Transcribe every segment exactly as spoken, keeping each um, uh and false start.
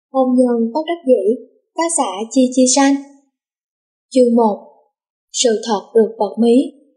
Hôn nhân bất đắc dĩ, tác giả Chi Chi San. Chương một. Sự thật được bật mí.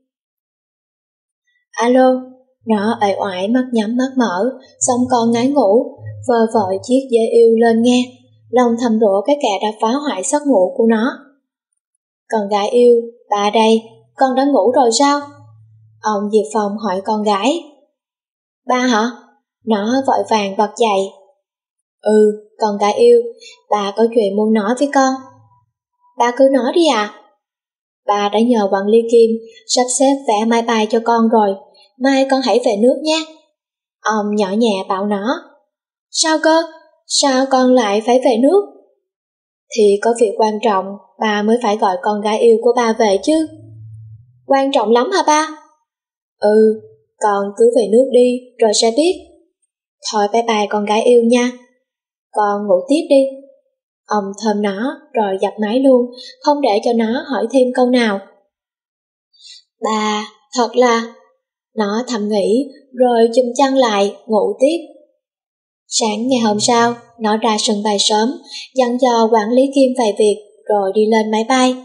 Alo, nó uể oải mắt nhắm mắt mở, xong con ngái ngủ, vờ vợi chiếc dây yêu lên nghe, lòng thầm rủa cái kẻ đã phá hoại giấc ngủ của nó. Con gái yêu, bà đây, con đã ngủ rồi sao? Ông Diệp Phong hỏi con gái. Ba hả? Nó vội vàng bật dậy. Ừ, con gái yêu, bà có chuyện muốn nói với con. Ba cứ nói đi à. Bà đã nhờ quản lý Kim sắp xếp vé máy bay cho con rồi, mai con hãy về nước nhé. Ông nhỏ nhẹ bảo nó. Sao cơ? Sao con lại phải về nước? Thì có việc quan trọng, bà mới phải gọi con gái yêu của bà về chứ. Quan trọng lắm hả ba? Ừ, con cứ về nước đi rồi sẽ biết. Thôi bye bye con gái yêu nha. Con ngủ tiếp đi. Ông thơm nó rồi dập máy luôn, không để cho nó hỏi thêm câu nào. Bà, thật là... Nó thầm nghĩ rồi chùm chăn lại, ngủ tiếp. Sáng ngày hôm sau, nó ra sân bay sớm, dặn dò quản lý Kim vài việc rồi đi lên máy bay.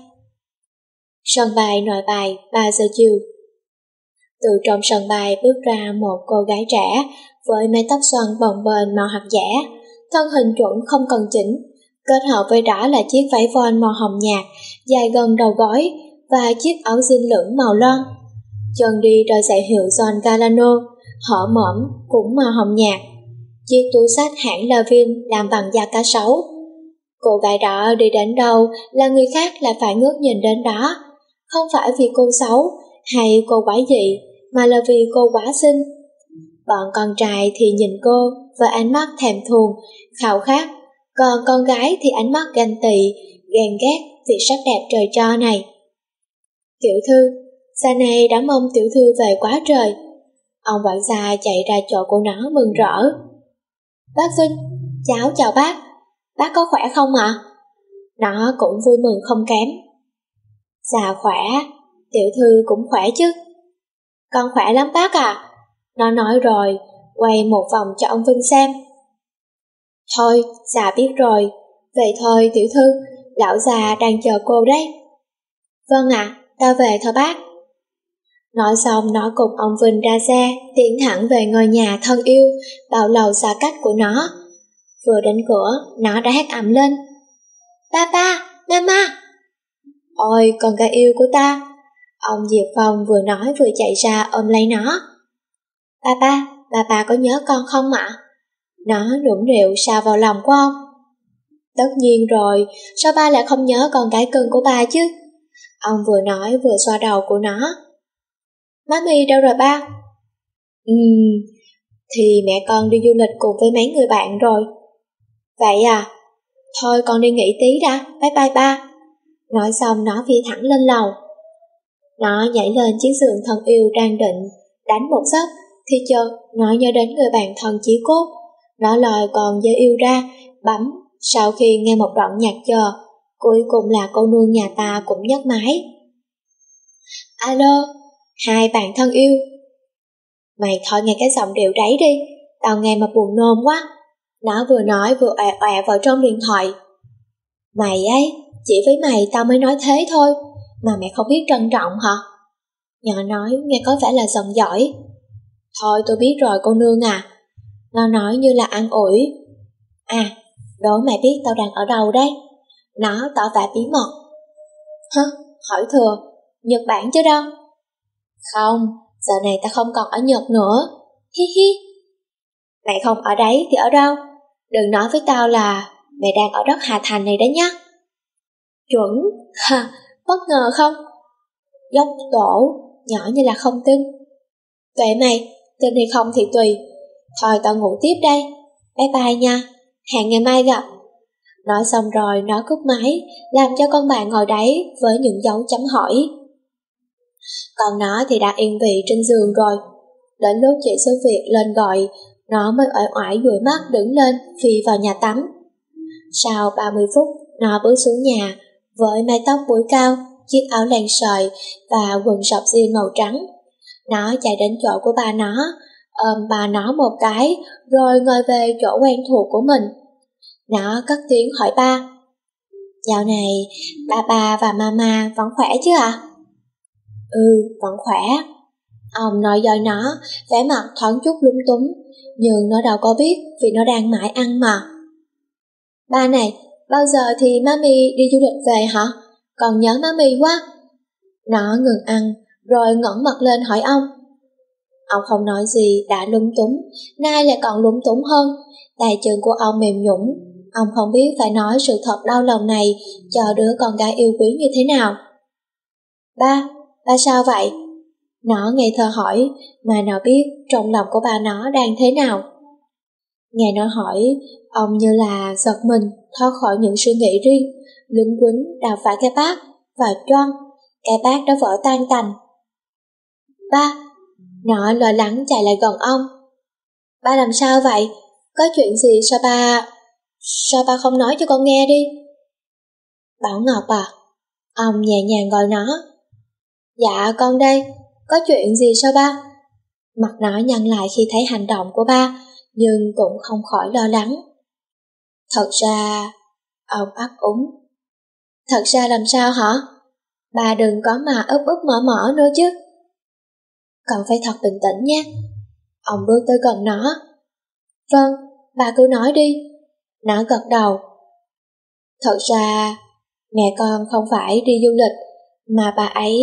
Sân bay Nội Bài, ba giờ chiều. Từ trong sân bay bước ra một cô gái trẻ với mái tóc xoăn bồng bềnh màu hạt dẻ, thân hình chuẩn không cần chỉnh, kết hợp với đó là chiếc váy voan màu hồng nhạt dài gần đầu gối và chiếc áo jean lửng màu lon. Chân đi đôi giày hiệu John Galliano, hở mõm cũng màu hồng nhạt. Chiếc túi xách hãng Lavin làm bằng da cá sấu. Cô gái đó đi đến đâu là người khác lại phải ngước nhìn đến đó, không phải vì cô xấu hay cô quái dị, mà là vì cô quá xinh. Bọn con trai thì nhìn cô với ánh mắt thèm thuồng, khao khát, còn con gái thì ánh mắt ganh tị, ghen ghét vì sắc đẹp trời cho này. Tiểu thư, xa này đã mong tiểu thư về quá trời. Ông quản gia chạy ra chỗ của nó mừng rỡ. Bác Vinh, cháu chào bác, bác có khỏe không ạ? Nó cũng vui mừng không kém. Dạ khỏe, tiểu thư cũng khỏe chứ. Con khỏe lắm bác à. Nó nói rồi, quay một vòng cho ông Vinh xem. Thôi, già biết rồi, vậy thôi tiểu thư, lão già đang chờ cô đấy. Vâng ạ, à, ta về thôi bác. Nói xong nó cùng ông Vinh ra xe, tiến thẳng về ngôi nhà thân yêu, bao lầu xa cách của nó. Vừa đến cửa, nó đã hét ầm lên. Papa, mama. Ôi, con gái yêu của ta. Ông Diệp Phong vừa nói vừa chạy ra ôm lấy nó. Papa, papa có nhớ con không ạ? Nó nũng nịu sao vào lòng của ông. Tất nhiên rồi, sao ba lại không nhớ con gái cưng của ba chứ? Ông vừa nói vừa xoa đầu của nó. Mami đâu rồi ba? Ừm, thì mẹ con đi du lịch cùng với mấy người bạn rồi. Vậy à? Thôi con đi nghỉ tí đã, bye bye ba. Nói xong nó phi thẳng lên lầu. Nó nhảy lên chiếc giường thân yêu đang định đánh một giấc, thì chợt nó nhớ đến người bạn thân chí cốt. Nó lòi còn dây yêu ra, bấm, sau khi nghe một đoạn nhạc chờ, cuối cùng là cô nương nhà ta cũng nhấc máy. Alo, hai bạn thân yêu. Mày thôi nghe cái giọng điệu đấy đi, tao nghe mà buồn nôn quá. Nó vừa nói vừa ọe ọe vào trong điện thoại. Mày ấy, chỉ với mày tao mới nói thế thôi, mà mày không biết trân trọng hả? Nhỏ nói nghe có vẻ là giọng giỏi. Thôi tôi biết rồi cô nương à. Nó nói như là an ủi. À, đố mày biết tao đang ở đâu đấy? Nó tỏ vẻ bí mật. Hả? Hỏi thừa, Nhật Bản chứ đâu? Không, giờ này ta không còn ở Nhật nữa. Hi hi. Mày không ở đấy thì ở đâu? Đừng nói với tao là mày đang ở đất Hà Thành này đấy nhá. Chuẩn, ha, bất ngờ không? Dốc tổ, nhỏ như là không tin. Kệ mày, tin hay không thì tùy. Thôi tao ngủ tiếp đây. Bye bye nha, hẹn ngày mai gặp. Nói xong rồi nó cúp máy, làm cho con bạn ngồi đấy với những dấu chấm hỏi. Còn nó thì đã yên vị trên giường rồi. Đến lúc chị số việc lên gọi, nó mới uể oải dụi mắt đứng lên phi vào nhà tắm. Sau ba mươi phút, nó bước xuống nhà với mái tóc búi cao, chiếc áo len sợi và quần sọc jean màu trắng. Nó chạy đến chỗ của ba nó, ôm ba nó một cái rồi ngồi về chỗ quen thuộc của mình. Nó cất tiếng hỏi ba. Dạo này, ba ba và mama vẫn khỏe chứ ạ? À? Ừ, vẫn khỏe. Ông nói dối nó, vẻ mặt thoáng chút lúng túng, nhưng nó đâu có biết vì nó đang mãi ăn mà. Ba này, bao giờ thì mami đi du lịch về hả? Còn nhớ mami quá. Nó ngừng ăn, rồi ngẩng mặt lên hỏi ông. Ông không nói gì đã lúng túng, nay lại còn lúng túng hơn. Tay chân của ông mềm nhũn, ông không biết phải nói sự thật đau lòng này cho đứa con gái yêu quý như thế nào. Ba, ba sao vậy? Nó ngây thơ hỏi, mà nào biết trong lòng của ba nó đang thế nào. Nghe nó hỏi, ông như là giật mình, thoát khỏi những suy nghĩ riêng, lính quýnh đào phải cái bát, và choang, cái bát đã vỡ tan tành. Ba, nó lo lắng chạy lại gần ông. Ba làm sao vậy? Có chuyện gì sao ba... Sao ba không nói cho con nghe đi? Bảo Ngọc à? Ông nhẹ nhàng gọi nó. Dạ con đây, có chuyện gì sao ba? Mặt nó nhăn lại khi thấy hành động của ba, nhưng cũng không khỏi lo lắng. Thật ra... Ông ấp úng. Thật ra làm sao hả? Ba đừng có mà ấp úp mở mở nữa chứ. Con phải thật bình tĩnh nhé. Ông bước tới gần nó. Vâng, bà cứ nói đi. Nó gật đầu. Thật ra, mẹ con không phải đi du lịch, mà bà ấy...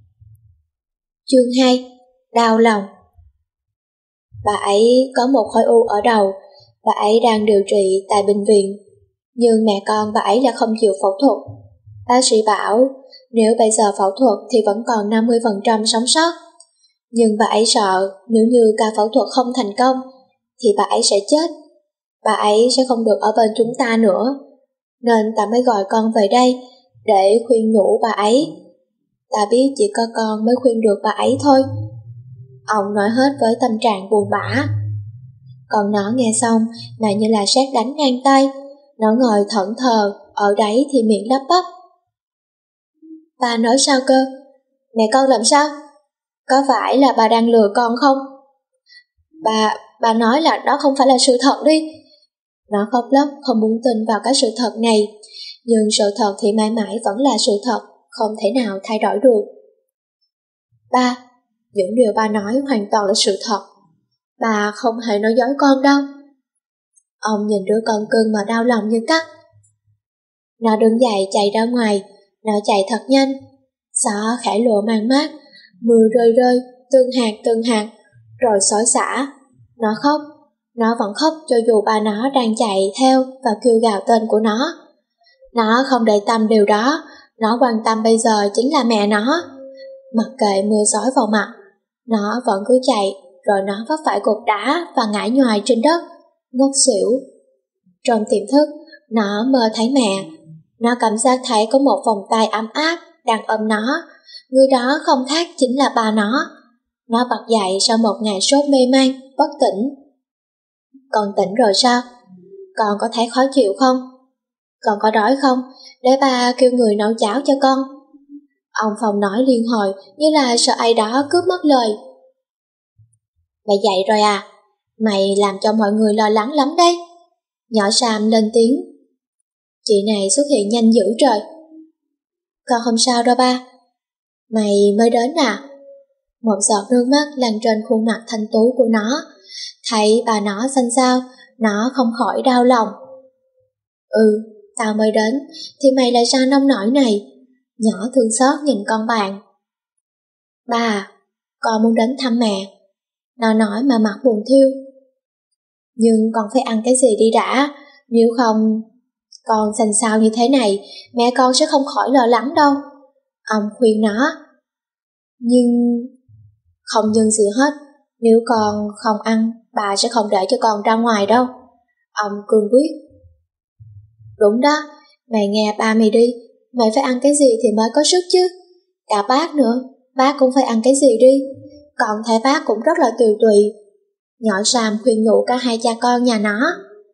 Chương hai. Đau lòng. Bà ấy có một khối u ở đầu, bà ấy đang điều trị tại bệnh viện. Nhưng mẹ con bà ấy là không chịu phẫu thuật. Bác sĩ bảo nếu bây giờ phẫu thuật thì vẫn còn năm mươi phần trăm sống sót. Nhưng bà ấy sợ nếu như ca phẫu thuật không thành công thì bà ấy sẽ chết. Bà ấy sẽ không được ở bên chúng ta nữa. Nên ta mới gọi con về đây để khuyên nhủ bà ấy. Ta biết chỉ có con mới khuyên được bà ấy thôi. Ông nói hết với tâm trạng buồn bã. Còn nó nghe xong mà như là sét đánh ngang tay. Nó ngồi thẫn thờ, ở đấy thì miệng lắp bắp. Bà nói sao cơ? Mẹ con làm sao? Có phải là bà đang lừa con không? Bà, bà nói là đó không phải là sự thật đi. Nó khóc lóc không muốn tin vào cái sự thật này. Nhưng sự thật thì mãi mãi vẫn là sự thật, không thể nào thay đổi được. Ba, những điều ba nói hoàn toàn là sự thật. Bà không hề nói dối con đâu. Ông nhìn đứa con cưng mà đau lòng như cắt. Nó đứng dậy chạy ra ngoài. Nó chạy thật nhanh. Gió khẽ lùa mang mát. Mưa rơi rơi, từng hạt từng hạt, rồi xối xả. Nó khóc. Nó vẫn khóc cho dù ba nó đang chạy theo và kêu gào tên của nó. Nó không để tâm điều đó. Nó quan tâm bây giờ chính là mẹ nó. Mặc kệ mưa xối vào mặt, nó vẫn cứ chạy. Rồi nó vấp phải cột đá và ngã nhoài trên đất, ngất xỉu. Trong tiềm thức, nó mơ thấy mẹ. Nó cảm giác thấy có một vòng tay ấm áp đang ôm nó. Người đó không khác chính là ba nó. Nó bật dậy sau một ngày sốt mê man, bất tỉnh. Con tỉnh rồi sao? Con có thấy khó chịu không? Con có đói không? Để ba kêu người nấu cháo cho con. Ông Phong nói liên hồi như là sợ ai đó cướp mất lời. Mày dậy rồi à? Mày làm cho mọi người lo lắng lắm đấy. Nhỏ Sam lên tiếng. Chị này xuất hiện nhanh dữ trời. Con không sao đâu ba. Mày mới đến à? Một giọt nước mắt lăn trên khuôn mặt thanh tú của nó. Thấy bà nó xanh xao, nó không khỏi đau lòng. Ừ, tao mới đến, thì mày lại sao nông nổi này? Nhỏ thương xót nhìn con bạn. Ba, con muốn đến thăm mẹ. Nó nói mà mặt buồn thiêu. Nhưng con phải ăn cái gì đi đã, nếu không... Con xanh xao như thế này, mẹ con sẽ không khỏi lo lắng đâu. Ông khuyên nó. Nhưng... Không nhưng gì hết, nếu con không ăn, bà sẽ không để cho con ra ngoài đâu. Ông cương quyết. Đúng đó, mày nghe ba mày đi, mày phải ăn cái gì thì mới có sức chứ. Cả bác nữa, bác cũng phải ăn cái gì đi. Còn thấy bác cũng rất là tiều tụy. Nhỏ Sam khuyên nhủ cả hai cha con nhà nó.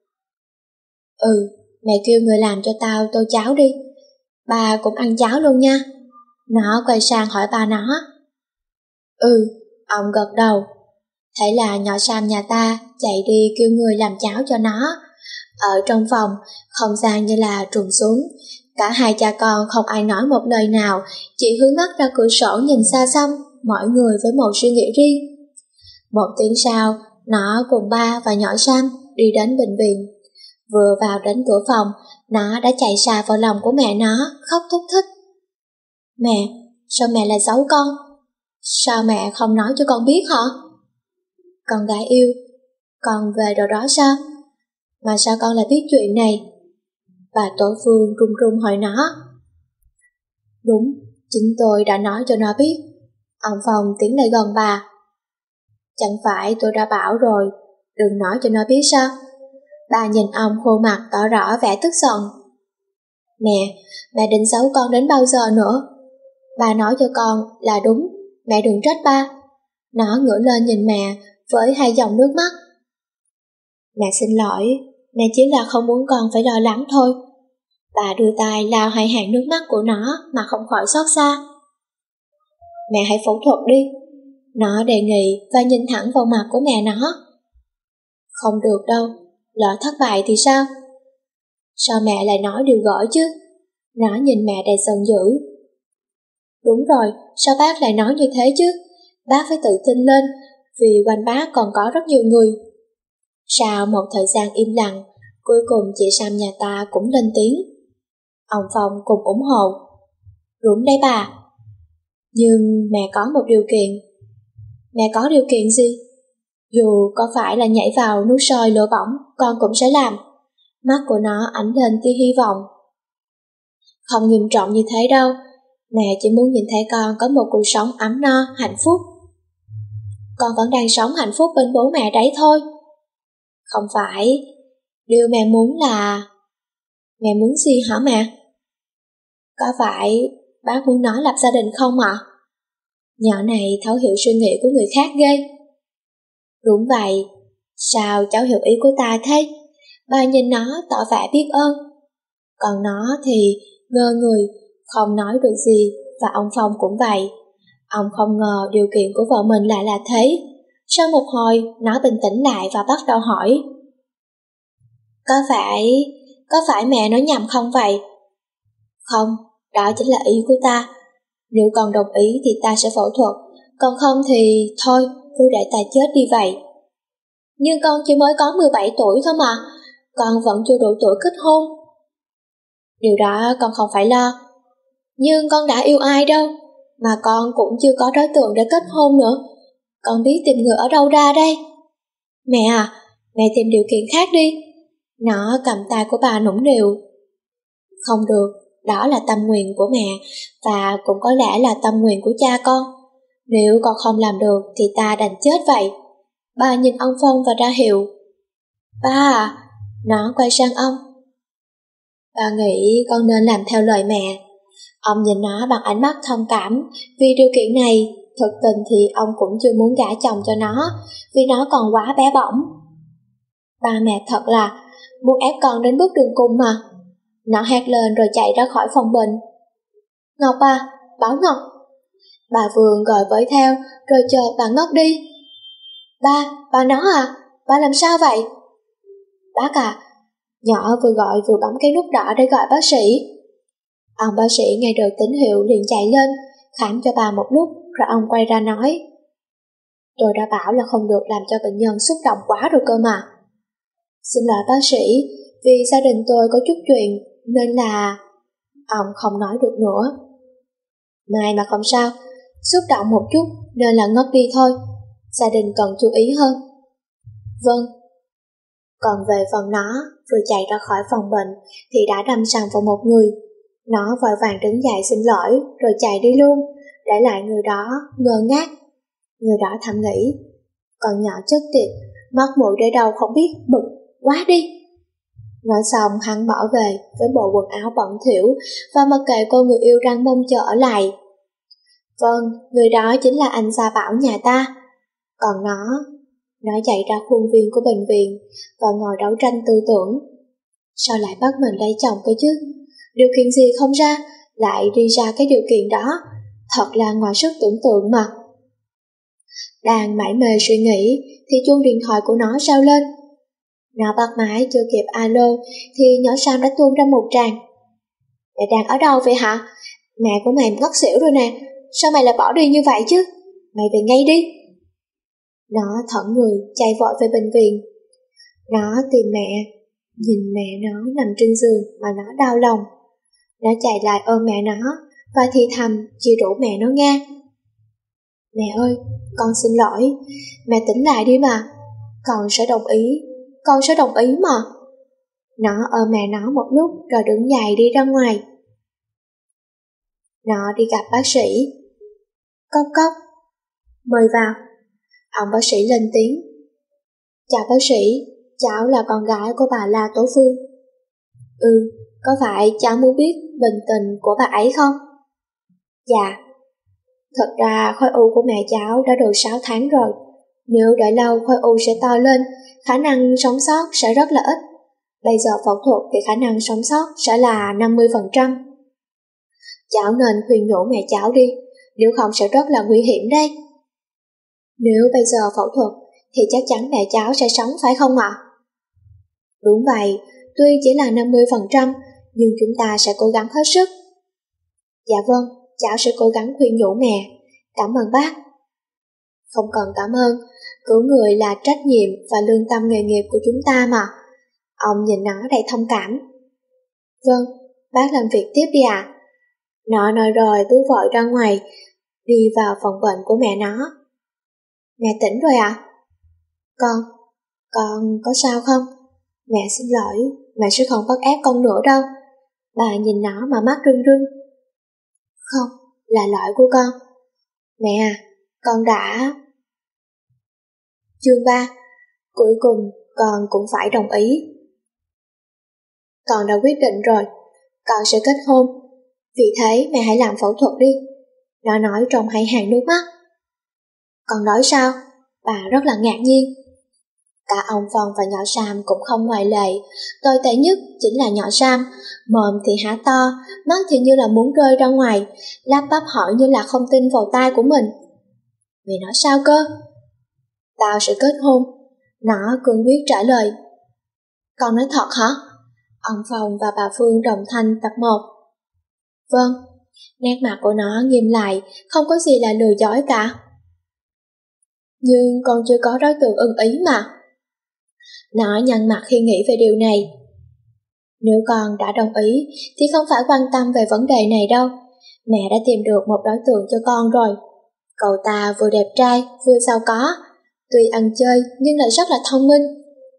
Ừ, mày kêu người làm cho tao tô cháo đi. Bà cũng ăn cháo luôn nha. Nó quay sang hỏi ba nó. Ừ, ông gật đầu. Thế là nhỏ Sam nhà ta chạy đi kêu người làm cháo cho nó. Ở trong phòng, không gian như là trùng xuống. Cả hai cha con không ai nói một lời nào, chỉ hướng mắt ra cửa sổ nhìn xa xăm, mỗi người với một suy nghĩ riêng. Một tiếng sau, nó cùng ba và nhỏ Sam đi đến bệnh viện. Vừa vào đến cửa phòng, nó đã chạy xà vào lòng của mẹ nó, khóc thúc thích. Mẹ, sao mẹ lại giấu con? Sao mẹ không nói cho con biết hả? Con gái yêu, con về rồi đó sao? Mà sao con lại biết chuyện này? Bà Tổ Phương run run hỏi nó. Đúng, chính tôi đã nói cho nó biết. Ông Phong tiến lại gần bà. Chẳng phải tôi đã bảo rồi, đừng nói cho nó biết sao? Bà nhìn ông khuôn mặt tỏ rõ vẻ tức giận. Mẹ, mẹ định giấu con đến bao giờ nữa? Bà nói cho con là đúng, mẹ đừng trách ba. Nó ngửa lên nhìn mẹ với hai dòng nước mắt. Mẹ xin lỗi, mẹ chỉ là không muốn con phải lo lắng thôi. Bà đưa tay lau hai hàng nước mắt của nó mà không khỏi xót xa. Mẹ hãy phẫu thuật đi. Nó đề nghị và nhìn thẳng vào mặt của mẹ nó. Không được đâu, lỡ thất bại thì sao? Sao mẹ lại nói điều gỡ chứ? Nó nhìn mẹ đầy giận dữ. Đúng rồi, sao bác lại nói như thế chứ? Bác phải tự tin lên, vì quanh bác còn có rất nhiều người. Sau một thời gian im lặng, cuối cùng chị Sam nhà ta cũng lên tiếng. Ông Phong cùng ủng hộ. Đúng đấy bà. Nhưng mẹ có một điều kiện. Mẹ có điều kiện gì? Dù có phải là nhảy vào nước sôi lửa bỏng, con cũng sẽ làm. Mắt của nó ánh lên tia hy vọng. Không nghiêm trọng như thế đâu. Mẹ chỉ muốn nhìn thấy con có một cuộc sống ấm no, hạnh phúc. Con vẫn đang sống hạnh phúc bên bố mẹ đấy thôi. Không phải. Điều mẹ muốn là... Mẹ muốn gì hả mẹ? Có phải bác muốn nói lập gia đình không ạ? À? Nhỏ này thấu hiểu suy nghĩ của người khác ghê. Đúng vậy. Sao cháu hiểu ý của ta thế? Bà nhìn nó tỏ vẻ biết ơn. Còn nó thì ngơ người, không nói được gì, và ông Phong cũng vậy. Ông không ngờ điều kiện của vợ mình lại là thế. Sau một hồi, nó bình tĩnh lại và bắt đầu hỏi. Có phải, có phải mẹ nói nhầm không vậy? Không, đó chính là ý của ta. Nếu con đồng ý thì ta sẽ phẫu thuật, còn không thì thôi, cứ để ta chết đi vậy. Nhưng con chỉ mới có mười bảy tuổi thôi mà, con vẫn chưa đủ tuổi kết hôn. Điều đó con không phải lo. Nhưng con đã yêu ai đâu, mà con cũng chưa có đối tượng để kết hôn nữa. Con biết tìm người ở đâu ra đây? Mẹ à, mẹ tìm điều kiện khác đi. Nó cầm tay của bà nũng nịu. Không được, đó là tâm nguyện của mẹ, và cũng có lẽ là tâm nguyện của cha con. Nếu con không làm được thì ta đành chết vậy. Bà nhìn ông Phong và ra hiệu. Ba à, nó quay sang ông. Bà nghĩ con nên làm theo lời mẹ. Ông nhìn nó bằng ánh mắt thông cảm, vì điều kiện này, thực tình thì ông cũng chưa muốn gả chồng cho nó, vì nó còn quá bé bỏng. Ba mẹ thật là muốn ép con đến bước đường cùng mà. Nó hét lên rồi chạy ra khỏi phòng bệnh. Ngọc à, Bảo Ngọc. Bà Vương gọi với theo, rồi chờ bà ngất đi. Ba, ba nó à, ba làm sao vậy? Bác à, nhỏ vừa gọi vừa bấm cái nút đỏ để gọi bác sĩ. Ông bác sĩ nghe được tín hiệu liền chạy lên, khám cho bà một lúc, rồi ông quay ra nói. Tôi đã bảo là không được làm cho bệnh nhân xúc động quá rồi cơ mà. Xin lỗi bác sĩ, vì gia đình tôi có chút chuyện, nên là... Ông không nói được nữa. Mai mà không sao, xúc động một chút nên là ngất đi thôi. Gia đình cần chú ý hơn. Vâng. Còn về phần nó, vừa chạy ra khỏi phòng bệnh thì đã đâm sầm vào một người. Nó vội vàng đứng dậy xin lỗi rồi chạy đi luôn, để lại người đó ngơ ngác. Người đó thầm nghĩ, còn nhỏ chết tiệt, mắt mũi để đầu không biết, bực quá đi. Nói xong hắn bỏ về với bộ quần áo bẩn thỉu và mặc kệ cô người yêu đang mong chờ ở lại. Vâng, người đó chính là anh Gia Bảo nhà ta. Còn nó, nó chạy ra khuôn viên của bệnh viện và ngồi đấu tranh tư tưởng. Sao lại bắt mình lấy chồng cơ chứ? Điều kiện gì không ra, lại đi ra cái điều kiện đó, thật là ngoài sức tưởng tượng mà. Đang mải mê suy nghĩ thì chuông điện thoại của nó reo lên. Nó bắt máy chưa kịp alo thì nhỏ Sam đã tuôn ra một tràng. Mẹ đang ở đâu vậy hả? Mẹ của mày ngất xỉu rồi nè, sao mày lại bỏ đi như vậy chứ? Mày về ngay đi. Nó thẫn người chạy vội về bệnh viện. Nó tìm mẹ, nhìn mẹ nó nằm trên giường mà nó đau lòng. Nó chạy lại ôm mẹ nó và thì thầm chỉ rủ mẹ nó nghe. Mẹ ơi, con xin lỗi, mẹ tỉnh lại đi mà, con sẽ đồng ý, con sẽ đồng ý mà. Nó ôm mẹ nó một lúc rồi đứng dậy đi ra ngoài. Nó đi gặp bác sĩ. Cốc cốc, mời vào. Ông bác sĩ lên tiếng. Chào bác sĩ, cháu là con gái của bà La Tố Phương. Ừ, có phải cháu muốn biết bệnh tình của bà ấy không? Dạ. Thật ra khối u của mẹ cháu đã được sáu tháng rồi. Nếu đợi lâu khối u sẽ to lên, khả năng sống sót sẽ rất là ít. Bây giờ phẫu thuật thì khả năng sống sót sẽ là năm mươi phần trăm. Cháu nên khuyên nhủ mẹ cháu đi, nếu không sẽ rất là nguy hiểm đấy. Nếu bây giờ phẫu thuật thì chắc chắn mẹ cháu sẽ sống phải không ạ? Đúng vậy, tuy chỉ là năm mươi phần trăm nhưng chúng ta sẽ cố gắng hết sức. Dạ vâng, cháu sẽ cố gắng khuyên nhủ mẹ. Cảm ơn bác. Không cần cảm ơn, cứu người là trách nhiệm và lương tâm nghề nghiệp của chúng ta mà. Ông nhìn nó đầy thông cảm. Vâng, bác làm việc tiếp đi ạ. À. Nó nói rồi bước vội ra ngoài, đi vào phòng bệnh của mẹ nó. Mẹ tỉnh rồi ạ? À? Con, con có sao không? Mẹ xin lỗi, mẹ sẽ không bắt ép con nữa đâu. Bà nhìn nó mà mắt rưng rưng. Không, là lỗi của con. Mẹ à, con đã... Chương ba, cuối cùng con cũng phải đồng ý. Con đã quyết định rồi, con sẽ kết hôn. Vì thế mẹ hãy làm phẫu thuật đi. Nó nói trong hai hàng nước mắt. Con nói sao? Bà rất là ngạc nhiên. Cả ông Phong và nhỏ Sam cũng không ngoại lệ. Tồi tệ nhất chính là nhỏ Sam. Mồm thì há to, mắt thì như là muốn rơi ra ngoài, lắp bắp hỏi như là không tin vào tai của mình. Mày nói sao cơ? Tao sẽ kết hôn. Nó cương quyết trả lời. Con nói thật hả? Ông Phong và bà Phương đồng thanh tập một. Vâng. Nét mặt của nó nghiêm lại, không có gì là lừa dối cả. Nhưng con chưa có đối tượng ưng ý mà. Nó nhăn mặt khi nghĩ về điều này. Nếu con đã đồng ý thì không phải quan tâm về vấn đề này đâu. Mẹ đã tìm được một đối tượng cho con rồi. Cậu ta vừa đẹp trai vừa giàu có, tuy ăn chơi nhưng lại rất là thông minh.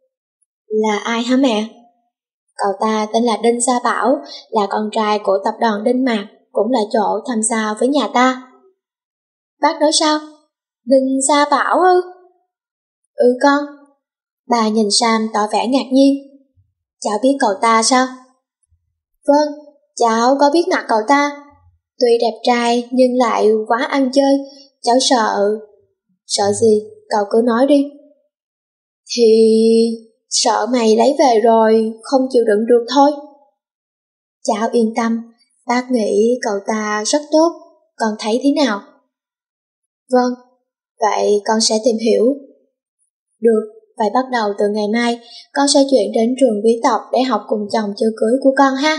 Là ai hả mẹ? Cậu ta tên là Đinh Gia Bảo, là con trai của tập đoàn Đinh Mạc, cũng là chỗ tham gia với nhà ta. Bác nói sao? Đinh Gia Bảo ư? Ừ con. Bà nhìn Sam tỏ vẻ ngạc nhiên. Cháu biết cậu ta sao? Vâng, cháu có biết mặt cậu ta. Tuy đẹp trai nhưng lại quá ăn chơi, cháu sợ. Sợ gì? Cậu cứ nói đi. Thì... sợ mày lấy về rồi không chịu đựng được thôi. Cháu yên tâm, bác nghĩ cậu ta rất tốt, con thấy thế nào? Vâng, vậy con sẽ tìm hiểu. Được, vậy bắt đầu từ ngày mai, con sẽ chuyển đến trường quý tộc để học cùng chồng chưa cưới của con ha.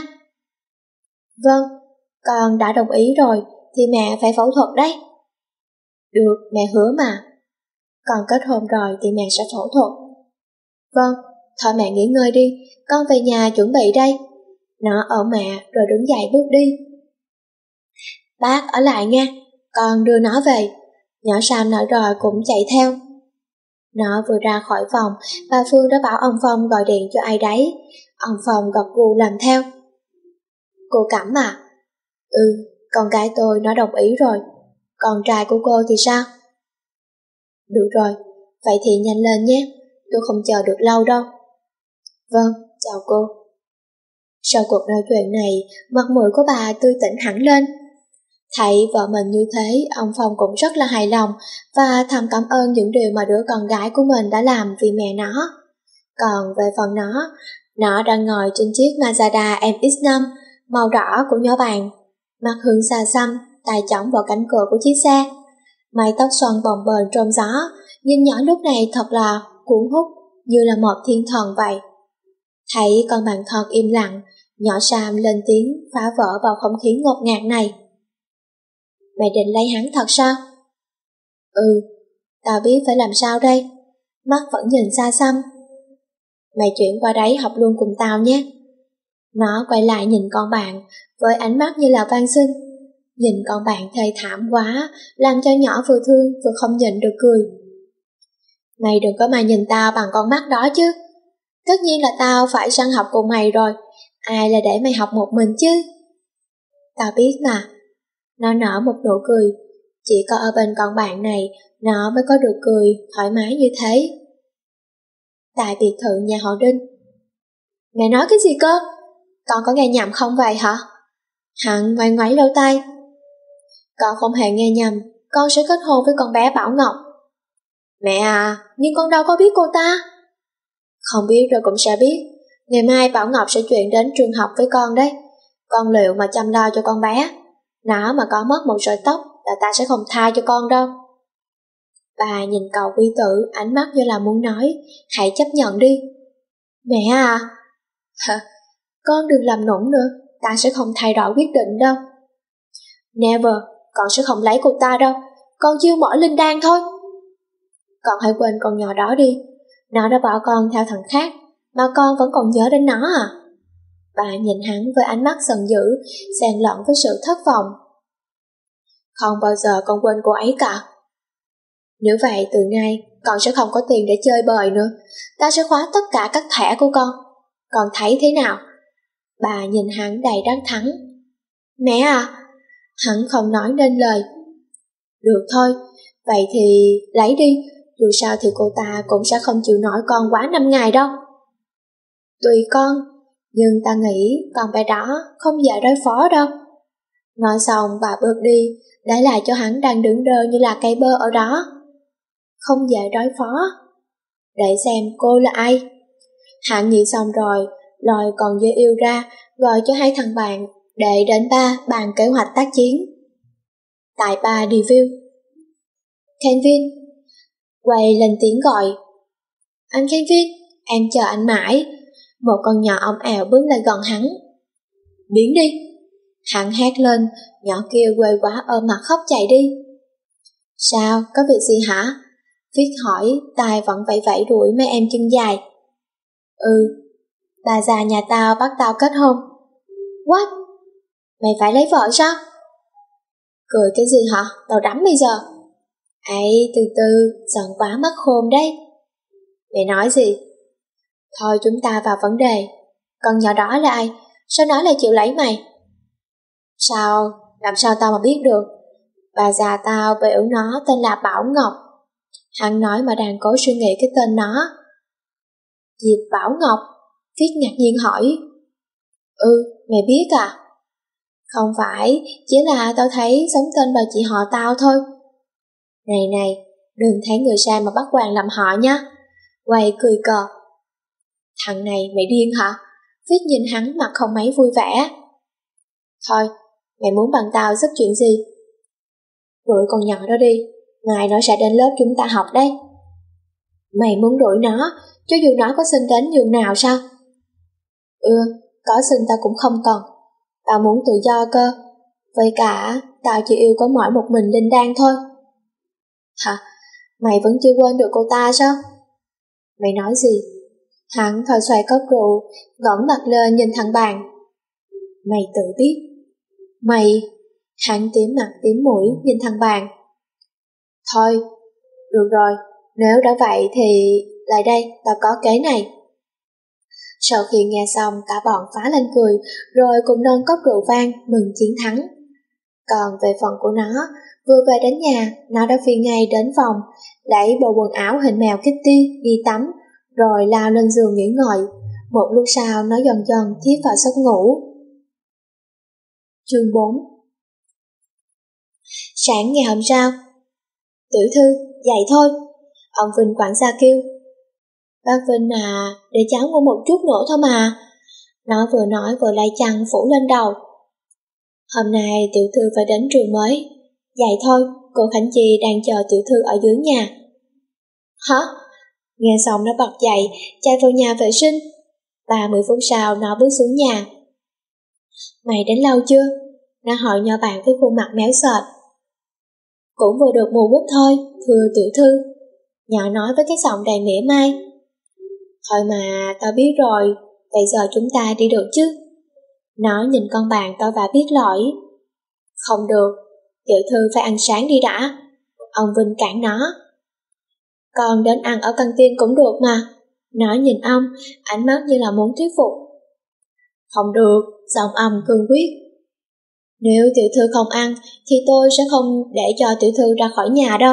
Vâng, con đã đồng ý rồi, thì mẹ phải phẫu thuật đấy. Được, mẹ hứa mà. Con kết hôn rồi thì mẹ sẽ phẫu thuật. Vâng, thôi mẹ nghỉ ngơi đi, con về nhà chuẩn bị đây. Nó ôm mẹ rồi đứng dậy bước đi. Bác ở lại nha, con đưa nó về. Nhỏ Sam nói rồi cũng chạy theo. Nó vừa ra khỏi phòng, bà Phương đã bảo ông Phong gọi điện cho ai đấy. Ông Phong gật gù làm theo. Cô Cẩm à? Ừ, con gái tôi nó đồng ý rồi. Con trai của cô thì sao? Được rồi, vậy thì nhanh lên nhé, tôi không chờ được lâu đâu. Vâng, chào cô. Sau cuộc nói chuyện này, mặt mũi của bà tươi tỉnh hẳn lên. Thấy vợ mình như thế, ông Phong cũng rất là hài lòng và thầm cảm ơn những điều mà đứa con gái của mình đã làm vì mẹ nó. Còn về phần nó, nó đang ngồi trên chiếc Mazda em ích năm màu đỏ của nhỏ bạn, mặt hướng xa xăm, tay chống vào cánh cửa của chiếc xe. Mái tóc xoăn bồng bềnh trong gió, nhìn nhỏ lúc này thật là cuốn hút như là một thiên thần vậy. Thấy con bạn thân im lặng, nhỏ Sam lên tiếng phá vỡ vào không khí ngột ngạt này. Mày định lấy hắn thật sao? Ừ, tao biết phải làm sao đây. Mắt vẫn nhìn xa xăm. Mày chuyển qua đấy học luôn cùng tao nhé. Nó quay lại nhìn con bạn với ánh mắt như là van xin. Nhìn con bạn thê thảm quá, làm cho nhỏ vừa thương vừa không nhịn được cười. Mày đừng có mà nhìn tao bằng con mắt đó chứ. Tất nhiên là tao phải sang học cùng mày rồi. Ai là để mày học một mình chứ? Tao biết mà. Nó nở một nụ cười. Chỉ có ở bên con bạn này nó mới có được cười thoải mái như thế. Tại biệt thự nhà họ Đinh. Mẹ nói cái gì cơ? Con có nghe nhầm không vậy hả? Hằng ngoáy ngoáy lỗ tai. Con không hề nghe nhầm, con sẽ kết hôn với con bé Bảo Ngọc. Mẹ à, nhưng con đâu có biết cô ta. Không biết rồi cũng sẽ biết. Ngày mai Bảo Ngọc sẽ chuyển đến trường học với con đấy. Con liệu mà chăm lo cho con bé. Nó mà có mất một sợi tóc là ta sẽ không tha cho con đâu. Bà nhìn cậu quý tử, ánh mắt như là muốn nói, hãy chấp nhận đi. Mẹ à, con đừng làm nũng nữa, ta sẽ không thay đổi quyết định đâu. Never, con sẽ không lấy cô ta đâu, con chưa mở linh đan thôi. Con hãy quên con nhỏ đó đi, nó đã bỏ con theo thằng khác, mà con vẫn còn nhớ đến nó à? Bà nhìn hắn với ánh mắt giận dữ, xen lẫn với sự thất vọng. Không bao giờ con quên cô ấy cả. Nếu vậy từ nay con sẽ không có tiền để chơi bời nữa, ta sẽ khóa tất cả các thẻ của con. Con thấy thế nào? Bà nhìn hắn đầy đắc thắng. Mẹ à, hắn không nói nên lời. Được thôi, vậy thì lấy đi, dù sao thì cô ta cũng sẽ không chịu nổi con quá năm ngày đâu. Tùy con, nhưng ta nghĩ con bé đó không dễ đối phó đâu. Nói xong bà bước đi, để lại cho hắn đang đứng đơ như là cây bơ ở đó. Không dễ đối phó. Để xem cô là ai. Hắn nghĩ xong rồi, lòi còn dây yêu ra, gọi cho hai thằng bạn để đến ba bàn kế hoạch tác chiến. Tại ba review, Kevin quay lên tiếng gọi. Anh Kevin, em chờ anh mãi. Một con nhỏ ống ảo bước lại gần hắn. Biến đi. Hắn hét lên, nhỏ kia quê quá ôm mặt khóc chạy đi. Sao, có việc gì hả? Viết hỏi, tài vẫn vẫy vẫy đuổi mấy em chân dài. Ừ, bà già nhà tao bắt tao kết hôn. What? Mày phải lấy vợ sao? Cười cái gì hả? Tao đắm bây giờ. Ấy, từ từ, giận quá mất khôn đấy. Mày nói gì? Thôi chúng ta vào vấn đề. Con nhỏ đó là ai? Sao nó lại chịu lấy mày? Sao? Làm sao tao mà biết được? Bà già tao biểu nó tên là Bảo Ngọc. Hắn nói mà đang cố suy nghĩ cái tên nó. Diệp Bảo Ngọc? Viết ngạc nhiên hỏi. Ừ, mày biết à? Không phải, chỉ là tao thấy giống tên bà chị họ tao thôi. Này này, đừng thấy người sai mà bắt hoàng làm họ nhá. Quay cười cợt. Thằng này mày điên hả? Viết nhìn hắn mặt không mấy vui vẻ. Thôi, mày muốn bằng tao giúp chuyện gì? Đuổi con nhỏ đó đi, ngày nó sẽ đến lớp chúng ta học đấy. Mày muốn đuổi nó, cho dù nó có xinh đến nhường nào sao? Ừ, có xinh tao cũng không cần. Tao muốn tự do cơ. Vậy cả, tao chỉ yêu có mỗi một mình Linh Đan thôi. Hả? Mày vẫn chưa quên được cô ta sao? Mày nói gì? Hắn thò xoay cốc rượu, ngẩng mặt lên nhìn thằng bạn. Mày tự biết. Mày... Hắn tím mặt tím mũi nhìn thằng bạn. Thôi, được rồi, nếu đã vậy thì lại đây, tao có kế này. Sau khi nghe xong cả bọn phá lên cười, rồi cùng nâng cốc rượu vang mừng chiến thắng. Còn về phần của nó, vừa về đến nhà, nó đã phi ngay đến phòng, lấy bộ quần áo hình mèo Kitty đi tắm, rồi lao lên giường nghỉ ngơi. Một lúc sau nó dần dần thiếp vào giấc ngủ. Chương bốn. Sáng ngày hôm sau, tiểu thư, dậy thôi. Ông Vinh quản gia kêu. Bác Vinh à, để cháu ngủ một chút nữa thôi mà. Nó vừa nói vừa lấy chăn phủ lên đầu. Hôm nay tiểu thư phải đến trường mới. Dậy thôi, cô Khánh Chi đang chờ tiểu thư ở dưới nhà. Hả? Nghe xong nó bật dậy, chạy vào nhà vệ sinh. ba mươi phút sau nó bước xuống nhà. Mày đến lâu chưa? Nó hỏi nhỏ bạn với khuôn mặt méo sệt. Cũng vừa được mùa bút thôi, thưa tiểu thư. Nhỏ nói với cái giọng đầy mỉa mai. Thôi mà, tao biết rồi, bây giờ chúng ta đi được chứ? Nó nhìn con bạn tao và biết lỗi. Không được, tiểu thư phải ăn sáng đi đã. Ông Vinh cản nó. Con đến ăn ở căng tin cũng được mà. Nó nhìn ông, ánh mắt như là muốn thuyết phục. Không được, giọng ông cương quyết. Nếu tiểu thư không ăn thì tôi sẽ không để cho tiểu thư ra khỏi nhà đâu.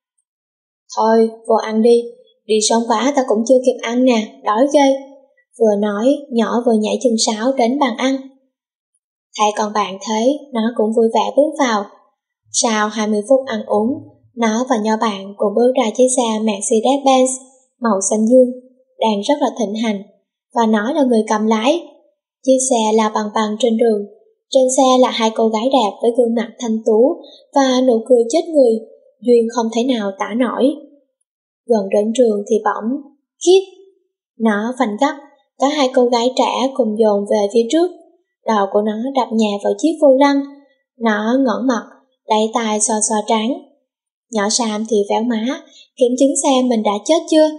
Thôi, vô ăn đi, đi sớm quá ta cũng chưa kịp ăn nè, đói ghê. Vừa nói, nhỏ vừa nhảy chân sáo đến bàn ăn. Thấy con bạn thấy, nó cũng vui vẻ bước vào. Sau hai mươi phút ăn uống, nó và nhỏ bạn cùng bước ra chiếc xe Mercedes-Benz màu xanh dương, đang rất là thịnh hành, và nó là người cầm lái. Chiếc xe lao bằng bằng trên đường. Trên xe là hai cô gái đẹp với gương mặt thanh tú và nụ cười chết người, duyên không thể nào tả nổi. Gần đến trường thì bỗng, khiếp! Nó phanh gấp, cả hai cô gái trẻ cùng dồn về phía trước. Đầu của nó đập nhẹ vào chiếc vô lăng. Nó ngẩng mặt, đẩy tay xoa xoa trán. Nhỏ Sam thì véo má, kiểm chứng xem mình đã chết chưa.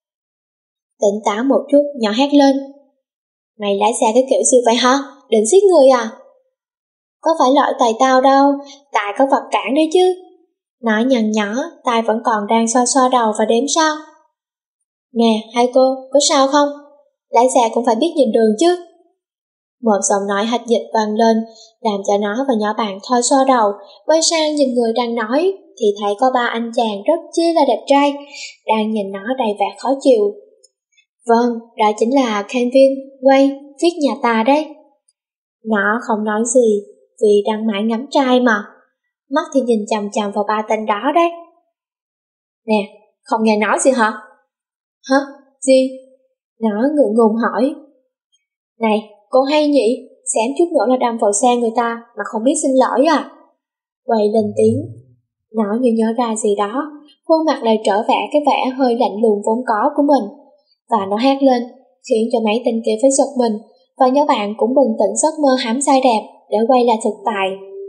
Tỉnh táo một chút, nhỏ hét lên. Mày lái xe cái kiểu gì vậy hả? Định giết người à? Có phải lỗi tại tao đâu, tại có vật cản đấy chứ. Nó nhằn nhó, tay vẫn còn đang xoa xoa đầu và đếm sao. Nè, hai cô, có sao không? Lái xe cũng phải biết nhìn đường chứ. Một giọng nói hạch dịch vang lên, làm cho nó và nhỏ bạn thôi xoa đầu, quay sang nhìn người đang nói, thì thấy có ba anh chàng rất chi là đẹp trai, đang nhìn nó đầy vẻ khó chịu. Vâng, đó chính là Kevin, Wade, viết nhà ta đấy. Nó không nói gì, vì đang mãi ngắm trai mà. Mắt thì nhìn chằm chằm vào ba tên đó đấy. Nè, không nghe nói gì hả? Hả? Gì? Nó ngượng ngùng hỏi. Này, cô hay nhỉ? Xém chút nữa là đâm vào xe người ta mà không biết xin lỗi à? Quay lên tiếng. Nó như nhớ ra gì đó, khuôn mặt lại trở vẻ cái vẻ hơi lạnh lùng vốn có của mình. Và nó hét lên, khiến cho mấy tên kia phải giật mình, và nhóm bạn cũng bừng tỉnh giấc mơ hám sai đẹp để quay lại thực tại.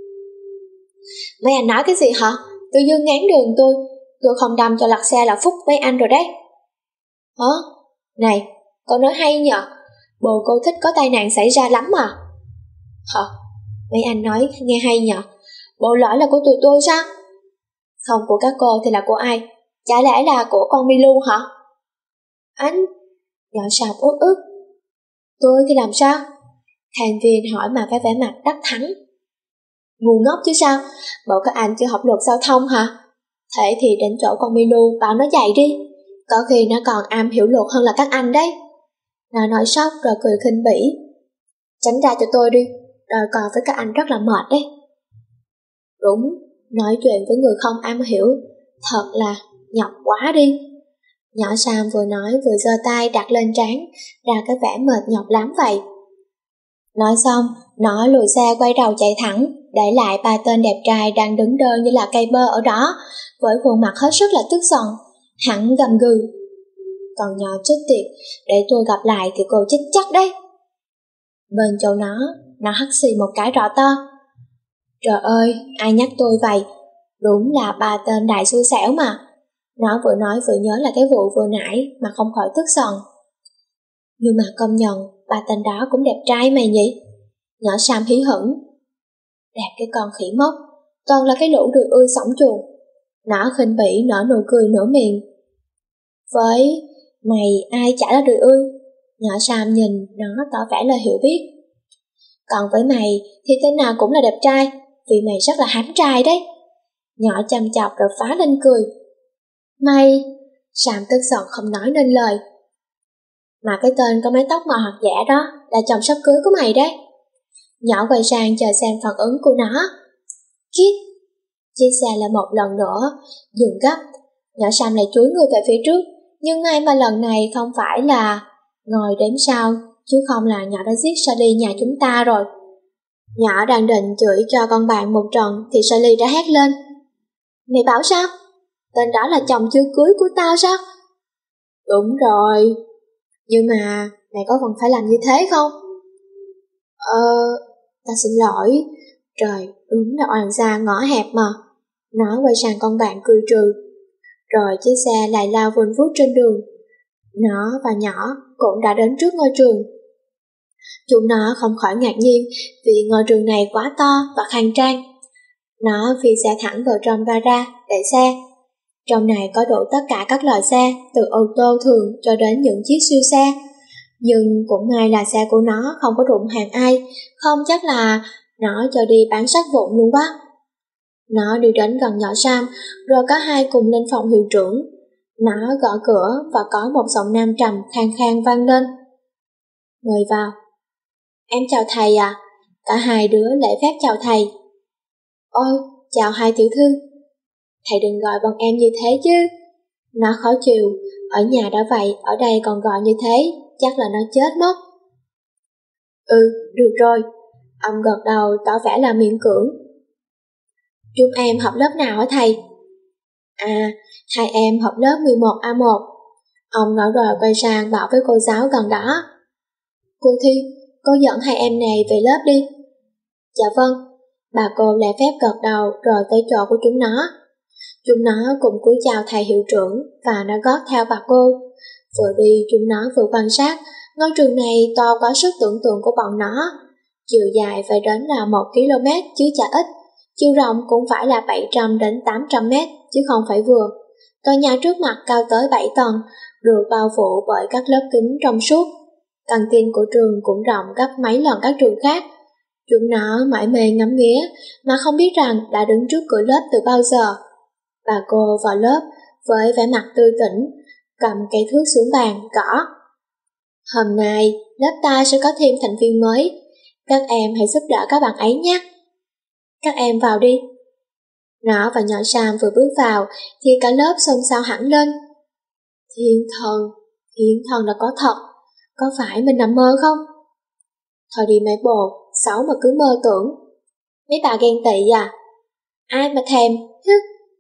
Mấy anh nói cái gì hả? Tự dưng ngán đường tôi, tôi không đâm cho lật xe là phúc mấy anh rồi đấy. Hả? Này, cô nói hay nhờ, bồ cô thích có tai nạn xảy ra lắm mà. Hả? Mấy anh nói nghe hay nhờ, bộ lỗi là của tụi tôi sao? Không của các cô thì là của ai? Chả lẽ là của con Milu hả? Anh, nhỏ sọc ướt ướt. Tôi thì làm sao? Thành viên hỏi mà với vẻ mặt đắc thắng. Ngu ngốc chứ sao, bộ các anh chưa học luật giao thông hả? Thế thì đến chỗ con Milu bảo nó dạy đi, có khi nó còn am hiểu luật hơn là các anh đấy. Nó nói sốc rồi cười khinh bỉ. Tránh ra cho tôi đi, đòi cò với các anh rất là mệt đấy. Đúng, nói chuyện với người không am hiểu, thật là nhọc quá đi. Nhỏ Sam vừa nói vừa giơ tay đặt lên trán, ra cái vẻ mệt nhọc lắm vậy. Nói xong, nó lùi xe quay đầu chạy thẳng, để lại ba tên đẹp trai đang đứng đơ như là cây bơ ở đó, với khuôn mặt hết sức là tức giận, hẳn gầm gừ. Còn nhỏ chết tiệt, để tôi gặp lại thì cô chết chắc đấy. Bên chỗ nó, nó hắt xì một cái rõ to. Trời ơi, ai nhắc tôi vậy? Đúng là ba tên đại xui xẻo mà. Nó vừa nói vừa nhớ là cái vụ vừa nãy mà không khỏi tức giận. Nhưng mà công nhận, ba tên đó cũng đẹp trai mày nhỉ? Nhỏ Sam hí hửng. Đẹp cái con khỉ mốc, toàn là cái lũ đười ươi sõng chuồng. Nó khinh bỉ nở nụ cười nửa miệng. Với mày ai chả là đười ươi? Nhỏ Sam nhìn nó tỏ vẻ là hiểu biết. Còn với mày thì tên nào cũng là đẹp trai, vì mày rất là hám trai đấy. Nhỏ chăm chọc rồi phá lên cười. Mày... Sam tức giận không nói nên lời. Mà cái tên có mái tóc màu hạt giả đó là chồng sắp cưới của mày đấy. Nhỏ quay sang chờ xem phản ứng của nó. Kiết! Chiếc xe lại một lần nữa dừng gấp. Nhỏ Sam lại chúi người về phía trước, nhưng may mà lần này không phải là ngồi đếm sau, chứ không là nhỏ đã giết Sally nhà chúng ta rồi. Nhỏ đang định chửi cho con bạn một trận thì Sally đã hét lên. Mày bảo sao? Tên đó là chồng chưa cưới của tao sao? Đúng rồi, nhưng mà mày có cần phải làm như thế không? Ờ, ta xin lỗi. Trời, đúng là oan gia ngõ hẹp mà. Nó quay sang con bạn cười trừ. Rồi chiếc xe lại lao vun vút trên đường. Nó và nhỏ cũng đã đến trước ngôi trường. Chúng nó không khỏi ngạc nhiên vì ngôi trường này quá to và khang trang. Nó phi xe thẳng vào trong gara để xe. Trong này có đủ tất cả các loại xe, từ ô tô thường cho đến những chiếc siêu xe. Nhưng cũng may là xe của nó không có đụng hàng ai, không chắc là nó cho đi bán sắt vụn luôn quá. Nó đi đến gần nhỏ Sam, rồi cả hai cùng lên phòng hiệu trưởng. Nó gõ cửa và có một giọng nam trầm khang khang vang lên. Mời vào. Em chào thầy à? Cả hai đứa lễ phép chào thầy. Ôi, chào hai tiểu thư. Thầy đừng gọi bọn em như thế chứ. Nó khó chịu, ở nhà đã vậy, ở đây còn gọi như thế, chắc là nó chết mất. Ừ, được rồi. Ông gật đầu tỏ vẻ là miễn cưỡng. Chúng em học lớp nào hả thầy? À, hai em học lớp mười một A một. Ông nói rồi quay sang bảo với cô giáo gần đó. Cô Thi, cô dẫn hai em này về lớp đi. Dạ vâng. Bà cô lễ phép gật đầu rồi tới chỗ của chúng nó. Chúng nó cùng cúi chào thầy hiệu trưởng và nó gót theo bà cô. Vừa đi chúng nó vừa quan sát, ngôi trường này to quá sức tưởng tượng của bọn nó. Chiều dài phải đến là một ki lô mét chứ chả ít, chiều rộng cũng phải là bảy trăm đến tám trăm mét chứ không phải vừa. Tòa nhà trước mặt cao tới bảy tầng, được bao phủ bởi các lớp kính trong suốt. Căng tin của trường cũng rộng gấp mấy lần các trường khác. Chúng nó mải mê ngắm nghía mà không biết rằng đã đứng trước cửa lớp từ bao giờ. Bà cô vào lớp với vẻ mặt tươi tỉnh, cầm cây thước xuống bàn, gõ. Hôm nay, lớp ta sẽ có thêm thành viên mới. Các em hãy giúp đỡ các bạn ấy nhé. Các em vào đi. Nó và nhỏ Sam vừa bước vào thì cả lớp xôn xao hẳn lên. Thiên thần, thiên thần là có thật. Có phải mình nằm mơ không? Thôi đi mấy bồ, xấu mà cứ mơ tưởng. Mấy bà ghen tị à? Ai mà thèm, hứ.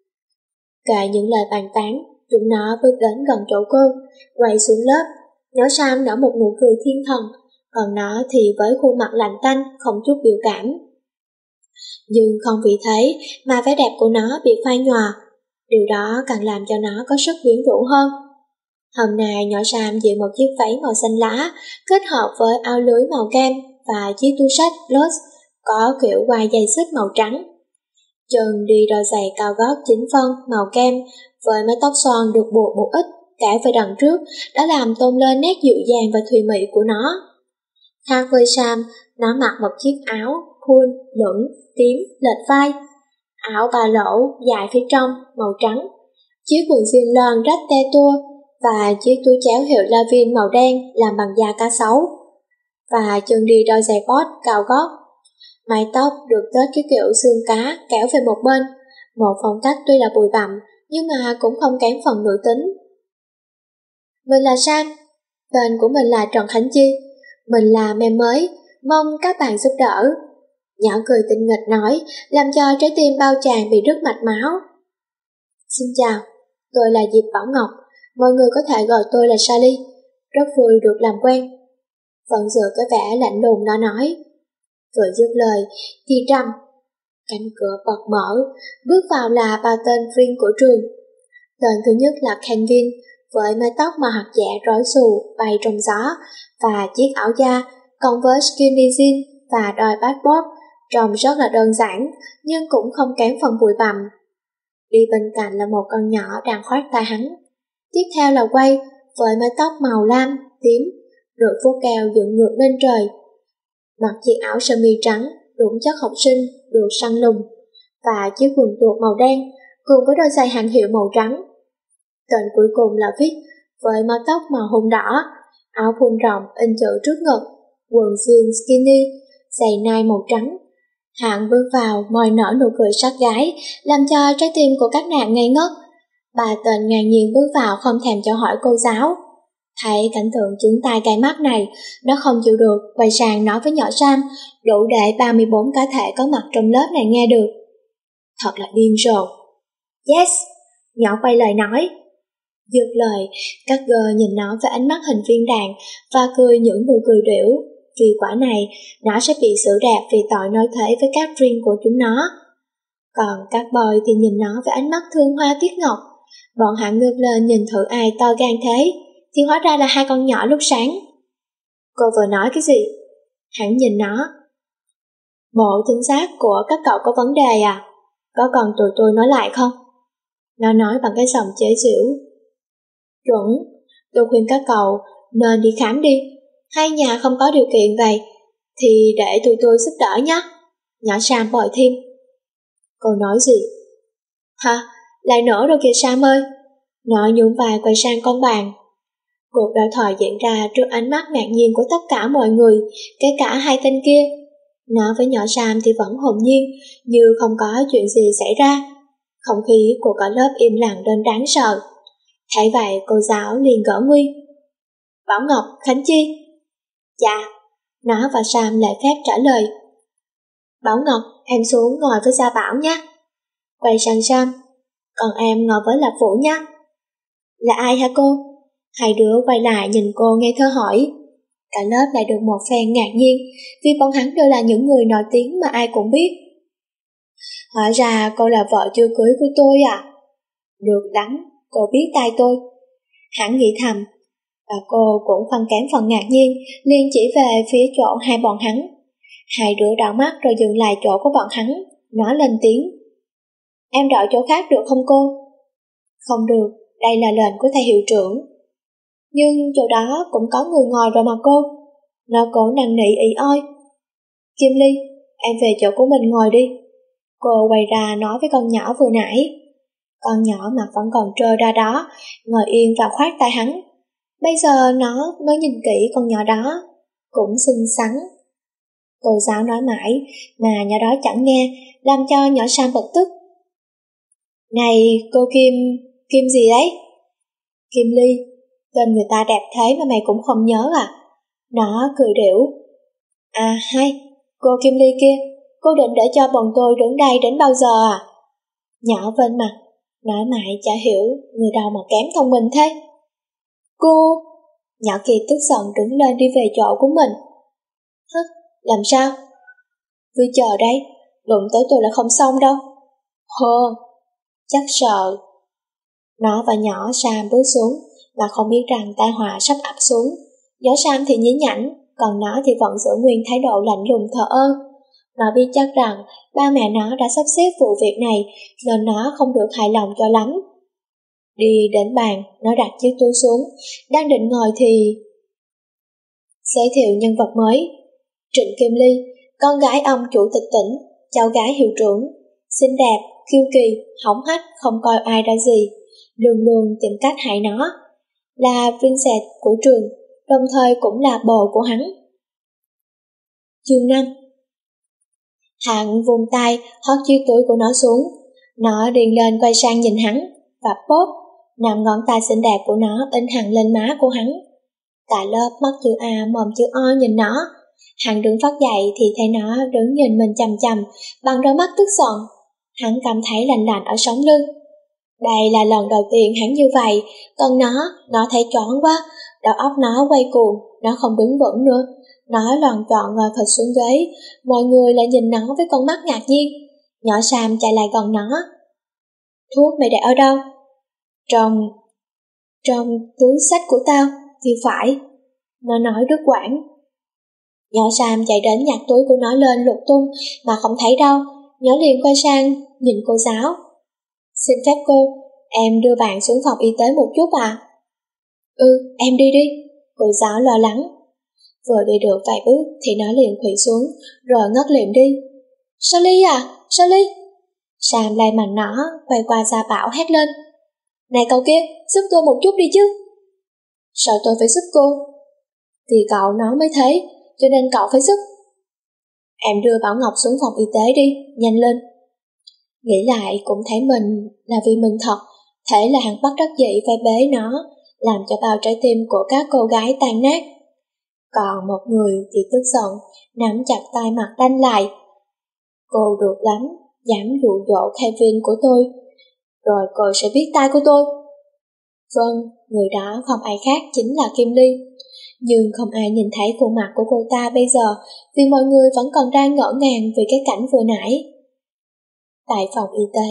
Kệ những lời bàn tán, chúng nó bước đến gần chỗ cô, quay xuống lớp. Nhỏ Sam nở một nụ cười thiên thần, còn nó thì với khuôn mặt lạnh tanh, không chút biểu cảm. Nhưng không vì thế mà vẻ đẹp của nó bị phai nhòa, điều đó càng làm cho nó có sức quyến rũ hơn. Hôm nay nhỏ Sam diện một chiếc váy màu xanh lá, kết hợp với áo lưới màu kem và chiếc túi xách Lost có kiểu quai dây xích màu trắng. Chân đi đôi giày cao gót chính phân màu kem với mái tóc xoăn được buộc một ít cả về đằng trước đã làm tôn lên nét dịu dàng và thùy mị của nó. Khác với Sam, nó mặc một chiếc áo thun lửng tím lệch vai, áo ba lỗ dài phía trong màu trắng, chiếc quần jean loan rách te tua và chiếc túi chéo hiệu Lavin màu đen làm bằng da cá sấu, và chân đi đôi giày bót cao gót. Mái tóc được tết cái kiểu xương cá kéo về một bên, một phong cách tuy là bụi bặm nhưng mà cũng không kém phần nữ tính. Mình là Sam, tên của mình là Trần Khánh Chi, mình là mem mới, mong các bạn giúp đỡ. Nhỏ cười tinh nghịch nói, làm cho trái tim bao tràn bị đứt mạch máu. Xin chào, tôi là Diệp Bảo Ngọc, mọi người có thể gọi tôi là Sally, rất vui được làm quen. Vẫn giữ cái vẻ lạnh lùng nó nói. Vừa dứt lời thì trầm, cánh cửa bật mở, bước vào là ba tên friend của trường. Tên thứ nhất là Kenvin, với mái tóc màu hạt dẻ rối xù bay trong gió và chiếc áo da, cộng với skinny jean và đôi passport, trông rất là đơn giản nhưng cũng không kém phần bụi bặm. Đi bên cạnh là một con nhỏ đang khoác tay hắn. Tiếp theo là Quay với mái tóc màu lam, tím, được vuốt keo dựng ngược lên trời. Mặc chiếc áo sơ mi trắng, đúng chất học sinh, được săn lùng, và chiếc quần tuột màu đen, cùng với đôi giày hàng hiệu màu trắng. Tên cuối cùng là Vic, với mái tóc màu hồng đỏ, áo thun rộng in chữ trước ngực, quần jean skinny, giày Nike màu trắng. Hắn bước vào môi nở nụ cười sát gái, làm cho trái tim của các nàng ngây ngất. Bà tên ngang nhiên bước vào không thèm cho hỏi cô giáo. Thấy cảnh tượng chướng tai gai mắt này, nó không chịu được, quay sang nói với nhỏ Sam, đủ để ba mươi bốn cá thể có mặt trong lớp này nghe được. Thật là điên rồ. Yes, nhỏ quay lời nói. Dứt lời, Carter nhìn nó với ánh mắt hình viên đạn và cười những nụ cười đểu. Vì quả này, nó sẽ bị xử đạp vì tội nói thế với các riêng của chúng nó. Còn các boy thì nhìn nó với ánh mắt thương hoa tiếc ngọc. Bọn hắn ngước lên nhìn thử ai to gan thế, thì hóa ra là hai con nhỏ lúc sáng. Cô vừa nói cái gì? Hắn nhìn nó. Bộ chính xác của các cậu có vấn đề à? Có cần tụi tôi nói lại không? Nó nói bằng cái giọng chế giễu. Chuẩn, tôi khuyên các cậu nên đi khám đi. Hay nhà không có điều kiện vậy, thì để tụi tôi giúp đỡ nhé. Nhỏ Sam bồi thêm. Cô nói gì? Hả? Lại nữa rồi kìa Sam ơi. Nó nhún vai quay sang con bàn. Cuộc đối thoại diễn ra trước ánh mắt ngạc nhiên của tất cả mọi người, kể cả hai tên kia. Nó với nhỏ Sam thì vẫn hồn nhiên, như không có chuyện gì xảy ra. Không khí của cả lớp im lặng đến đáng sợ. Thấy vậy cô giáo liền gỡ nguy. Bảo Ngọc, Khánh Chi. Dạ. Nó và Sam lại phép trả lời. Bảo Ngọc, em xuống ngồi với Gia Bảo nhé. Quay sang Sam. Còn em ngồi với Lạc Vũ nhé. Là ai hả cô? Hai đứa quay lại nhìn cô ngây thơ hỏi. Cả lớp lại được một phen ngạc nhiên, vì bọn hắn đều là những người nổi tiếng mà ai cũng biết. Hóa ra cô là vợ chưa cưới của tôi à? Được lắm, cô biết tay tôi. Hắn nghĩ thầm, và cô cũng không kém phần ngạc nhiên, liền chỉ về phía chỗ hai bọn hắn. Hai đứa đảo mắt rồi dừng lại chỗ của bọn hắn, nói lên tiếng. Em đợi chỗ khác được không cô? Không được, đây là lệnh của thầy hiệu trưởng. Nhưng chỗ đó cũng có người ngồi rồi mà cô. Nó cố năn nỉ ỉ ôi. Kim Ly, em về chỗ của mình ngồi đi. Cô quay ra nói với con nhỏ vừa nãy. Con nhỏ mặt vẫn còn trơ ra đó, ngồi yên và khoát tay hắn. Bây giờ nó mới nhìn kỹ con nhỏ đó, cũng xinh xắn. Cô giáo nói mãi, mà nhỏ đó chẳng nghe, làm cho nhỏ Sam bực tức. Này cô Kim, Kim gì đấy? Kim Ly, tên người ta đẹp thế mà mày cũng không nhớ à? Nó cười đểu. À hay, cô Kim Ly kia, cô định để cho bọn tôi đứng đây đến bao giờ à? Nhỏ bên mặt, nói mãi chả hiểu, người đâu mà kém thông minh thế. Cô, nhỏ kia tức giận đứng lên đi về chỗ của mình. Hứ, làm sao? Cứ chờ đấy, đụng tới tôi là không xong đâu. Hơ, chắc sợ. Nó và nhỏ Sam bước xuống, mà không biết rằng tai họa sắp ập xuống. Nhỏ Sam thì nhí nhảnh, còn nó thì vẫn giữ nguyên thái độ lạnh lùng thờ ơ. Nó biết chắc rằng ba mẹ nó đã sắp xếp vụ việc này, nên nó không được hài lòng cho lắm. Đi đến bàn, nó đặt chiếc túi xuống, đang định ngồi thì... Giới thiệu nhân vật mới. Trịnh Kim Ly, con gái ông chủ tịch tỉnh, cháu gái hiệu trưởng, xinh đẹp, kiêu kỳ, hỏng hách, không coi ai ra gì, luôn luôn tìm cách hại nó. Là Vincent của trường, đồng thời cũng là bồ của hắn. Chương năm. Hắn vùng tay, hót chiếc túi của nó xuống. Nó điền lên quay sang nhìn hắn, và bóp, nằm ngón tay xinh đẹp của nó in hẳn lên má của hắn. Cả lớp mắt chữ A mồm chữ O nhìn nó. Hắn đứng phát dậy thì thấy nó đứng nhìn mình chằm chằm bằng đôi mắt tức giận. Hắn cảm thấy lạnh lạnh ở sống lưng. Đây là lần đầu tiên hắn như vậy, còn nó, nó thấy choáng quá, đầu óc nó quay cuồng, nó không đứng vững nữa. Nó loằn trọn ngồi phịch xuống ghế, mọi người lại nhìn nó với con mắt ngạc nhiên. Nhỏ Sam chạy lại gần nó. Thuốc mày để ở đâu? Trong... Trong túi xách của tao, thì phải. Nó nói đứt quãng. Nhỏ Sam chạy đến nhặt túi của nó lên lục tung mà không thấy đâu. Nhỏ liền quay sang nhìn cô giáo. Xin phép cô, em đưa bạn xuống phòng y tế một chút à? Ừ, em đi đi. Cô giáo lo lắng. Vừa đi được vài bước thì nó liền khuỵu xuống, rồi ngất liệm đi. Sally à, Sally! Sam lay mạnh nó, quay qua Gia Bảo hét lên. Này cậu kia, giúp tôi một chút đi chứ. Sao tôi phải giúp cô? Vì cậu nói mới thế, cho nên cậu phải giúp. Em đưa Bảo Ngọc xuống phòng y tế đi, nhanh lên. Nghĩ lại cũng thấy mình là vì mình thật, thế là hắn bắt đắc dĩ phải bế nó, làm cho bao trái tim của các cô gái tan nát. Còn một người thì tức giận, nắm chặt tay mặt đanh lại. Cô được lắm, dám dụ dỗ Kevin của tôi, rồi cô sẽ biết tay của tôi. Vâng, người đó không ai khác chính là Kim Ly. Nhưng không ai nhìn thấy khuôn mặt của cô ta bây giờ vì mọi người vẫn còn đang ngỡ ngàng vì cái cảnh vừa nãy. Tại phòng y tế.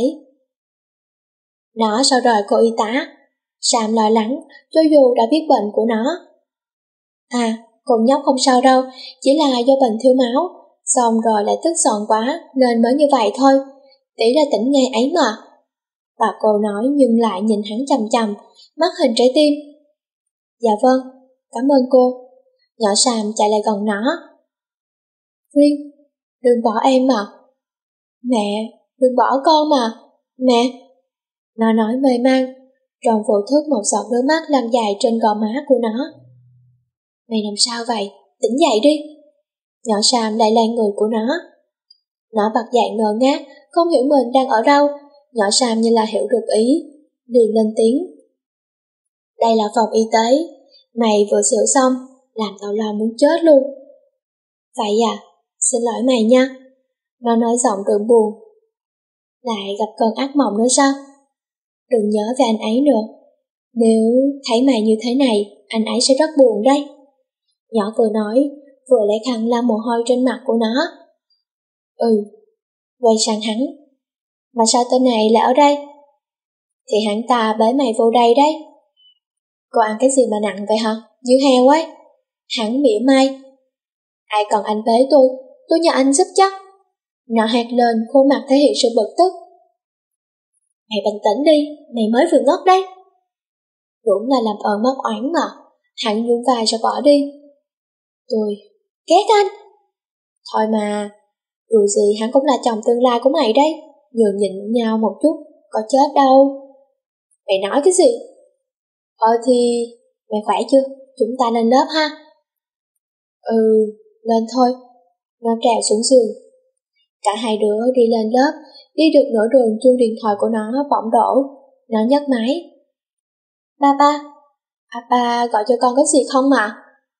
Nó sao rồi cô y tá? Sam lo lắng, cho dù đã biết bệnh của nó. À, con nhóc không sao đâu, chỉ là do bệnh thiếu máu, xong rồi lại tức giận quá nên mới như vậy thôi. Tỷ là tỉnh ngay ấy mà. Bà cô nói nhưng lại nhìn hắn chằm chằm, mắt hình trái tim. Dạ vâng, cảm ơn cô. Nhỏ Sam chạy lại gần nó. Rin, đừng bỏ em mà. Mẹ, đừng bỏ con mà. Mẹ. Nó nói mê man, trong vô thức một giọt nước mắt lăn dài trên gò má của nó. Mày làm sao vậy? Tỉnh dậy đi. Nhỏ Sam lại lay người của nó. Nó bật dậy ngơ ngác, không hiểu mình đang ở đâu. Nhỏ Sam như là hiểu được ý, liền lên tiếng. Đây là phòng y tế, mày vừa xỉu xong, làm tao lo muốn chết luôn. Vậy à, xin lỗi mày nha. Nó nói giọng đượm buồn. Lại gặp cơn ác mộng nữa sao? Đừng nhớ về anh ấy nữa. Nếu thấy mày như thế này, anh ấy sẽ rất buồn đấy. Nhỏ vừa nói, vừa lấy khăn lau mồ hôi trên mặt của nó. Ừ, quay sang hắn. Mà sao tên này lại ở đây? Thì hắn ta bế mày vô đây đấy. Cô ăn cái gì mà nặng vậy hả? Dưa heo ấy. Hắn mỉa mai. Ai cần anh bế tôi, tôi nhờ anh giúp chắc. Nó hét lên, khuôn mặt thể hiện sự bực tức. Mày bình tĩnh đi, mày mới vừa ngất đấy. Đúng là làm ơn mất oán mà. Hắn nhún vai rồi bỏ đi. Tôi ghét anh. Thôi mà, dù gì hắn cũng là chồng tương lai của mày đấy. Nhường nhịn nhau một chút, có chết đâu. Mày nói cái gì? Ờ thì, mày khỏe chưa? Chúng ta lên lớp ha. Ừ, lên thôi. Nó trèo xuống giường. Cả hai đứa đi lên lớp. Đi được nửa đường chuông điện thoại của nó bỗng đổ. Nó nhấc máy. Ba ba, à, ba gọi cho con có gì không mà?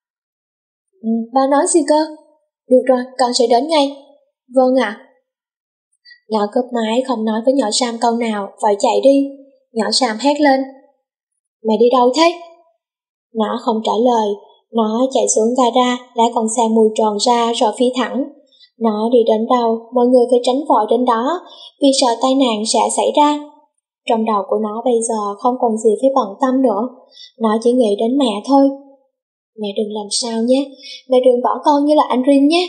Ừ, ba nói gì cơ? Được rồi, con sẽ đến ngay. Vâng ạ. À. Nó cướp máy không nói với nhỏ Sam câu nào, vội chạy đi. Nhỏ Sam hét lên. Mày đi đâu thế? Nó không trả lời. Nó chạy xuống gara, đã còn xe mùi tròn ra rồi phi thẳng. Nó đi đến đâu, mọi người phải tránh vội đến đó, vì sợ tai nạn sẽ xảy ra. Trong đầu của nó bây giờ không còn gì phải bận tâm nữa. Nó chỉ nghĩ đến mẹ thôi. Mẹ đừng làm sao nhé, mẹ đừng bỏ con như là anh Rin nhé.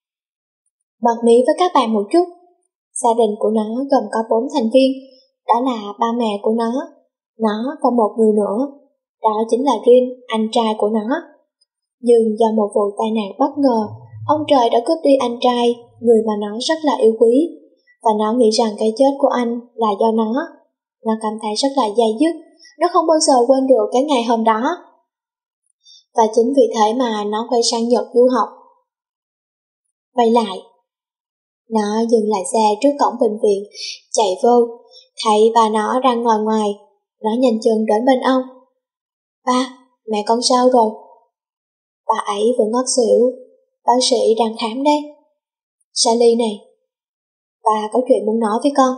Bật mí với các bạn một chút. Gia đình của nó gồm có bốn thành viên, đó là ba mẹ của nó, nó và một người nữa, đó chính là Rin, anh trai của nó. Nhưng do một vụ tai nạn bất ngờ, ông trời đã cướp đi anh trai, người mà nó rất là yêu quý, và nó nghĩ rằng cái chết của anh là do nó. Nó cảm thấy rất là day dứt, nó không bao giờ quên được cái ngày hôm đó. Và chính vì thế mà nó quay sang Nhật du học. Quay lại, nó dừng lại xe trước cổng bệnh viện, chạy vô, thấy bà nó đang ngồi ngoài. Nó nhanh chân đến bên ông. Ba, mẹ con sao rồi? Bà ấy vừa ngất xỉu, bác sĩ đang khám đấy. Sally này, bà có chuyện muốn nói với con.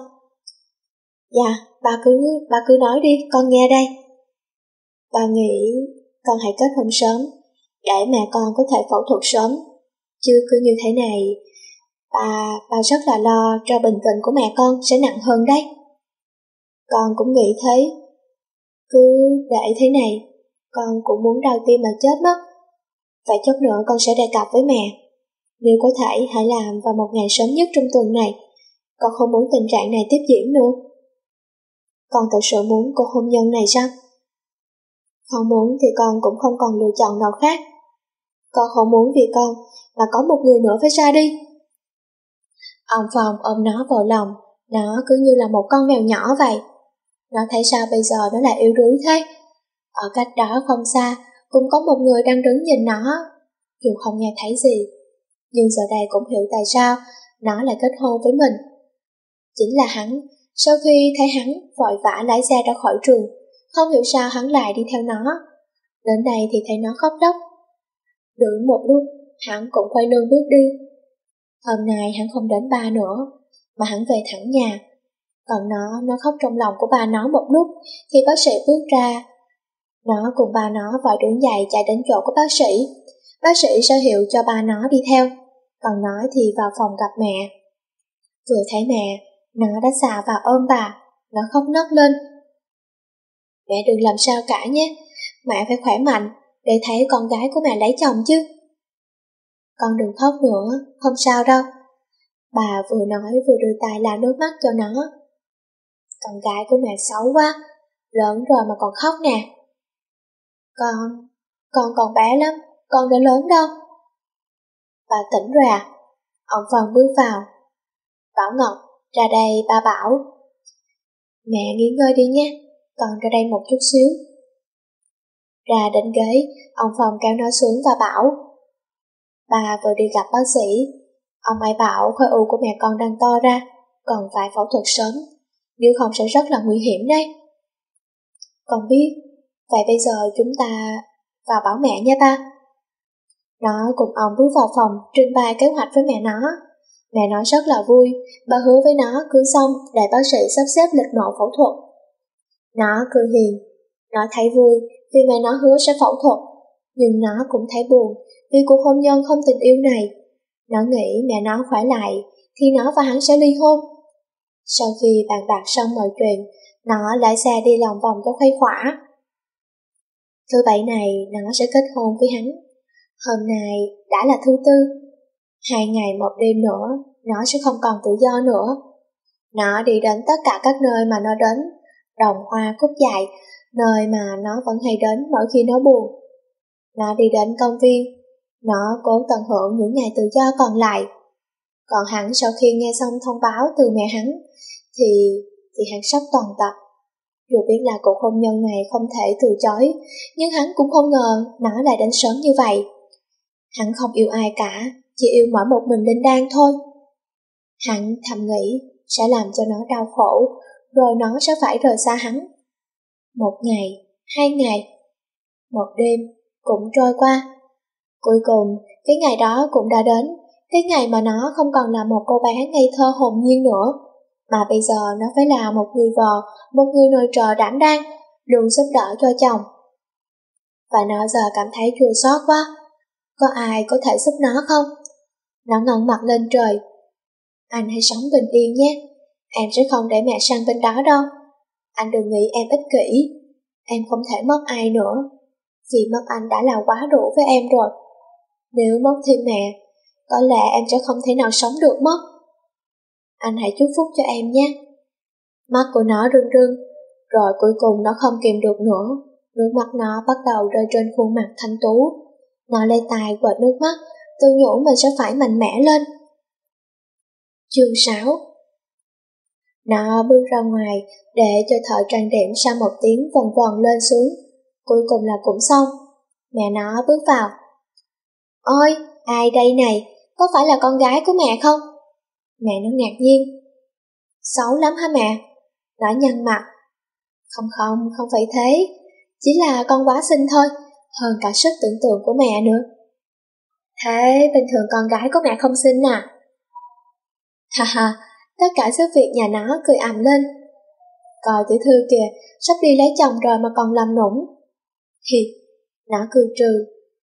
Dạ, bà cứ, bà cứ nói đi, con nghe đây. Bà nghĩ con hãy kết hôn sớm, để mẹ con có thể phẫu thuật sớm. Chứ cứ như thế này, bà, bà rất là lo cho bệnh tình của mẹ con sẽ nặng hơn đấy. Con cũng nghĩ thế. Cứ để thế này, con cũng muốn đau tim mà chết mất. Vậy chút nữa con sẽ đề cập với mẹ. Nếu có thể hãy làm vào một ngày sớm nhất trong tuần này. Con không muốn tình trạng này tiếp diễn nữa. Con thật sự muốn cuộc hôn nhân này sao? Không muốn thì con cũng không còn lựa chọn nào khác. Con không muốn vì con mà có một người nữa phải ra đi. Ông Phong ôm nó vào lòng, nó cứ như là một con mèo nhỏ vậy. Nó thấy sao bây giờ nó lại yếu đuối thế? Ở cách đó không xa, cũng có một người đang đứng nhìn nó, dù không nghe thấy gì. Nhưng giờ đây cũng hiểu tại sao nó lại kết hôn với mình. Chính là hắn, sau khi thấy hắn vội vã lái xe ra khỏi trường, không hiểu sao hắn lại đi theo nó. Đến đây thì thấy nó khóc lóc. Đứng một lúc, hắn cũng quay lưng bước đi. Hôm nay hắn không đến ba nữa, mà hắn về thẳng nhà. Còn nó, nó khóc trong lòng của ba nó một lúc, thì bác sĩ bước ra, Nó cùng ba nó vội đứng dậy chạy đến chỗ của bác sĩ. Bác sĩ ra hiệu cho ba nó đi theo, còn nó thì vào phòng gặp mẹ. Vừa thấy mẹ, nó đã xà vào ôm bà, nó khóc nấc lên. Mẹ đừng làm sao cả nhé, mẹ phải khỏe mạnh để thấy con gái của mẹ lấy chồng chứ. Con đừng khóc nữa, không sao đâu. Bà vừa nói vừa đưa tay lau nước mắt cho nó. Con gái của mẹ xấu quá, lớn rồi mà còn khóc nè. Con, con còn bé lắm, con đã lớn đâu. Bà tỉnh rồi à? Ông Phong bước vào. Bảo Ngọc, ra đây ba bảo. Mẹ nghỉ ngơi đi nhé, con ra đây một chút xíu. Ra đến ghế, ông Phong kéo nó xuống và bảo. Bà vừa đi gặp bác sĩ. Ông ấy bảo khối u của mẹ con đang to ra, còn phải phẫu thuật sớm, nếu không sẽ rất là nguy hiểm đấy. Con biết, vậy bây giờ chúng ta vào bảo mẹ nha ba. Nó cùng ông bước vào phòng trình bày kế hoạch với mẹ nó. Mẹ nó rất là vui, bà hứa với nó cứ xong để bác sĩ sắp xếp lịch mổ phẫu thuật. Nó cười hiền, nó thấy vui vì mẹ nó hứa sẽ phẫu thuật, nhưng nó cũng thấy buồn vì cuộc hôn nhân không tình yêu này. Nó nghĩ mẹ nó khỏe lại thì nó và hắn sẽ ly hôn. Sau khi bàn bạc xong mọi chuyện, nó lái xe đi lòng vòng cho khuây khỏa. Thứ bảy này nó sẽ kết hôn với hắn. Hôm nay đã là thứ tư. Hai ngày một đêm nữa, nó sẽ không còn tự do nữa. Nó đi đến tất cả các nơi mà nó đến, đồng hoa cúc dại, nơi mà nó vẫn hay đến mỗi khi nó buồn. Nó đi đến công viên, nó cố tận hưởng những ngày tự do còn lại. Còn hắn sau khi nghe xong thông báo từ mẹ hắn, thì, thì hắn sắp toàn tập. Dù biết là cuộc hôn nhân này không thể từ chối, nhưng hắn cũng không ngờ nó lại đến sớm như vậy. Hắn không yêu ai cả, chỉ yêu mỗi một mình Linh Đan thôi. Hắn thầm nghĩ sẽ làm cho nó đau khổ, rồi nó sẽ phải rời xa hắn. Một ngày, hai ngày, một đêm cũng trôi qua. Cuối cùng, cái ngày đó cũng đã đến, cái ngày mà nó không còn là một cô bé ngây thơ hồn nhiên nữa, mà bây giờ nó phải là một người vợ, một người nội trợ đảm đang, luôn giúp đỡ cho chồng. Và nó giờ cảm thấy chua xót quá. Có ai có thể giúp nó không? Nó ngẩng mặt lên trời. Anh hãy sống bình yên nhé. Em sẽ không để mẹ sang bên đó đâu. Anh đừng nghĩ em ích kỷ. Em không thể mất ai nữa. Vì mất anh đã là quá đủ với em rồi. Nếu mất thêm mẹ, có lẽ em sẽ không thể nào sống được mất. Anh hãy chúc phúc cho em nhé. Mắt của nó rưng rưng, rồi cuối cùng nó không kìm được nữa. Nước mắt nó bắt đầu rơi trên khuôn mặt thanh tú. Nó lấy tay quệt nước mắt, tự nhủ mình sẽ phải mạnh mẽ lên. Chương sáu. Nó bước ra ngoài để cho thợ trang điểm sau một tiếng vần vần lên xuống. Cuối cùng là cũng xong. Mẹ nó bước vào. Ôi, ai đây này? Có phải là con gái của mẹ không? Mẹ nó ngạc nhiên. Xấu lắm hả mẹ? Nó nhăn mặt. Không không, không phải thế. Chỉ là con quá xinh thôi, hơn cả sức tưởng tượng của mẹ nữa. Thế bình thường con gái của mẹ không xinh à? Ha ha, tất cả giúp việc nhà nó cười ầm lên. Coi tiểu thư kìa, sắp đi lấy chồng rồi mà còn làm nũng. Hì, nó cười trừ.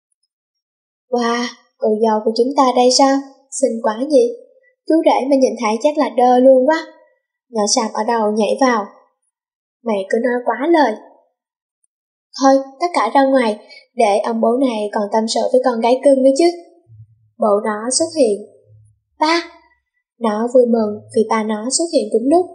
Wow, cô dâu của chúng ta đây sao? Xinh quá nhỉ? Chú rể mà nhìn thấy chắc là đơ luôn quá. Nhỏ sạp ở đầu nhảy vào. Mày cứ nói quá lời. Thôi, tất cả ra ngoài, để ông bố này còn tâm sự với con gái cưng nữa chứ. Bộ nó xuất hiện. Ba! Nó vui mừng vì ba nó xuất hiện đúng lúc.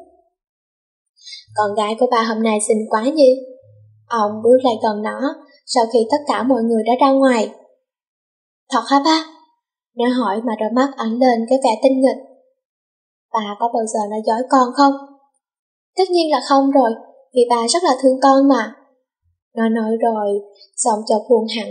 Con gái của ba hôm nay xinh quá nhỉ? Ông bước lại gần nó, sau khi tất cả mọi người đã ra ngoài. Thật hả ba? Nó hỏi mà đôi mắt ẩn lên cái vẻ tinh nghịch. Bà có bao giờ nói dối con không? Tất nhiên là không rồi, vì bà rất là thương con mà. Nó nói rồi, giọng chợt buồn hẳn.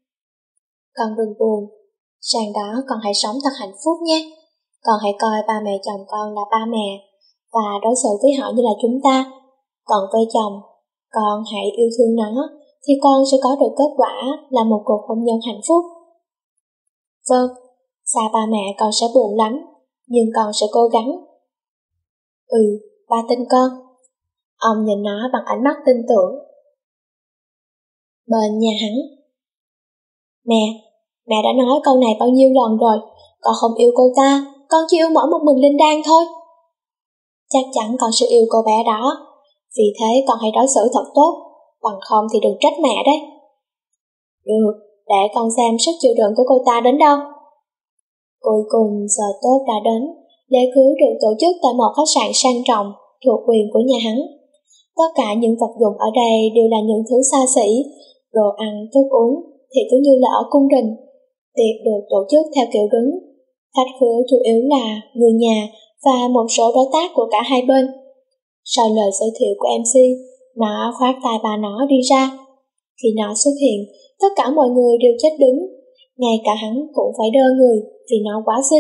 Con đừng buồn, sang đó con hãy sống thật hạnh phúc nhé. Con hãy coi ba mẹ chồng con là ba mẹ, và đối xử với họ như là chúng ta. Còn với chồng, con hãy yêu thương nó, thì con sẽ có được kết quả là một cuộc hôn nhân hạnh phúc. Vâng, xa ba mẹ con sẽ buồn lắm, nhưng con sẽ cố gắng. Ừ, ba tin con. Ông nhìn nó bằng ánh mắt tin tưởng. bên nhà hắn. Mẹ, mẹ đã nói câu này bao nhiêu lần rồi, con không yêu cô ta, con chỉ yêu mỗi một mình Linh Đan thôi. Chắc chắn con sẽ yêu cô bé đó, vì thế con hãy đối xử thật tốt, bằng không thì đừng trách mẹ đấy. Được, để con xem sức chịu đựng của cô ta đến đâu. Cuối cùng giờ tốt đã đến, lễ cưới được tổ chức tại một khách sạn sang trọng thuộc quyền của nhà hắn. Tất cả những vật dụng ở đây đều là những thứ xa xỉ, đồ ăn, thức uống thì cứ như là ở cung đình. Tiệc được tổ chức theo kiểu đứng, khách khứa chủ yếu là người nhà và một số đối tác của cả hai bên. Sau lời giới thiệu của em xê, nó khoác tay bà nó đi ra. Khi nó xuất hiện, tất cả mọi người đều chết đứng, ngay cả hắn cũng phải đơ người vì nó quá xinh.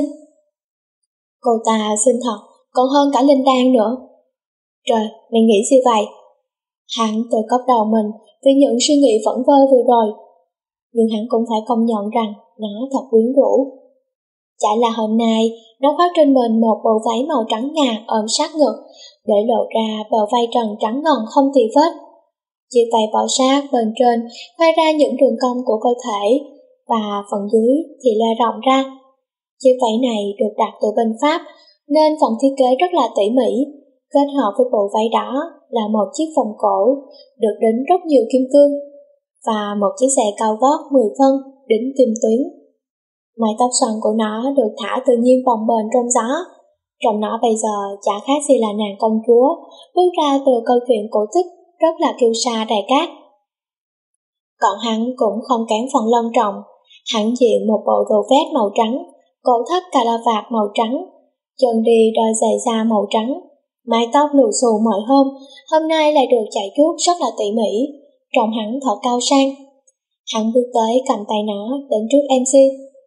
Cô ta xinh thật, còn hơn cả Linh Đan nữa. Trời, mày nghĩ gì vậy? Hắn tự cốc đầu mình vì những suy nghĩ vẩn vơ vừa rồi. Nhưng hắn cũng phải công nhận rằng nó thật quyến rũ. Chả là hôm nay, nó khoác trên mình một bộ váy màu trắng ngà ôm sát ngực, để lộ ra bờ vai trần trắng ngần không tì vết. Chiếc váy bó sát bên trên khoe ra những đường cong của cơ thể, và phần dưới thì lê rộng ra. Chiếc váy này được đặt từ bên Pháp, nên phần thiết kế rất là tỉ mỉ. Kết hợp với bộ váy đó là một chiếc vòng cổ được đính rất nhiều kim cương, và một chiếc giày cao gót mười phân đính kim tuyến. Mái tóc xoăn của nó được thả tự nhiên bồng bềnh trong gió. Trông nó bây giờ chả khác gì là nàng công chúa bước ra từ câu chuyện cổ tích rất là kiêu sa đầy cát. Còn hắn cũng không kém phần long trọng. Hắn diện một bộ đồ vest màu trắng, cổ thắt cà la vạt màu trắng, chân đi đôi giày da màu trắng, mái tóc lù xù mọi hôm, hôm nay lại được chải chuốt rất là tỉ mỉ, trông hắn thật cao sang. Hắn bước tới cầm tay nó đến trước em xê.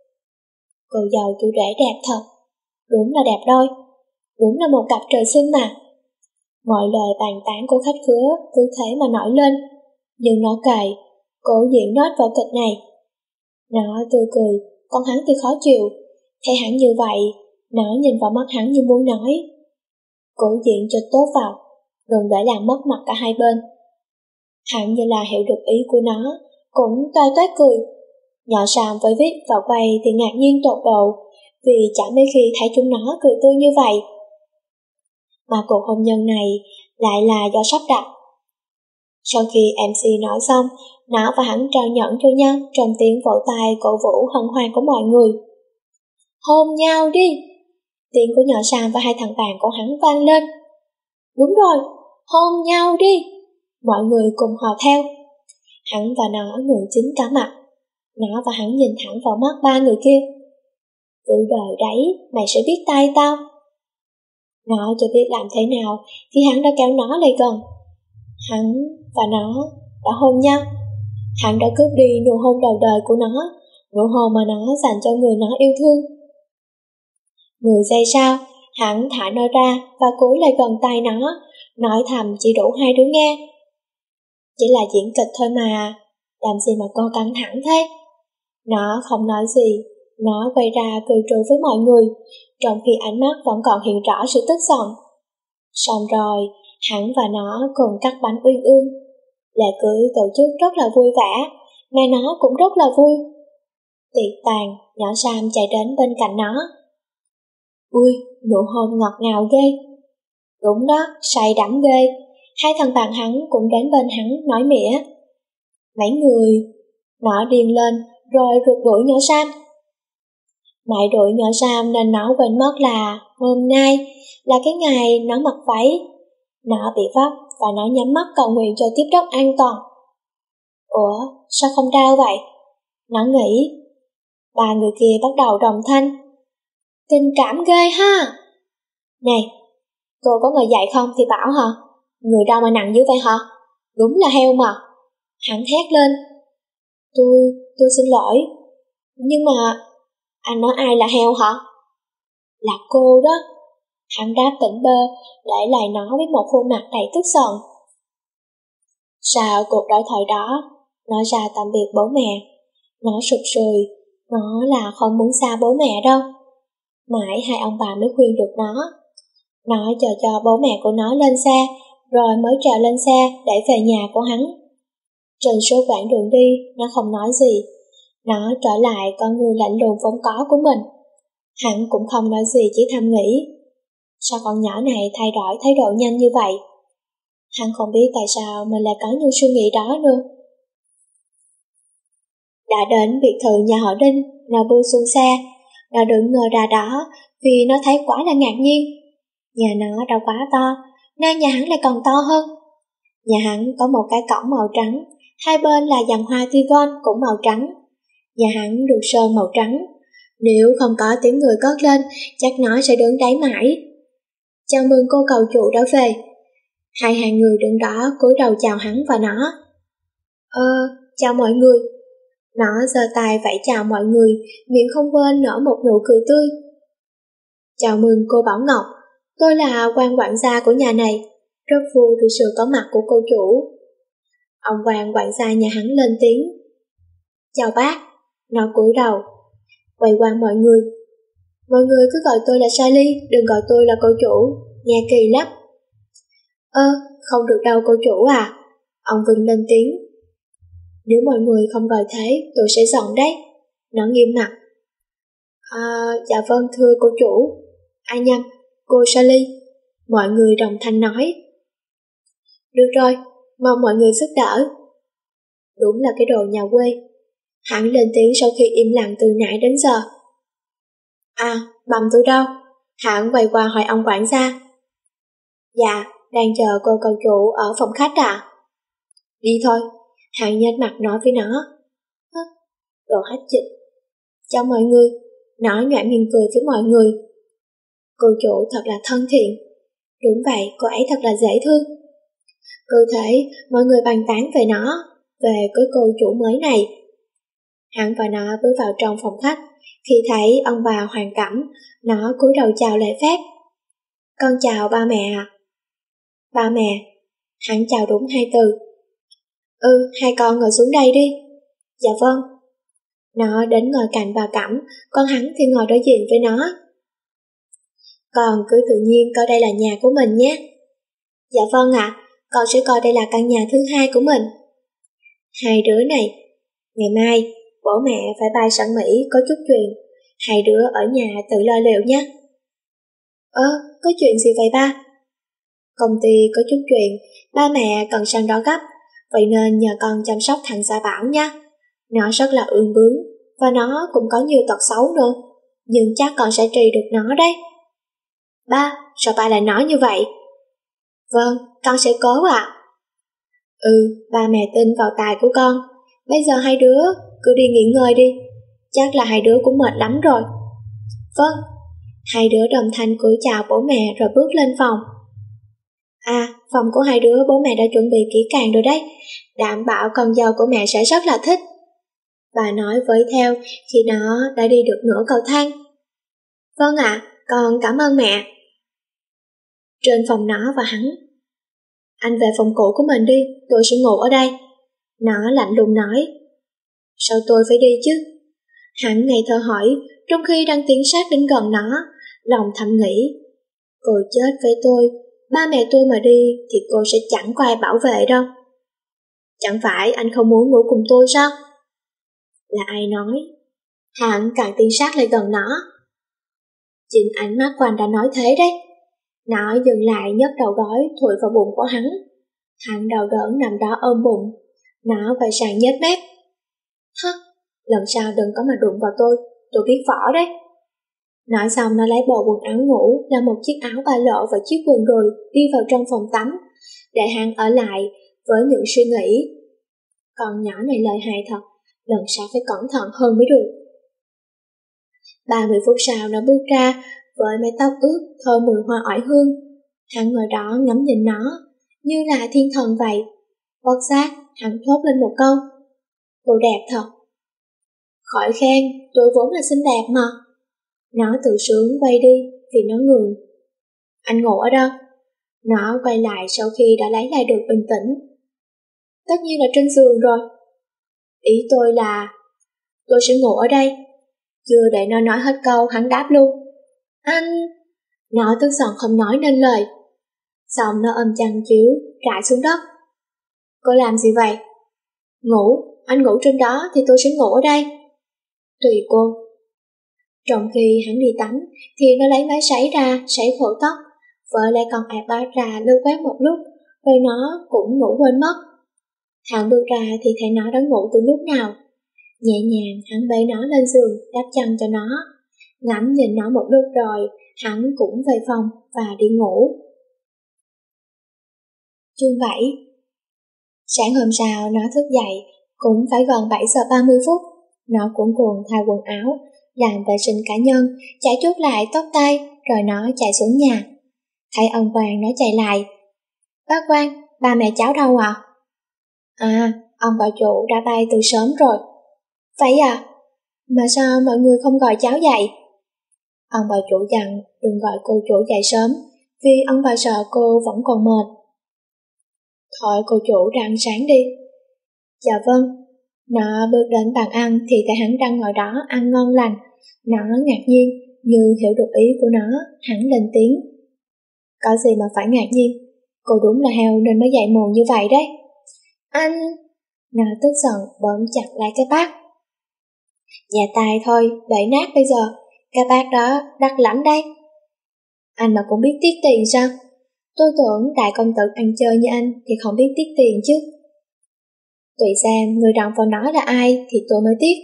Cô dâu chú rể đẹp thật, đúng là đẹp đôi, đúng là một cặp trời sinh mà. Mọi lời bàn tán của khách khứa cứ thế mà nổi lên, nhưng nó cày, cố diễn nốt vở kịch này. Nó tươi cười, còn hắn thì khó chịu. Thấy hắn như vậy, nó nhìn vào mắt hắn như muốn nói: cố diễn cho tốt vào, đừng để làm mất mặt cả hai bên. Hắn như là hiểu được ý của nó, cũng toa toét cười. Nhỏ Sam với Vic vào quay thì ngạc nhiên tột độ, vì chẳng mấy khi thấy chúng nó cười tươi như vậy. Mà cuộc hôn nhân này lại là do sắp đặt. Sau khi em xê nói xong, nó và hắn trao nhẫn cho nhau trong tiếng vỗ tay cổ vũ hân hoan của mọi người. Hôn nhau đi! Tiếng của nhỏ Sam và hai thằng bạn của hắn vang lên. Đúng rồi, hôn nhau đi! Mọi người cùng hò theo. Hắn và nó ngượng chín cả mặt. Nó và hắn nhìn thẳng vào mắt ba người kia. Từ đời đấy, mày sẽ biết tay tao. Nó chưa biết làm thế nào thì hắn đã kéo nó lại gần. Hắn và nó đã hôn nhau. Hắn đã cướp đi nụ hôn đầu đời của nó, nụ hôn mà nó dành cho người nó yêu thương. Mười giây sau, hắn thả nó ra và cúi lại gần tay nó, nói thầm chỉ đủ hai đứa nghe. Chỉ là diễn kịch thôi mà, làm gì mà cô căng thẳng thế? Nó không nói gì, nó quay ra cười trừ với mọi người, trong khi ánh mắt vẫn còn hiện rõ sự tức giận. Xong rồi, hắn và nó cùng cắt bánh uyên ương. Lễ cưới tổ chức rất là vui vẻ, mà nó cũng rất là vui. Tiệc tàn, nhỏ Sam chạy đến bên cạnh nó. Ui, nụ hôn ngọt ngào ghê. Đúng đó, say đắm ghê. Hai thằng bạn hắn cũng đến bên hắn nói mỉa. Mấy người, nó điên lên rồi rượt đuổi nhỏ Sam. Mày đuổi nhỏ Sam nên nó quên mất là hôm nay là cái ngày nó mặc váy. Nó bị vấp và nó nhắm mắt cầu nguyện cho tiếp đất an toàn. Ủa, sao không đau vậy? Nó nghĩ. Ba người kia bắt đầu đồng thanh. Tình cảm ghê ha. Này, cô có ngồi dậy không thì bảo hả? Người đâu mà nặng dữ vậy hả? Đúng là heo mà. Hắn thét lên. Tôi, tôi xin lỗi. Nhưng mà, anh nói ai là heo hả? Là cô đó. Hắn đáp tỉnh bơ, để lại nó với một khuôn mặt đầy tức giận. Sau cuộc đối thoại đó, nó ra tạm biệt bố mẹ. Nó sụp sùi, nó là không muốn xa bố mẹ đâu. Mãi hai ông bà mới khuyên được nó. Nó chờ cho bố mẹ của nó lên xe, rồi mới trèo lên xe để về nhà của hắn. Trên suốt quãng đường đi, nó không nói gì. Nó trở lại con người lạnh lùng vốn có của mình. Hắn cũng không nói gì, chỉ thầm nghĩ, sao con nhỏ này thay đổi thái độ nhanh như vậy? Hắn không biết tại sao mình lại có những suy nghĩ đó nữa. Đã đến biệt thự nhà họ Đinh, nó bước xuống xe. Nó đứng ngơ ra đó vì nó thấy quá là ngạc nhiên. Nhà nó đã quá to, nên nhà hắn lại còn to hơn. Nhà hắn có một cái cổng màu trắng, hai bên là giàn hoa Tivon cũng màu trắng. Nhà hắn được sơn màu trắng. Nếu không có tiếng người cất lên, chắc nó sẽ đứng đấy mãi. Chào mừng cô cậu chủ đã về. Hai hàng người đứng đó cúi đầu chào hắn và nó. Ờ, chào mọi người. Nó giơ tay vẫy chào mọi người, miệng không quên nở một nụ cười tươi. Chào mừng cô Bảo Ngọc, tôi là quan quản gia của nhà này, rất vui vì sự có mặt của cô chủ. Ông quan quản gia nhà hắn lên tiếng. Chào bác. Nó cúi đầu, quay qua mọi người. Mọi người cứ gọi tôi là Sally, đừng gọi tôi là cô chủ, nghe kỳ lắm. Ơ, không được đâu cô chủ à. Ông Vinh lên tiếng. Nếu mọi người không gọi thế, tôi sẽ giận đấy. Nó nghiêm mặt. À, dạ vâng thưa cô chủ. À nhầm, cô Sally. Mọi người đồng thanh nói. Được rồi, mong mọi người giúp đỡ. Đúng là cái đồ nhà quê. Hắn lên tiếng sau khi im lặng từ nãy đến giờ. À, bầm tôi đâu? Hắn quay qua hỏi ông quản gia. Dạ, đang chờ cô cậu chủ ở phòng khách à? Đi thôi. Hắn nhếch mặt nói với nó. Hứ, đồ hách dịch. Chào mọi người. Nó nhoẻn miệng cười với mọi người. Cô chủ thật là thân thiện. Đúng vậy, cô ấy thật là dễ thương. Cứ thế, mọi người bàn tán về nó, về cái cô chủ mới này. Hắn và nó bước vào trong phòng khách. Khi thấy ông bà Hoàng Cẩm, nó cúi đầu chào lễ phép. Con chào ba mẹ ạ. Ba mẹ. Hắn chào đúng hai từ. Ừ, hai con ngồi xuống đây đi. Dạ vâng. Nó đến ngồi cạnh bà Cẩm, còn hắn thì ngồi đối diện với nó. Con cứ tự nhiên coi đây là nhà của mình nhé. Dạ vâng ạ, con sẽ coi đây là căn nhà thứ hai của mình. Hai đứa này, ngày mai bố mẹ phải bay sang Mỹ có chút chuyện, hai đứa ở nhà tự lo liệu nhé. Ơ, có chuyện gì vậy ba? Công ty có chút chuyện, ba mẹ cần sang đó gấp, vậy nên nhờ con chăm sóc thằng Gia Bảo nha. Nó rất là ương bướng, và nó cũng có nhiều tật xấu nữa, nhưng chắc con sẽ trị được nó đấy. Ba, sao ba lại nói như vậy? Vâng, con sẽ cố ạ. À. Ừ, ba mẹ tin vào tài của con. Bây giờ hai đứa cứ đi nghỉ ngơi đi. Chắc là hai đứa cũng mệt lắm rồi. Vâng. Hai đứa đồng thanh cúi chào bố mẹ rồi bước lên phòng. À, phòng của hai đứa bố mẹ đã chuẩn bị kỹ càng rồi đấy. Đảm bảo con dâu của mẹ sẽ rất là thích. Bà nói với theo khi nó đã đi được nửa cầu thang. Vâng ạ, à, con cảm ơn mẹ. Trên phòng nó và hắn. Anh về phòng cũ của mình đi, tôi sẽ ngủ ở đây. Nó lạnh lùng nói. Sao tôi phải đi chứ? Hắn ngây thơ hỏi, trong khi đang tiến sát đến gần nó, lòng thầm nghĩ. Cô chết với tôi, ba mẹ tôi mà đi thì cô sẽ chẳng có ai bảo vệ đâu. Chẳng phải anh không muốn ngủ cùng tôi sao? Là ai nói? Hắn càng tiến sát lại gần nó. Chính ánh mắt của anh đã nói thế đấy. Nó dừng lại nhấc đầu gối thổi vào bụng của hắn. Hắn đau đớn nằm đó ôm bụng. Nó quay sang nhếch mép. Hứ, lần sau đừng có mà đụng vào tôi, tôi biết võ đấy. Nói xong nó lấy bộ quần áo ngủ là một chiếc áo ba lỗ và chiếc quần đùi đi vào trong phòng tắm, để hắn ở lại với những suy nghĩ. Con nhỏ này lợi hại thật, lần sau phải cẩn thận hơn mới được. ba mươi phút sau nó bước ra với mái tóc ướt thơm mùi hoa oải hương. Hắn ngồi đó ngắm nhìn nó như là thiên thần vậy. Bất giác hắn thốt lên một câu. Cô đẹp thật. Khỏi khen, tôi vốn là xinh đẹp mà. Nó tự sướng quay đi vì nó ngượng. Anh ngủ ở đâu? Nó quay lại sau khi đã lấy lại được bình tĩnh. Tất nhiên là trên giường rồi. Ý tôi là tôi sẽ ngủ ở đây. Chưa để nó nói hết câu hắn đáp luôn. Anh... Nó tức giận không nói nên lời. Xong nó ôm chăn chiếu trải xuống đất. Cô làm gì vậy? Ngủ, anh ngủ trên đó thì tôi sẽ ngủ ở đây. Tùy cô. Trong khi hắn đi tắm thì nó lấy máy sấy ra, sấy khổ tóc, vợ lại còn ạp ba ra lưu quét một lúc, rồi nó cũng ngủ quên mất. Hắn bước ra thì thấy nó đã ngủ từ lúc nào. Nhẹ nhàng hắn bế nó lên giường, đắp chăn cho nó. Ngắm nhìn nó một lúc rồi, hắn cũng về phòng và đi ngủ. Chương bảy. Sáng hôm sau nó thức dậy, cũng phải gần bảy giờ ba mươi phút. Nó cuộn cuộn thay quần áo, làm vệ sinh cá nhân, chải chuốt lại tóc tay, rồi nó chạy xuống nhà. Thấy ông Quang nó chạy lại. Bác Quang, ba mẹ cháu đâu ạ? À? à, ông bà chủ đã bay từ sớm rồi. Vậy à? Mà sao mọi người không gọi cháu dậy? Ông bà chủ dặn đừng gọi cô chủ dậy sớm, vì ông bà sợ cô vẫn còn mệt. Thôi cô chủ ra ăn sáng đi. Dạ vâng. Nó bước đến bàn ăn thì thấy hắn đang ngồi đó ăn ngon lành. Nó ngạc nhiên, như hiểu được ý của nó, hắn lên tiếng. Có gì mà phải ngạc nhiên, cô đúng là heo nên mới dậy muộn như vậy đấy. Anh... Nó tức giận bấm chặt lại cái bát. Nhà tài thôi, bể nát bây giờ, cái bát đó đắt lắm đấy. Anh mà cũng biết tiếc tiền sao? Tôi tưởng đại công tử ăn chơi như anh thì không biết tiếc tiền chứ. Tùy xem người đặng vào nói là ai thì tôi mới tiếc.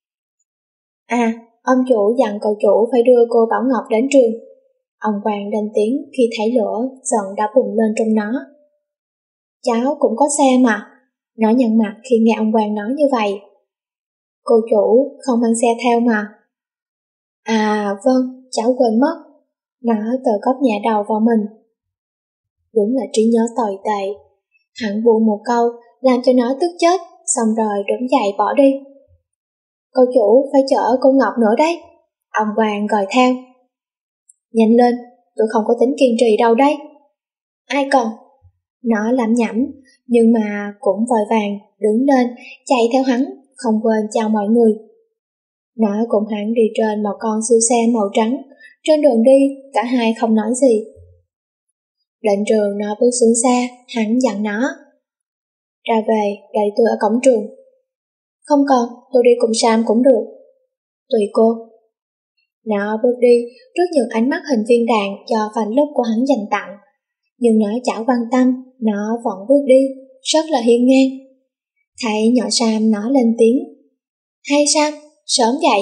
À, ông chủ dặn cậu chủ phải đưa cô Bảo Ngọc đến trường. Ông Quang lên tiếng khi thấy lửa giận đã bùng lên trong nó. Cháu cũng có xe mà. Nó nhăn mặt khi nghe ông Quang nói như vậy. Cô chủ không mang xe theo mà. À vâng, cháu quên mất. Nó tờ cốc nhẹ đầu vào mình. Đúng là trí nhớ tồi tệ. Hắn buông một câu làm cho nó tức chết, xong rồi đứng dậy bỏ đi. Cô chủ phải chở cô Ngọc nữa đấy. Ông Quang gọi theo. Nhanh lên, tôi không có tính kiên trì đâu đấy. Ai còn? Nó lẩm nhẩm, nhưng mà cũng vội vàng đứng lên, chạy theo hắn, không quên chào mọi người. Nó cùng hắn đi trên một con siêu xe màu trắng. Trên đường đi, cả hai không nói gì. Đến trường nó bước xuống xe, hắn dặn nó. Ra về, đợi tôi ở cổng trường. Không cần, tôi đi cùng Sam cũng được. Tùy cô. Nó bước đi trước những ánh mắt hình viên đạn do fan lúc của hắn dành tặng. Nhưng nó chẳng quan tâm, nó vẫn bước đi, rất là hiên ngang. Thấy nhỏ Sam nó lên tiếng. Hay Sam, sớm vậy.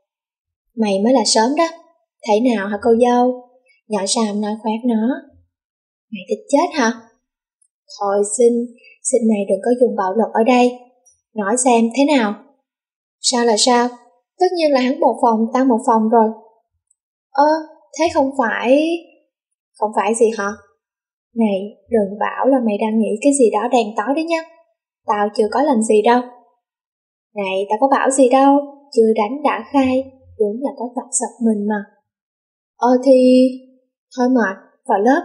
Mày mới là sớm đó. Thế nào hả cô dâu? Nhỏ Sam nói khoát nó. Mày thích chết hả? Thôi xin, xin mày đừng có dùng bạo lực ở đây. Nói xem thế nào? Sao là sao? Tất nhiên là hắn một phòng tăng một phòng rồi. Ơ, thế không phải... Không phải gì hả? Này, đừng bảo là mày đang nghĩ cái gì đó đèn tối đấy nhá. Tao chưa có làm gì đâu. Này, tao có bảo gì đâu. Chưa đánh đã khai. Đúng là có tật giật mình mà. Ờ thì... Thôi mệt, vào lớp.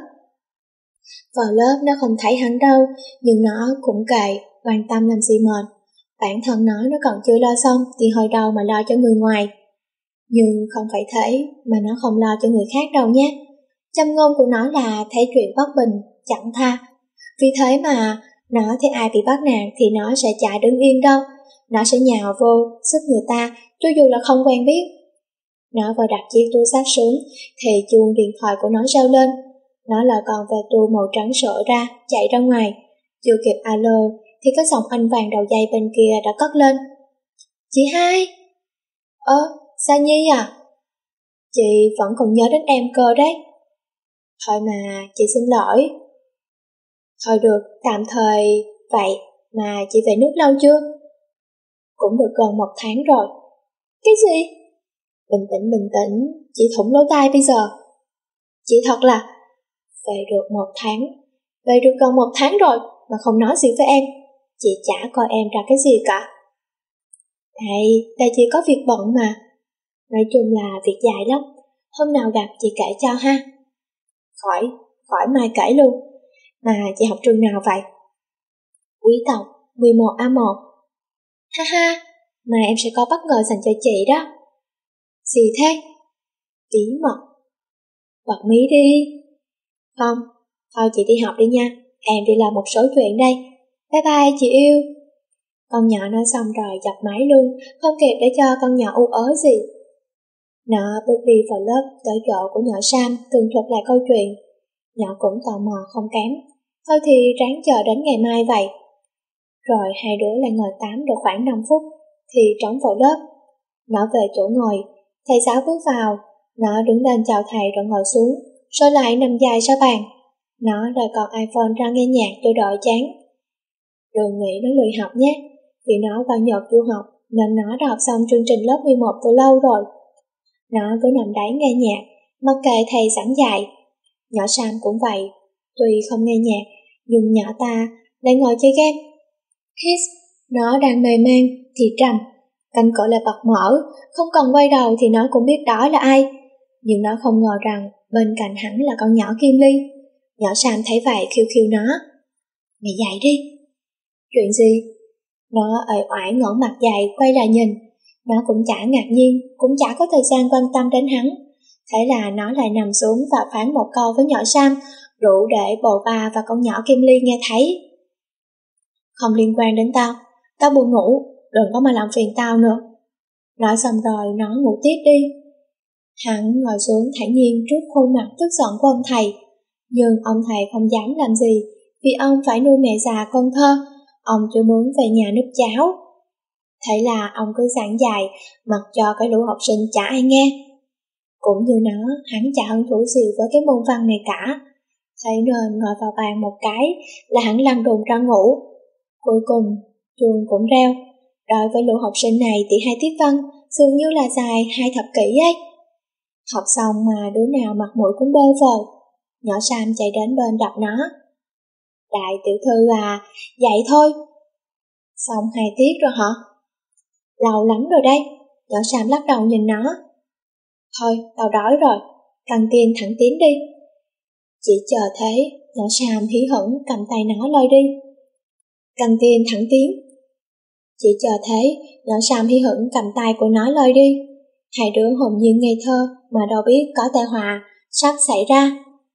Vào lớp nó không thấy hắn đâu, nhưng nó cũng kệ, quan tâm làm gì mệt. Bản thân nó nó còn chưa lo xong thì hồi đầu mà lo cho người ngoài. Nhưng không phải thế mà nó không lo cho người khác đâu nhé. Châm ngôn của nó là thấy chuyện bất bình, chẳng tha. Vì thế mà nó thấy ai bị bắt nạt thì nó sẽ chả đứng yên đâu. Nó sẽ nhào vô, giúp người ta, cho dù là không quen biết. Nó vừa đặt chiếc túi xách xuống thì chuông điện thoại của nó reo lên. Nó là con ve tu màu trắng sỡ ra, chạy ra ngoài. Chưa kịp alo thì cái giọng anh vàng đầu dây bên kia đã cất lên. Chị hai. Ơ, Sa Nhi à? Chị vẫn còn nhớ đến em cơ đấy. Thôi mà, chị xin lỗi. Thôi được, tạm thời vậy mà chị về nước lâu chưa? Cũng được gần một tháng rồi. Cái gì? Bình tĩnh, bình tĩnh, chị thủng lỗ tai bây giờ. Chị thật là... Về được một tháng, về được gần một tháng rồi mà không nói gì với em. Chị chả coi em ra cái gì cả. Đây, đây chỉ có việc bận mà. Nói chung là việc dài lắm. Hôm nào gặp chị kể cho ha. Khỏi, khỏi mai kể luôn. Mà chị học trường nào vậy? Quý tộc mười một A một. Ha ha, mà em sẽ có bất ngờ dành cho chị đó. Gì thế? Bí mật. Bật mí đi. Không, thôi chị đi học đi nha. Em đi làm một số chuyện đây. Bye bye chị yêu. Con nhỏ nói xong rồi dập máy luôn, không kịp để cho con nhỏ u ớ gì. Nó bước đi vào lớp tới chỗ của nhỏ Sam tường thuật lại câu chuyện. Nhỏ cũng tò mò không kém, thôi thì ráng chờ đến ngày mai vậy. Rồi hai đứa lại ngồi tám được khoảng năm phút, thì trống vào lớp. Nó về chỗ ngồi, thầy giáo bước vào, nó đứng lên chào thầy rồi ngồi xuống, rồi lại nằm dài sau bàn. Nó đòi con iPhone ra nghe nhạc cho đỡ chán. Đừng nghĩ nó lười học nhé, vì nó qua Nhật du học nên nó đã học xong chương trình lớp mười một từ lâu rồi. Nó cứ nằm đấy nghe nhạc, mặc kệ thầy giảng dạy. Nhỏ Sam cũng vậy, tuy không nghe nhạc, nhưng nhỏ ta lại ngồi chơi game. Hít, nó đang mê man thì trầm, cánh cửa lại bật mở, không cần quay đầu thì nó cũng biết đó là ai. Nhưng nó không ngờ rằng bên cạnh hắn là con nhỏ Kim Ly. Nhỏ Sam thấy vậy khiêu khiêu nó. Mày dậy đi. Chuyện gì? Nó uể oải ngẩng mặt dậy quay lại nhìn. Nó cũng chả ngạc nhiên, cũng chả có thời gian quan tâm đến hắn. Thế là nó lại nằm xuống và phán một câu với nhỏ Sam, đủ để bồ ba và con nhỏ Kim Ly nghe thấy. Không liên quan đến tao, tao buồn ngủ, đừng có mà làm phiền tao nữa. Nói xong rồi nó ngủ tiếp đi. Hắn ngồi xuống thản nhiên trước khuôn mặt tức giận của ông thầy. Nhưng ông thầy không dám làm gì, vì ông phải nuôi mẹ già con thơ, ông chưa muốn về nhà núp cháo. Thế là ông cứ giảng dạy, mặc cho cái lũ học sinh chả ai nghe. Cũng như nó, hắn chả hứng thú gì với cái môn văn này cả. Thế nên ngồi vào bàn một cái là hắn lăn đùng ra ngủ. Cuối cùng, chuông cũng reo. Đối với lũ học sinh này thì hai tiết văn dường như là dài hai thập kỷ ấy. Học xong mà đứa nào mặt mũi cũng bơ phờ. Nhỏ Sam chạy đến bên đập nó. Đại tiểu thư à, dậy thôi. Xong hai tiết rồi hả? Lâu lắm rồi đây. Nhỏ Sam lắc đầu nhìn nó. Thôi, tao đói rồi, căng tin thẳng tiến đi. Chỉ chờ thế, nhỏ Sam hí hửng cầm tay nó lôi đi. Căng tin thẳng tiến. Chỉ chờ thế, nhỏ Sam hí hửng cầm tay của nó lôi đi. Hai đứa hồn nhiên ngây thơ mà đâu biết có tai họa sắp xảy ra.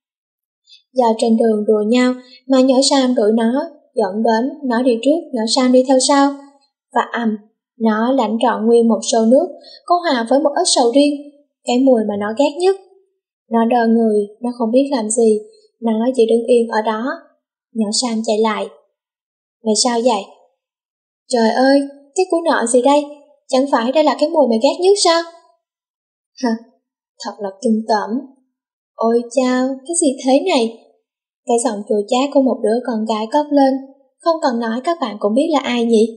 Do trên đường đùa nhau mà nhỏ Sam đuổi nó, dẫn đến nó đi trước, nhỏ Sam đi theo sau. Và ầm, nó lãnh trọn nguyên một xô nước, có hòa với một ít sầu riêng, cái mùi mà nó ghét nhất. Nó đờ người, nó không biết làm gì, nó chỉ đứng yên ở đó. Nhỏ Sam chạy lại. Mày sao vậy? Trời ơi, cái cú nọ gì đây? Chẳng phải đây là cái mùi mày ghét nhất sao? Hả? Thật là kinh tởm. Ôi chao, cái gì thế này? Cái giọng chua chát của một đứa con gái cất lên, không cần nói các bạn cũng biết là ai nhỉ?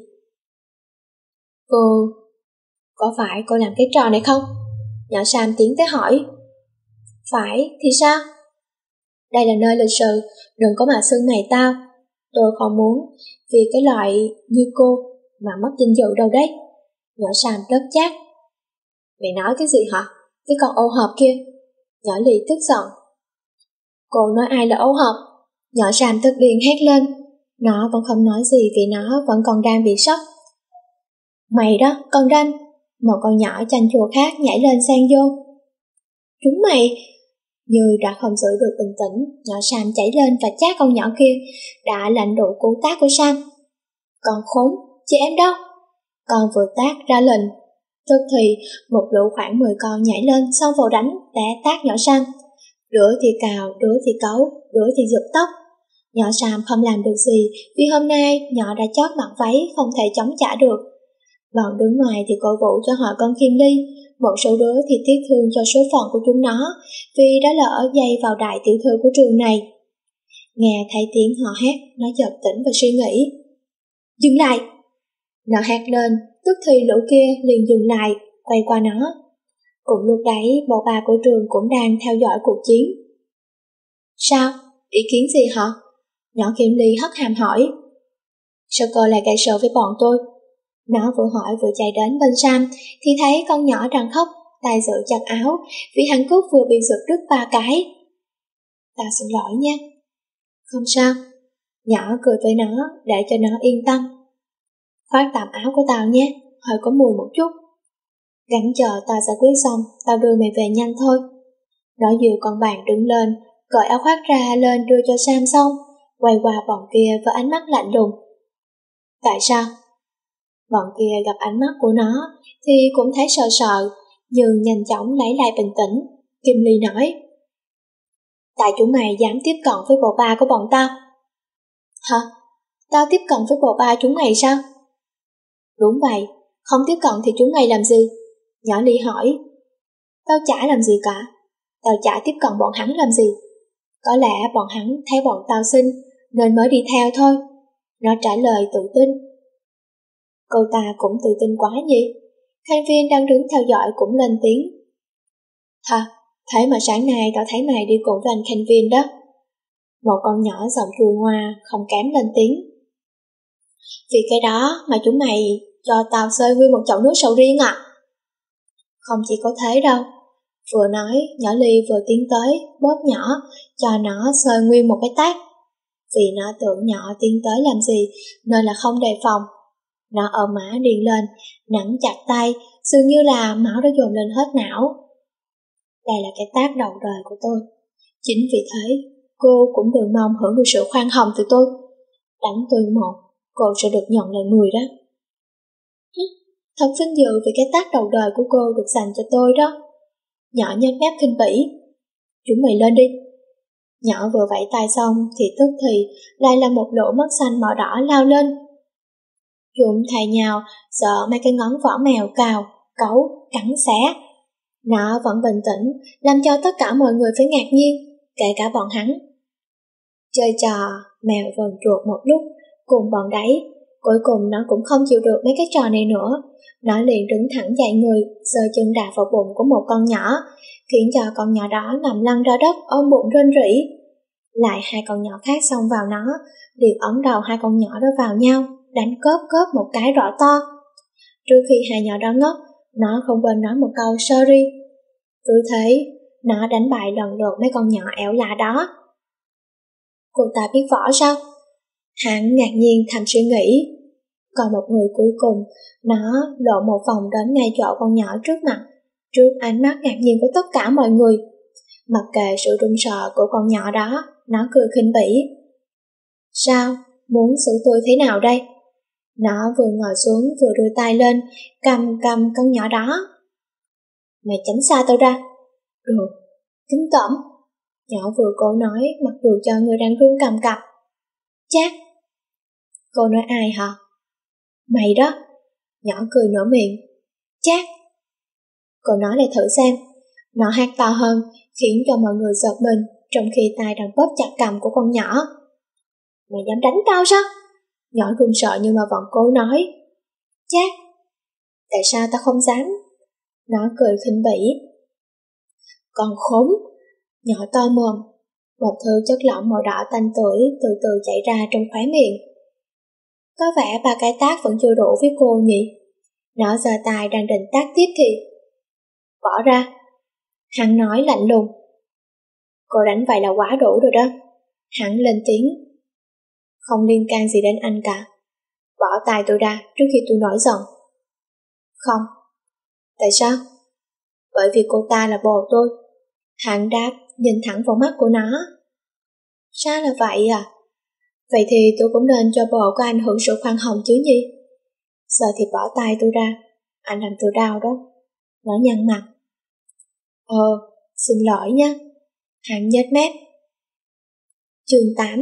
Cô... Có phải cô làm cái trò này không? Nhỏ Sam tiến tới hỏi. Phải, thì sao? Đây là nơi lịch sự, đừng có mà xưng mày tao. Tôi không muốn, vì cái loại như cô mà mất danh dự đâu đấy. Nhỏ Sam rất chát. Mày nói cái gì hả? Cái con ô hợp kia. Nhỏ Ly tức giận. Cô nói ai là ô hợp? Nhỏ Sam tức điên hét lên. Nó vẫn không nói gì vì nó vẫn còn đang bị sốc. Mày đó, con ranh. Một con nhỏ chanh chua khác nhảy lên xen vô. Chúng mày... Như đã không giữ được bình tĩnh, nhỏ Sam chảy lên và chát con nhỏ kia, đã lạnh đủ cú tát của Sam. Con khốn, chị em đâu? Con vừa tát ra lệnh. Tức thì một lũ khoảng mười con nhảy lên xông vào đánh, đá tát nhỏ Sam. Đứa thì cào, đứa thì cấu, đứa thì giật tóc. Nhỏ Sam không làm được gì vì hôm nay nhỏ đã chót mặc váy không thể chống trả được. Bọn đứng ngoài thì cổ vũ cho họ con Kim Ly. Một số đứa thì tiếc thương cho số phận của chúng nó vì đã lỡ dây vào đại tiểu thư của trường này. Nghe thấy tiếng họ hét, nó chợt tỉnh và suy nghĩ. Dừng lại! Nó hét lên, tức thì lũ kia liền dừng lại, quay qua nó. Cùng lúc đấy, bộ ba của trường cũng đang theo dõi cuộc chiến. Sao? Ý kiến gì hả? Nhỏ Kim Ly hất hàm hỏi. Sao cô lại gây sự với bọn tôi? Nó vừa hỏi vừa chạy đến bên Sam thì thấy con nhỏ đang khóc, tay giữ chặt áo vì hắn cúc vừa bị giật đứt ba cái. Tao xin lỗi nha. Không sao. Nhỏ cười với nó để cho nó yên tâm. Khoác tạm áo của tao nhé, hơi có mùi một chút. Gắng chờ tao giải quyết xong, tao đưa mày về nhanh thôi. Nó dìu con bạn đứng lên, cởi áo khoác ra lên đưa cho Sam xong, quay qua bọn kia với ánh mắt lạnh lùng. Tại sao? Bọn kia gặp ánh mắt của nó thì cũng thấy sợ sợ, nhưng nhanh chóng lấy lại bình tĩnh. Kim Ly nói, tại chúng mày dám tiếp cận với bộ ba của bọn tao. Hả? Tao tiếp cận với bộ ba chúng mày sao? Đúng vậy, không tiếp cận thì chúng mày làm gì? Nhỏ Ly hỏi. Tao chả làm gì cả, tao chả tiếp cận bọn hắn làm gì. Có lẽ bọn hắn thấy bọn tao xinh nên mới đi theo thôi. Nó trả lời tự tin. Cô ta cũng tự tin quá nhỉ? Thành viên đang đứng theo dõi cũng lên tiếng. Hả? Thế mà sáng nay tao thấy mày đi cùng với anh Thành viên đó. Một con nhỏ giọng chùi ngoa không kém lên tiếng. Vì cái đó mà chúng mày cho tao xơi nguyên một chậu nước sầu riêng à? Không chỉ có thế đâu. Vừa nói, nhỏ Ly vừa tiến tới, bóp nhỏ, cho nó xơi nguyên một cái tát. Vì nó tưởng nhỏ tiến tới làm gì, nên là không đề phòng. Nó ở má điên lên, nắm chặt tay, dường như là máu đã dồn lên hết não. Đây là cái tát đầu đời của tôi. Chính vì thế, cô cũng đừng mong hưởng được sự khoan hồng từ tôi. Đánh tôi một, cô sẽ được nhận lại mười đó. Thật vinh dự vì cái tát đầu đời của cô được dành cho tôi đó. Nhỏ nhếch mép khinh bỉ. Chúng mày lên đi. Nhỏ vừa vẫy tay xong thì tức thì lại là một lỗ mắt xanh màu đỏ lao lên. Chúng thay nhau sợ mấy cái ngón vỏ mèo cào, cấu, cắn xé. Nó vẫn bình tĩnh, làm cho tất cả mọi người phải ngạc nhiên, kể cả bọn hắn. Chơi trò mèo vờn chuột một lúc cùng bọn đấy, cuối cùng nó cũng không chịu được mấy cái trò này nữa. Nó liền đứng thẳng dậy người, giơ chân đạp vào bụng của một con nhỏ, khiến cho con nhỏ đó nằm lăn ra đất ôm bụng rên rỉ. Lại hai con nhỏ khác xông vào nó, liền ấn đầu hai con nhỏ đó vào nhau, đánh cóp cóp một cái rõ to. Trước khi hai nhỏ đó ngốc, nó không quên nói một câu sorry. Cứ thế, nó đánh bại lần lượt mấy con nhỏ ẻo lạ đó. Cô ta biết võ sao? Hắn ngạc nhiên thầm suy nghĩ. Còn một người cuối cùng, nó lộ một vòng đến ngay chỗ con nhỏ trước mặt, trước ánh mắt ngạc nhiên của tất cả mọi người. Mặc kệ sự run sợ của con nhỏ đó, nó cười khinh bỉ. Sao? Muốn xử tôi thế nào đây? Nó vừa ngồi xuống vừa đưa tay lên, cầm cầm con nhỏ đó. Mày tránh xa tao ra. Được, kính cẩn. Nhỏ vừa cố nói mặc dù cho người đang run cầm cập. Chát. Cô nói ai hả? Mày đó. Nhỏ cười nở miệng. Chát. Cô nói lại thử xem. Nó hát to hơn, khiến cho mọi người giật mình, trong khi tay đang bóp chặt cầm của con nhỏ. Mày dám đánh tao sao? Nhỏ run sợ nhưng mà vẫn cố nói. Chát. Tại sao tao không dám? Nó cười khinh bỉ. Còn khốn. Nhỏ to mồm. Một thứ chất lỏng màu đỏ tanh tưởi từ từ chảy ra trong khóe miệng. Có vẻ ba cái tát vẫn chưa đủ với cô nhỉ? Nó giơ tay đang định tát tiếp thì bỏ ra. Hắn nói lạnh lùng. Cô đánh vậy là quá đủ rồi đó. Hắn lên tiếng. Không liên can gì đến anh cả. Bỏ tay tôi ra trước khi tôi nổi giận. Không. Tại sao? Bởi vì cô ta là bồ tôi. Hắn đáp nhìn thẳng vào mắt của nó. Sao là vậy à? Vậy thì tôi cũng nên cho bồ của anh hưởng sự khoan hồng chứ gì? Giờ thì bỏ tay tôi ra. Anh làm tôi đau đó. Nó nhăn mặt. Ờ, xin lỗi nha. Hắn nhếch mép. Chương tám.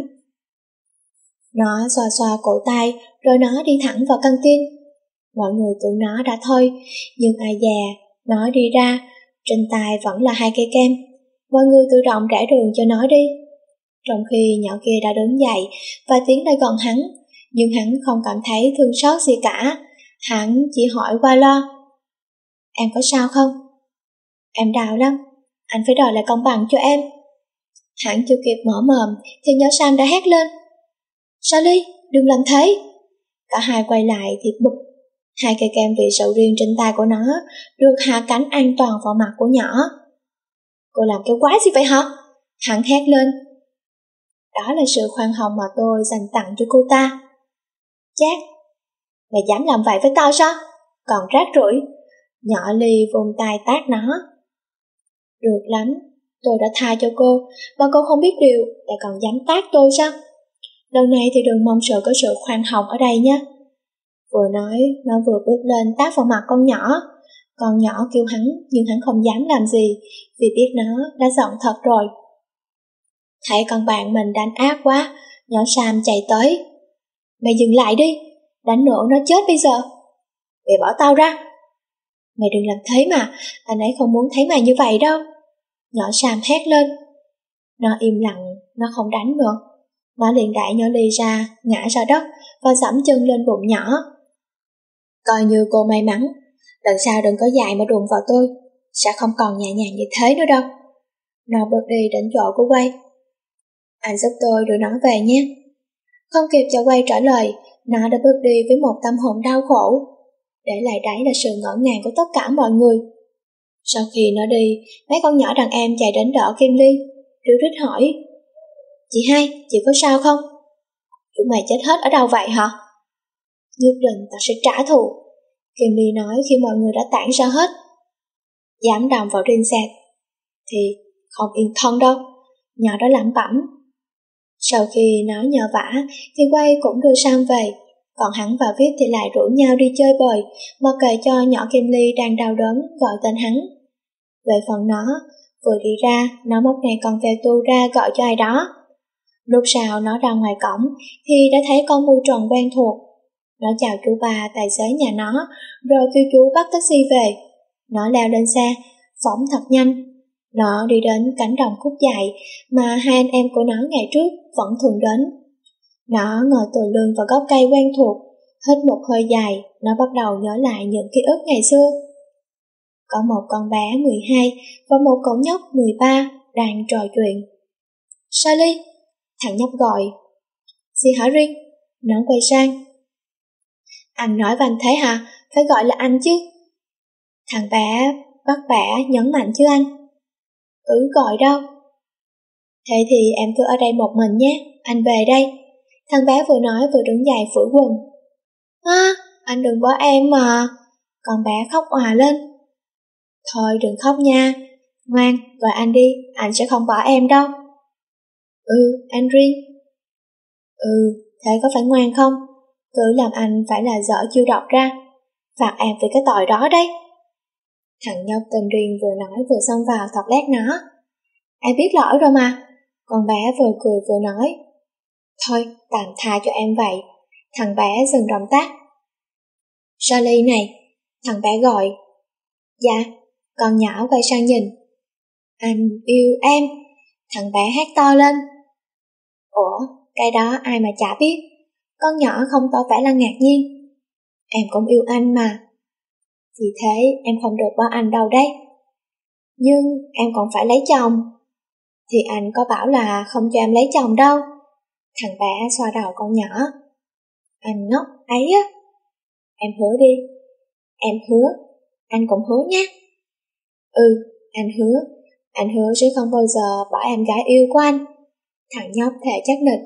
Nó xoa xoa cổ tay rồi nó đi thẳng vào căng tin. Mọi người tưởng nó đã thôi, nhưng ai dè, nó đi ra, trên tay vẫn là hai cây kem. Mọi người tự động rẽ đường cho nó đi. Trong khi nhỏ kia đã đứng dậy và tiến lại gần hắn, nhưng hắn không cảm thấy thương xót gì cả. Hắn chỉ hỏi qua loa. Em có sao không? Em đau lắm, anh phải đòi lại công bằng cho em. Hắn chưa kịp mở mồm thì nhỏ Sam đã hét lên. Charlie, đừng làm thế. Cả hai quay lại thì bụp. Hai cây kem vị sầu riêng trên tay của nó được hạ cánh an toàn vào mặt của nhỏ. Cô làm cái quái gì vậy hả? Hắn hét lên. Đó là sự khoan hồng mà tôi dành tặng cho cô ta. Chát. Mày dám làm vậy với tao sao? Còn rác rưởi. Nhỏ Ly vùng tay tát nó. Được lắm, tôi đã tha cho cô, mà cô không biết điều lại còn dám tát tôi sao? Lần này thì đừng mong sợ có sự khoan hồng ở đây nhé. Vừa nói, nó vừa bước lên tát vào mặt con nhỏ. Con nhỏ kêu hắn nhưng hắn không dám làm gì vì biết nó đã giận thật rồi. Thấy con bạn mình đánh ác quá, nhỏ Sam chạy tới. Mày dừng lại đi, đánh nữa nó chết bây giờ. Mày bỏ tao ra. Mày đừng làm thế mà, anh ấy không muốn thấy mày như vậy đâu. Nhỏ Sam hét lên. Nó im lặng, nó không đánh nữa. Nó liền đẩy nhỏ Ly ra, ngã ra đất và giẫm chân lên bụng nhỏ. Coi như cô may mắn, lần sau đừng có dại mà đụng vào tôi, sẽ không còn nhẹ nhàng như thế nữa đâu. Nó bước đi đến chỗ của Quay. Anh giúp tôi đưa nó về nhé. Không kịp cho Quay trả lời, nó đã bước đi với một tâm hồn đau khổ. Để lại đấy là sự ngỡ ngàng của tất cả mọi người. Sau khi nó đi, mấy con nhỏ đàn em chạy đến đỡ Kim Ly, ríu rít hỏi. Chị hai, chị có sao không? Tụi mày chết hết ở đâu vậy hả? Nhất định tao sẽ trả thù, Kim Ly nói khi mọi người đã tản ra hết. Dám đồng vào riêng sẹt thì không yên thân đâu, nhỏ đó lẩm bẩm. Sau khi nó nhờ vả thì Quay cũng đưa Sam về, còn hắn và Viết thì lại rủ nhau đi chơi bời, mặc kệ cho nhỏ Kim Ly đang đau đớn gọi tên hắn. Về phần nó, vừa đi ra, nó móc ngay con ve tu ra gọi cho ai đó. Lúc sau nó ra ngoài cổng thì đã thấy con mui tròn quen thuộc. Nó chào chú bà tài xế nhà nó, rồi kêu chú bắt taxi về. Nó leo lên xe, phóng thật nhanh. Nó đi đến cánh đồng cúc dài mà hai anh em của nó ngày trước vẫn thường đến. Nó ngồi tựa lưng vào gốc cây quen thuộc, hít một hơi dài, nó bắt đầu nhớ lại những ký ức ngày xưa. Có một con bé mười hai và một cậu nhóc mười ba đang trò chuyện. Sally, thằng nhóc gọi. Gì hả Riêng? Nó quay sang. Anh nói với anh thế hả? Phải gọi là anh chứ. Thằng bé bắt bẻ nhấn mạnh chứ anh. Ừ, gọi đâu. Thế thì em cứ ở đây một mình nhé, anh về đây. Thằng bé vừa nói vừa đứng dậy phủi quần. À, anh đừng bỏ em mà. Con bé khóc òa lên. Thôi đừng khóc nha, ngoan, gọi anh đi, anh sẽ không bỏ em đâu. Ừ, anh Riêng. Ừ, thế có phải ngoan không? Cứ làm anh phải là dở chiêu độc ra, phạt em vì cái tội đó đấy. Thằng nhóc tên Riêng vừa nói vừa xông vào thọt lét nó. Em biết lỗi rồi mà. Con bé vừa cười vừa nói. Thôi, tạm tha cho em vậy. Thằng bé dừng động tác. Sally này, thằng bé gọi. Dạ, con nhỏ quay sang nhìn. Anh yêu em, thằng bé hét to lên. Ủa, cái đó ai mà chả biết. Con nhỏ không tỏ vẻ là ngạc nhiên. Em cũng yêu anh mà. Vì thế em không được bỏ anh đâu đấy. Nhưng em còn phải lấy chồng. Thì anh có bảo là không cho em lấy chồng đâu. Thằng bé xoa đầu con nhỏ. Anh ngốc ấy á. Em hứa đi. Em hứa. Anh cũng hứa nhé. Ừ, anh hứa. Anh hứa sẽ không bao giờ bỏ em gái yêu của anh. Thằng nhóc thề chắc nịch.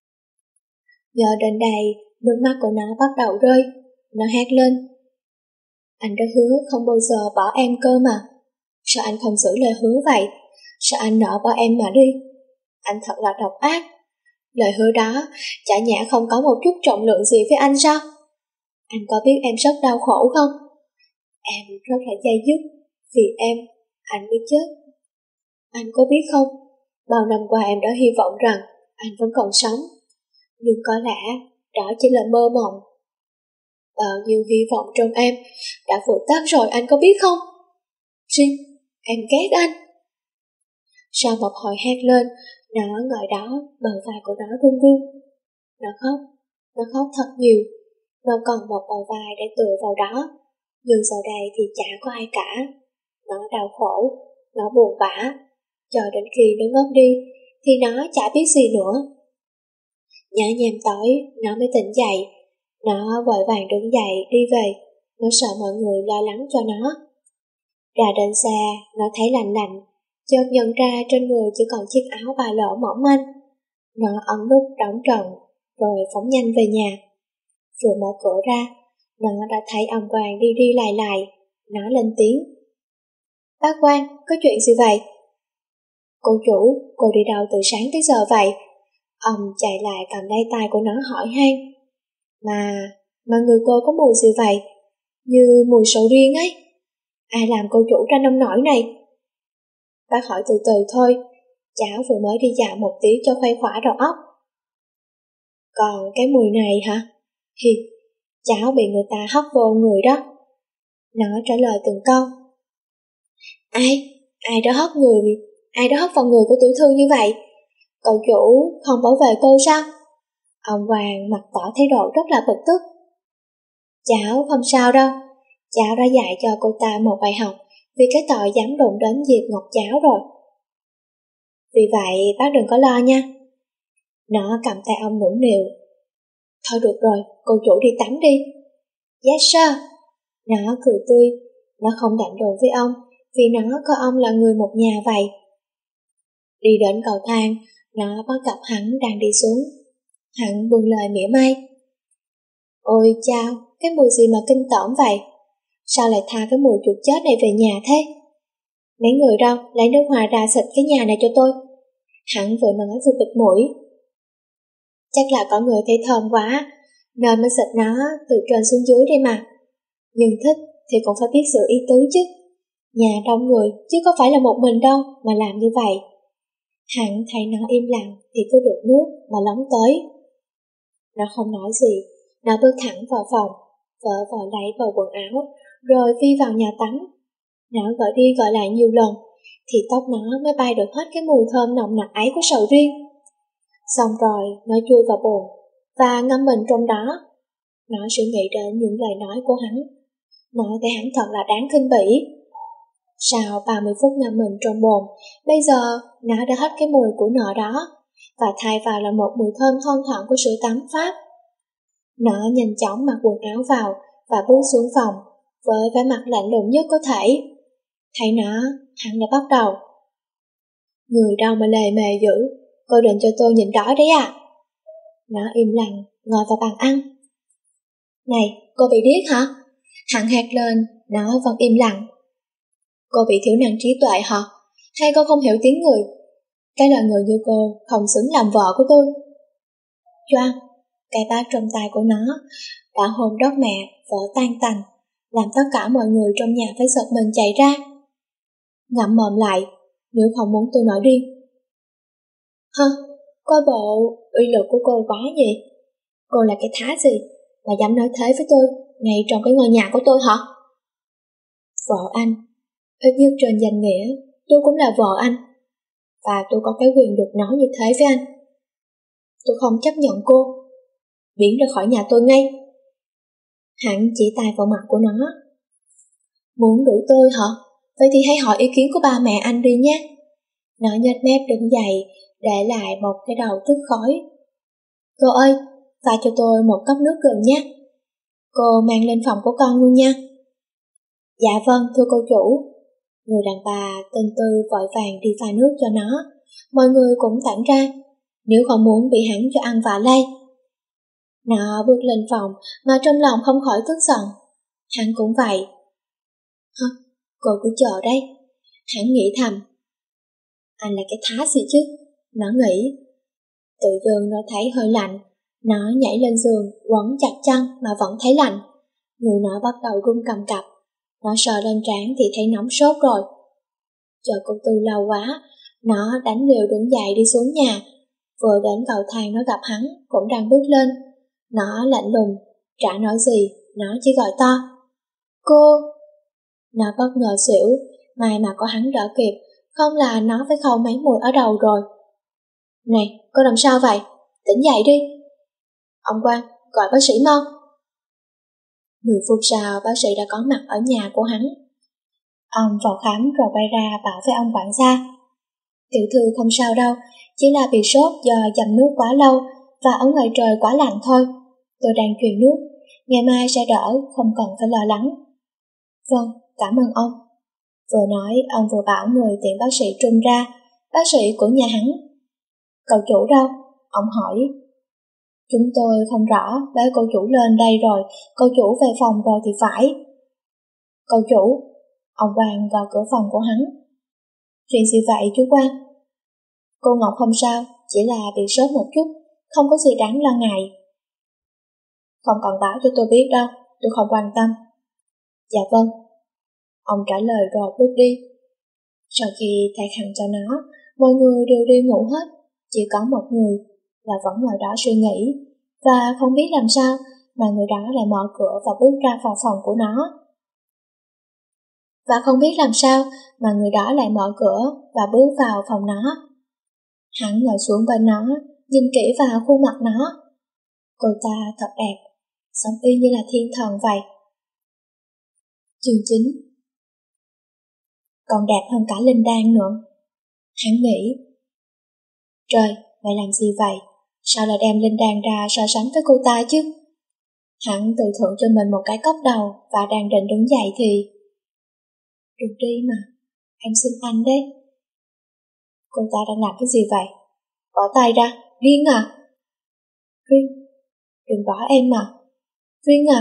Giờ đến đây, nước mắt của nó bắt đầu rơi. Nó hét lên. Anh đã hứa không bao giờ bỏ em cơ mà. Sao anh không giữ lời hứa vậy? Sao anh nỡ bỏ em mà đi? Anh thật là độc ác. Lời hứa đó chả nhẽ không có một chút trọng lượng gì với anh sao? Anh có biết em rất đau khổ không? Em rất là dây dứt. Vì em, anh mới chết. Anh có biết không? Bao năm qua em đã hy vọng rằng anh vẫn còn sống. Nhưng có lẽ đó chỉ là mơ mộng. Bao nhiêu hy vọng trong em đã vụt tắt rồi, anh có biết không? Riêng, em ghét anh. Sau một hồi hét lên, nó ngồi đó, bờ vai của nó run run. Nó khóc, nó khóc thật nhiều. Nó còn một bờ vai để tựa vào đó. Nhưng giờ đây thì chả có ai cả. Nó đau khổ, nó buồn bã. Cho đến khi nó ngất đi, thì nó chả biết gì nữa. Nhá nhem tối, nó mới tỉnh dậy. Nó vội vàng đứng dậy đi về. Nó sợ mọi người lo lắng cho nó. Ra đến xe, nó thấy lạnh lạnh. Chợt nhận ra trên người chỉ còn chiếc áo ba lỗ mỏng manh. Nó ấn nút đóng trận, rồi phóng nhanh về nhà. Vừa mở cửa ra, nó đã thấy ông Quang đi đi lại lại. Nó lên tiếng. Bác Quang, có chuyện gì vậy? Cô chủ, cô đi đâu từ sáng tới giờ vậy? Ông chạy lại cầm lấy tay của nó hỏi han. Mà, mà người cô có mùi gì vậy? Như mùi sầu riêng ấy. Ai làm cô chủ ra nông nổi này? Bác hỏi từ từ thôi, cháu vừa mới đi dạo một tí cho khuây khỏa đầu óc. Còn cái mùi này hả? Hi, cháu bị người ta hất vô người đó. Nó trả lời từng câu. Ai? Ai đã hất người? Ai đã hất vào người của tiểu thư như vậy? Cậu chủ không bảo vệ cô sao? Ông Hoàng mặt tỏ thái độ rất là bực tức. Cháu không sao đâu, cháu đã dạy cho cô ta một bài học vì cái tội dám đụng đến Diệp Ngọc cháu rồi. Vì vậy bác đừng có lo nha. Nó cầm tay ông nũng nịu. Thôi được rồi, cô chủ đi tắm đi. Yes sir. Nó cười tươi, nó không đạnh đồn với ông vì nó coi ông là người một nhà vậy. Đi đến cầu thang, nó bắt gặp hắn đang đi xuống. Hắn buông lời mỉa mai. Ôi chao, cái mùi gì mà kinh tởm vậy? Sao lại tha cái mùi chuột chết này về nhà thế? Mấy người đâu, lấy nước hoa ra xịt cái nhà này cho tôi. Hắn vừa nói vừa bịt mũi. Chắc là có người thấy thơm quá, nên mới xịt nó từ trên xuống dưới đây mà. Nhưng thích thì cũng phải biết sự ý tứ chứ. Nhà đông người chứ có phải là một mình đâu mà làm như vậy. Hắn thấy nó im lặng thì cứ được nước mà lóng tới. Nó không nói gì, nó bước thẳng vào phòng, vợ vợ lấy vào quần áo, rồi phi vào nhà tắm. Nó gọi đi gọi lại nhiều lần, thì tóc nó mới bay được hết cái mùi thơm nồng nặc ấy của sầu riêng. Xong rồi, nó chui vào bồn, và ngâm mình trong đó. Nó suy nghĩ đến những lời nói của hắn. Nó thấy hắn thật là đáng khinh bỉ. Sau ba mươi phút ngâm mình trong bồn, bây giờ nó đã hết cái mùi của nợ đó, và thay vào là một mùi thơm thon thoảng của sữa tắm Pháp. Nó nhanh chóng mặc quần áo vào và bước xuống phòng với vẻ mặt lạnh lùng nhất có thể. Thấy nó, hắn đã bắt đầu. Người đâu mà lề mề dữ, cô định cho tôi nhìn đói đấy à? Nó im lặng, ngồi vào bàn ăn. Này, cô bị điếc hả? Hắn hét lên, nó vẫn im lặng. Cô bị thiểu năng trí tuệ hả? Hay cô không hiểu tiếng người? Cái loại người như cô không xứng làm vợ của tôi. Choang, cái bát trong tay của nó đã hôn đất mẹ, vỡ tan tành, làm tất cả mọi người trong nhà phải giật mình chạy ra. Ngậm mồm lại, nếu không muốn tôi nổi điên. Hơ, coi bộ uy lực của cô quá nhỉ? Cô là cái thá gì mà dám nói thế với tôi ngay trong cái ngôi nhà của tôi hả? Vợ anh, ít nhất trên danh nghĩa tôi cũng là vợ anh, và tôi có cái quyền được nói như thế với anh. Tôi không chấp nhận cô. Biến ra khỏi nhà tôi ngay. Hắn chỉ tay vào mặt của nó. Muốn đuổi tôi hả? Vậy thì hãy hỏi ý kiến của ba mẹ anh đi nhé. Nó nhếch mép đứng dậy, để lại một cái đầu tức khói. Cô ơi, pha cho tôi một cốc nước gừng nhé. Cô mang lên phòng của con luôn nha. Dạ vâng, thưa cô chủ. Người đàn bà tên Tư vội vàng đi pha nước cho nó. Mọi người cũng tản ra, nếu không muốn bị hắn cho ăn vạ lây. Nó bước lên phòng mà trong lòng không khỏi tức giận. Hắn cũng vậy. Hơ, cô cứ chờ đấy. Hắn nghĩ thầm. Anh là cái thá gì chứ? Nó nghĩ. Tự dưng nó thấy hơi lạnh. Nó nhảy lên giường, quấn chặt chăn mà vẫn thấy lạnh. Người nó bắt đầu run cầm cập. Nó sờ lên trán thì thấy nóng sốt rồi. Chờ cô Tư lâu quá, nó đánh liều đứng dậy đi xuống nhà. Vừa đến cầu thang nó gặp hắn, cũng đang bước lên. Nó lạnh lùng, chả nói gì, nó chỉ gọi to. Cô! Nó bất ngờ xỉu, may mà có hắn đỡ kịp, không là nó phải khâu mấy mùi ở đầu rồi. Này, cô làm sao vậy? Tỉnh dậy đi. Ông Quang, gọi bác sĩ mau. Mười phút sau, bác sĩ đã có mặt ở nhà của hắn. Ông vào khám rồi quay ra bảo với ông quản gia. Tiểu thư không sao đâu, chỉ là bị sốt do dầm nước quá lâu và ở ngoài trời quá lạnh thôi. Tôi đang truyền nước, ngày mai sẽ đỡ, không cần phải lo lắng. Vâng, cảm ơn ông. Vừa nói, ông vừa bảo người tiện bác sĩ Trung ra, bác sĩ của nhà hắn. Cậu chủ đâu? Ông hỏi. Chúng tôi không rõ, bế cậu chủ lên đây rồi, cậu chủ về phòng rồi thì phải. Cậu chủ, ông Quang vào cửa phòng của hắn. Chuyện gì vậy chú Quang? Cô Ngọc không sao, chỉ là bị sốt một chút, không có gì đáng lo ngại. Không cần báo cho tôi biết đâu, tôi không quan tâm. Dạ vâng. Ông trả lời rồi bước đi. Sau khi thay khăn cho nó, mọi người đều đi ngủ hết, chỉ có một người là vẫn ngồi đó suy nghĩ, và không biết làm sao mà người đó lại mở cửa và bước ra vào phòng của nó. Và không biết làm sao mà người đó lại mở cửa và bước vào phòng nó. Hắn ngồi xuống bên nó, nhìn kỹ vào khuôn mặt nó. Cô ta thật đẹp, sống y như là thiên thần vậy. Chương chín. Còn đẹp hơn cả Linh Đan nữa. Hắn nghĩ, trời, mày làm gì vậy? Sao lại đem Linh Đan ra so sánh với cô ta chứ? Hắn tự thưởng cho mình một cái cốc đầu và đang định đứng dậy thì... Đừng đi mà, em xin anh đấy. Cô ta đang làm cái gì vậy? Bỏ tay ra, điên à? Rin, đừng bỏ em mà. Rin à?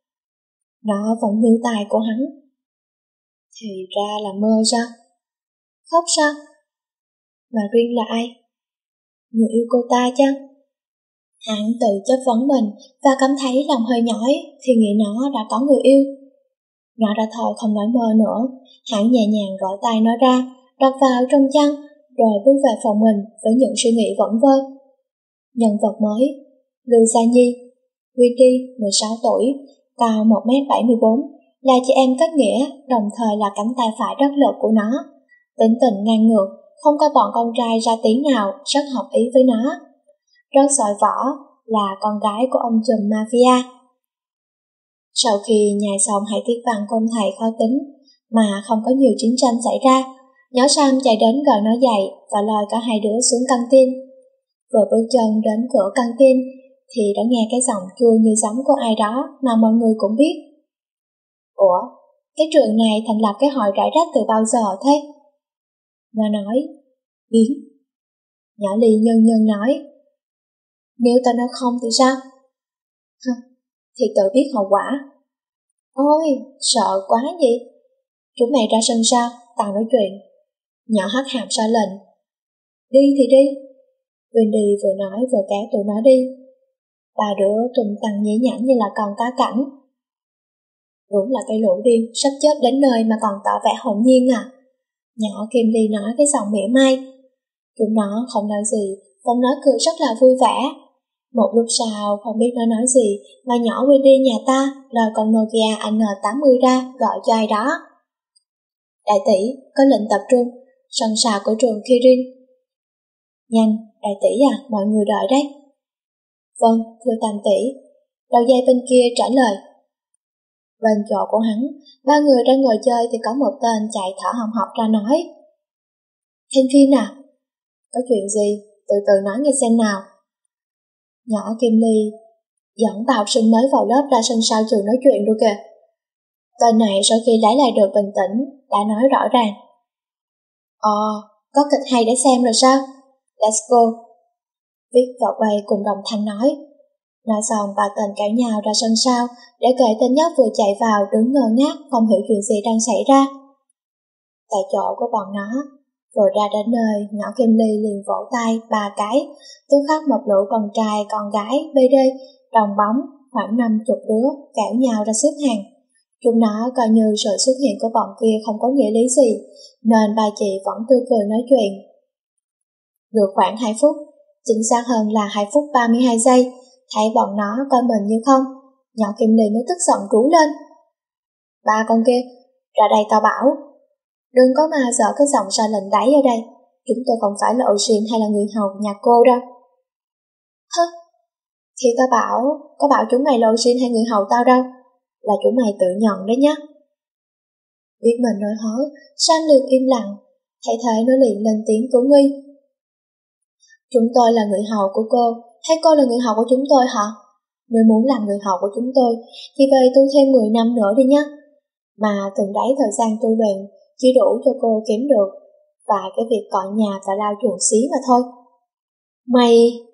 Nó vẫn níu tay của hắn. Thì ra là mơ sao? Khóc sao? Mà Rin là ai? Người yêu cô ta chăng? Hắn tự chất vấn mình và cảm thấy lòng hơi nhói khi nghĩ nó đã có người yêu. Nó đã thôi không nói mơ nữa. Hắn nhẹ nhàng gỡ tay nó ra, đặt vào trong chăn, rồi bước về phòng mình với những suy nghĩ vẩn vơ. Nhân vật mới, Lưu Gia Nhi, Wendy, mười sáu tuổi, cao một mét bảy mươi bốn, là chị em kết nghĩa, đồng thời là cánh tay phải đắc lực của nó. Tính tình ngang ngược, không có bọn con trai ra tí nào, rất hợp ý với nó. Rất giỏi võ, là con gái của ông trùm mafia. Sau khi nhai xong hai tiết văn của ông thầy khó tính, mà không có nhiều chiến tranh xảy ra, nhỏ Sam chạy đến gọi nó dậy và lôi cả hai đứa xuống căng tin. Vừa bước chân đến cửa căng tin, thì đã nghe cái giọng chua như giấm của ai đó mà mọi người cũng biết. Ủa, cái trường này thành lập cái hội rải rác từ bao giờ thế? Nó nói, biến. Nhỏ Ly nhân nhân nói, nếu tao nói không thì sao? Hả, thì tự biết hậu quả. Ôi, sợ quá vậy. Chúng mày ra sân sao, tao nói chuyện. Nhỏ hất hàm ra lệnh. Đi thì đi. Wendy vừa nói vừa kéo tụi nó đi. Ba đứa tung tăng nhí nhảnh như là con cá cảnh. Đúng là cái lũ điên, sắp chết đến nơi mà còn tỏ vẻ hồn nhiên à. Nhỏ Kim Ly nói cái giọng mỉa mai. Chúng nó không nói gì, vẫn nói cười rất là vui vẻ. Một lúc sau không biết nó nói gì mà nhỏ Wendy nhà ta lôi con Nokia N tám mươi ra gọi cho ai đó. Đại tỷ, có lệnh tập trung, sân sào của trường Kirin. Nhanh, đại tỷ à, mọi người đợi đấy. Vâng, thưa Tam tỷ. Đầu dây bên kia trả lời. Bên chỗ của hắn, ba người đang ngồi chơi thì có một tên chạy thở hồng hộc ra nói. Thêm phim nào? Có chuyện gì? Từ từ nói nghe xem nào. Nhỏ Kim Ly dẫn tao học sinh mới vào lớp ra sân sau trường nói chuyện rồi kìa. Tên này sau khi lấy lại được bình tĩnh đã nói rõ ràng. Ồ, có kịch hay để xem rồi sao? Let's go. Viết và quay cùng đồng thanh nói. Nói xong ba tên cãi nhau ra sân sau để kể tên nhóc vừa chạy vào đứng ngơ ngác không hiểu chuyện gì đang xảy ra. Tại chỗ của bọn nó, vừa ra đến nơi, nhỏ Kim Ly liền vỗ tay ba cái, tức khắc một lũ con trai con gái bê đê, đồng bóng, khoảng năm chục đứa cãi nhau ra xếp hàng. Chúng nó coi như sự xuất hiện của bọn kia không có nghĩa lý gì, nên ba chị vẫn tươi cười nói chuyện. Được khoảng hai phút, chính xác hơn là hai phút ba mươi hai giây, thấy bọn nó coi mình như không, nhỏ Kim Ly mới tức giận rú lên. Ba con kia, ra đây tao bảo. Đừng có mà dở cái giọng ra lệnh đáy ở đây, chúng tôi không phải là Ocean hay là người hầu nhà cô đâu. Hơ, thì tao bảo, có bảo chúng mày là Ocean hay người hầu tao đâu, là chúng mày tự nhận đấy nhá. Biết mình nói hớ, Sam liền im lặng, thấy thế nó liền lên tiếng cứu nguy. Chúng tôi là người hầu của cô, hay cô là người hầu của chúng tôi hả? Nếu muốn làm người hầu của chúng tôi, thì về tu thêm mười năm nữa đi nhé. Mà từng đấy thời gian tu luyện chỉ đủ cho cô kiếm được vài cái việc cọ nhà và lau chuồng xí mà thôi. Mày...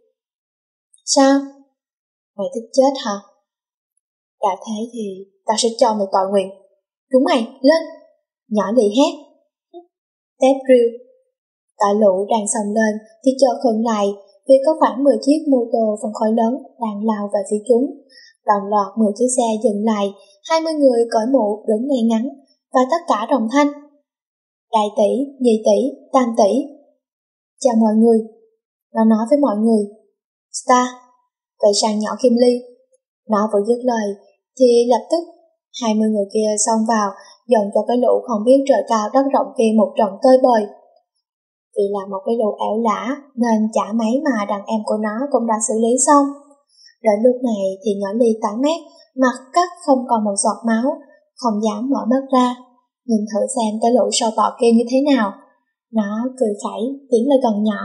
Sao? Mày thích chết hả? Đã thế thì tao sẽ cho mày tội nguyện. Chúng mày, lên! Nhỏ Lì hét. Tép riêu. Cả lũ đang xông lên thì chợt khựng lại vì có khoảng mười chiếc mô tô phân khối lớn đang lao về phía chúng, và Đồng loạt mười chiếc xe dừng lại, hai mươi người cởi mũ đứng ngay ngắn, và tất cả đồng thanh. Đại tỷ, nhị tỷ, tam tỷ. Chào mọi người. Nó nói với mọi người. Star, quay sang nhỏ Kim Ly. Nó vừa dứt lời, thì lập tức hai mươi người kia xông vào, dần cho cái lũ không biết trời cao đất rộng kia một trận tơi bời. Vì là một cái lũ ẻo lả, nên chả mấy mà đàn em của nó cũng đã xử lý xong. Đến lúc này thì nhỏ Ly tái mét, mặt cắt không còn một giọt máu, không dám mở mắt ra, nhìn thử xem cái lũ sâu bọ kia như thế nào. Nó cười khẩy, tiến lên gần nhỏ.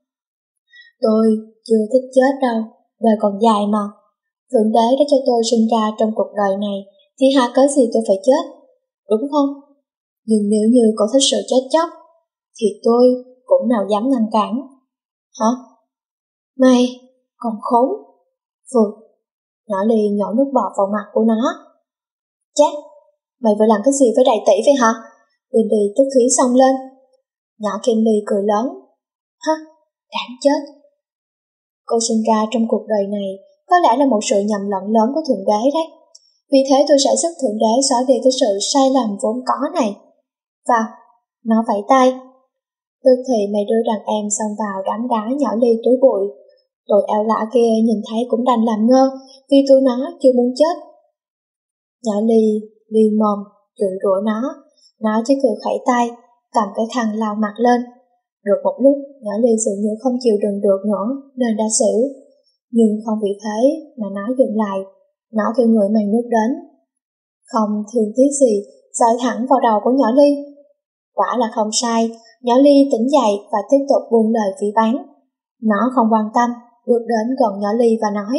Tôi chưa thích chết đâu, đời còn dài mà. Thượng đế đã cho tôi sinh ra trong cuộc đời này, thì hả cớ gì tôi phải chết, đúng không? Nhưng nếu như cậu thích sự chết chóc, thì tôi cũng nào dám ngăn cản. Hả? Mày, còn khốn. Phượt, nhỏ Ly nhổ nước bọt vào mặt của nó. Chắc, mày vừa làm cái gì với đại tỷ vậy hả? Wendy tức khí xông lên. Nhỏ Kim Ly cười lớn. Hả, đáng chết. Cô sinh ra trong cuộc đời này có lẽ là một sự nhầm lẫn lớn của Thượng Đế đấy. Vì thế tôi sẽ giúp Thượng Đế xóa đi cái sự sai lầm vốn có này. Và, nó vẫy tay. Tức thì mày đưa đàn em xông vào đám đá nhỏ Ly túi bụi. Tụi eo lạ kia nhìn thấy cũng đành làm ngơ, vì tụi nó chưa muốn chết. Nhỏ Ly liền mồm, chửi rủa nó, nó chỉ cười khẩy tay, cầm cái khăn lau mặt lên. Được một lúc, nhỏ Ly dường như không chịu đựng được nữa, nên đã xỉu. Nhưng không vì thế mà nó dừng lại, nó kêu người mang nước đến. Không thương tiếc gì, dọi thẳng vào đầu của nhỏ Ly. Quả là không sai, nhỏ Ly tỉnh dậy và tiếp tục buông lời phỉ báng. Nó không quan tâm, bước đến gần nhỏ Ly và nói.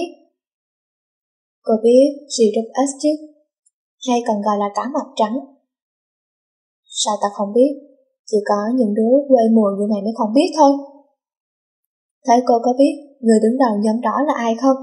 Cô biết giê vê ét chứ? Hay còn gọi là cá mập trắng? Sao ta không biết? Chỉ có những đứa quê mùa như mày mới không biết thôi. Thế cô có biết người đứng đầu nhóm đó là ai không?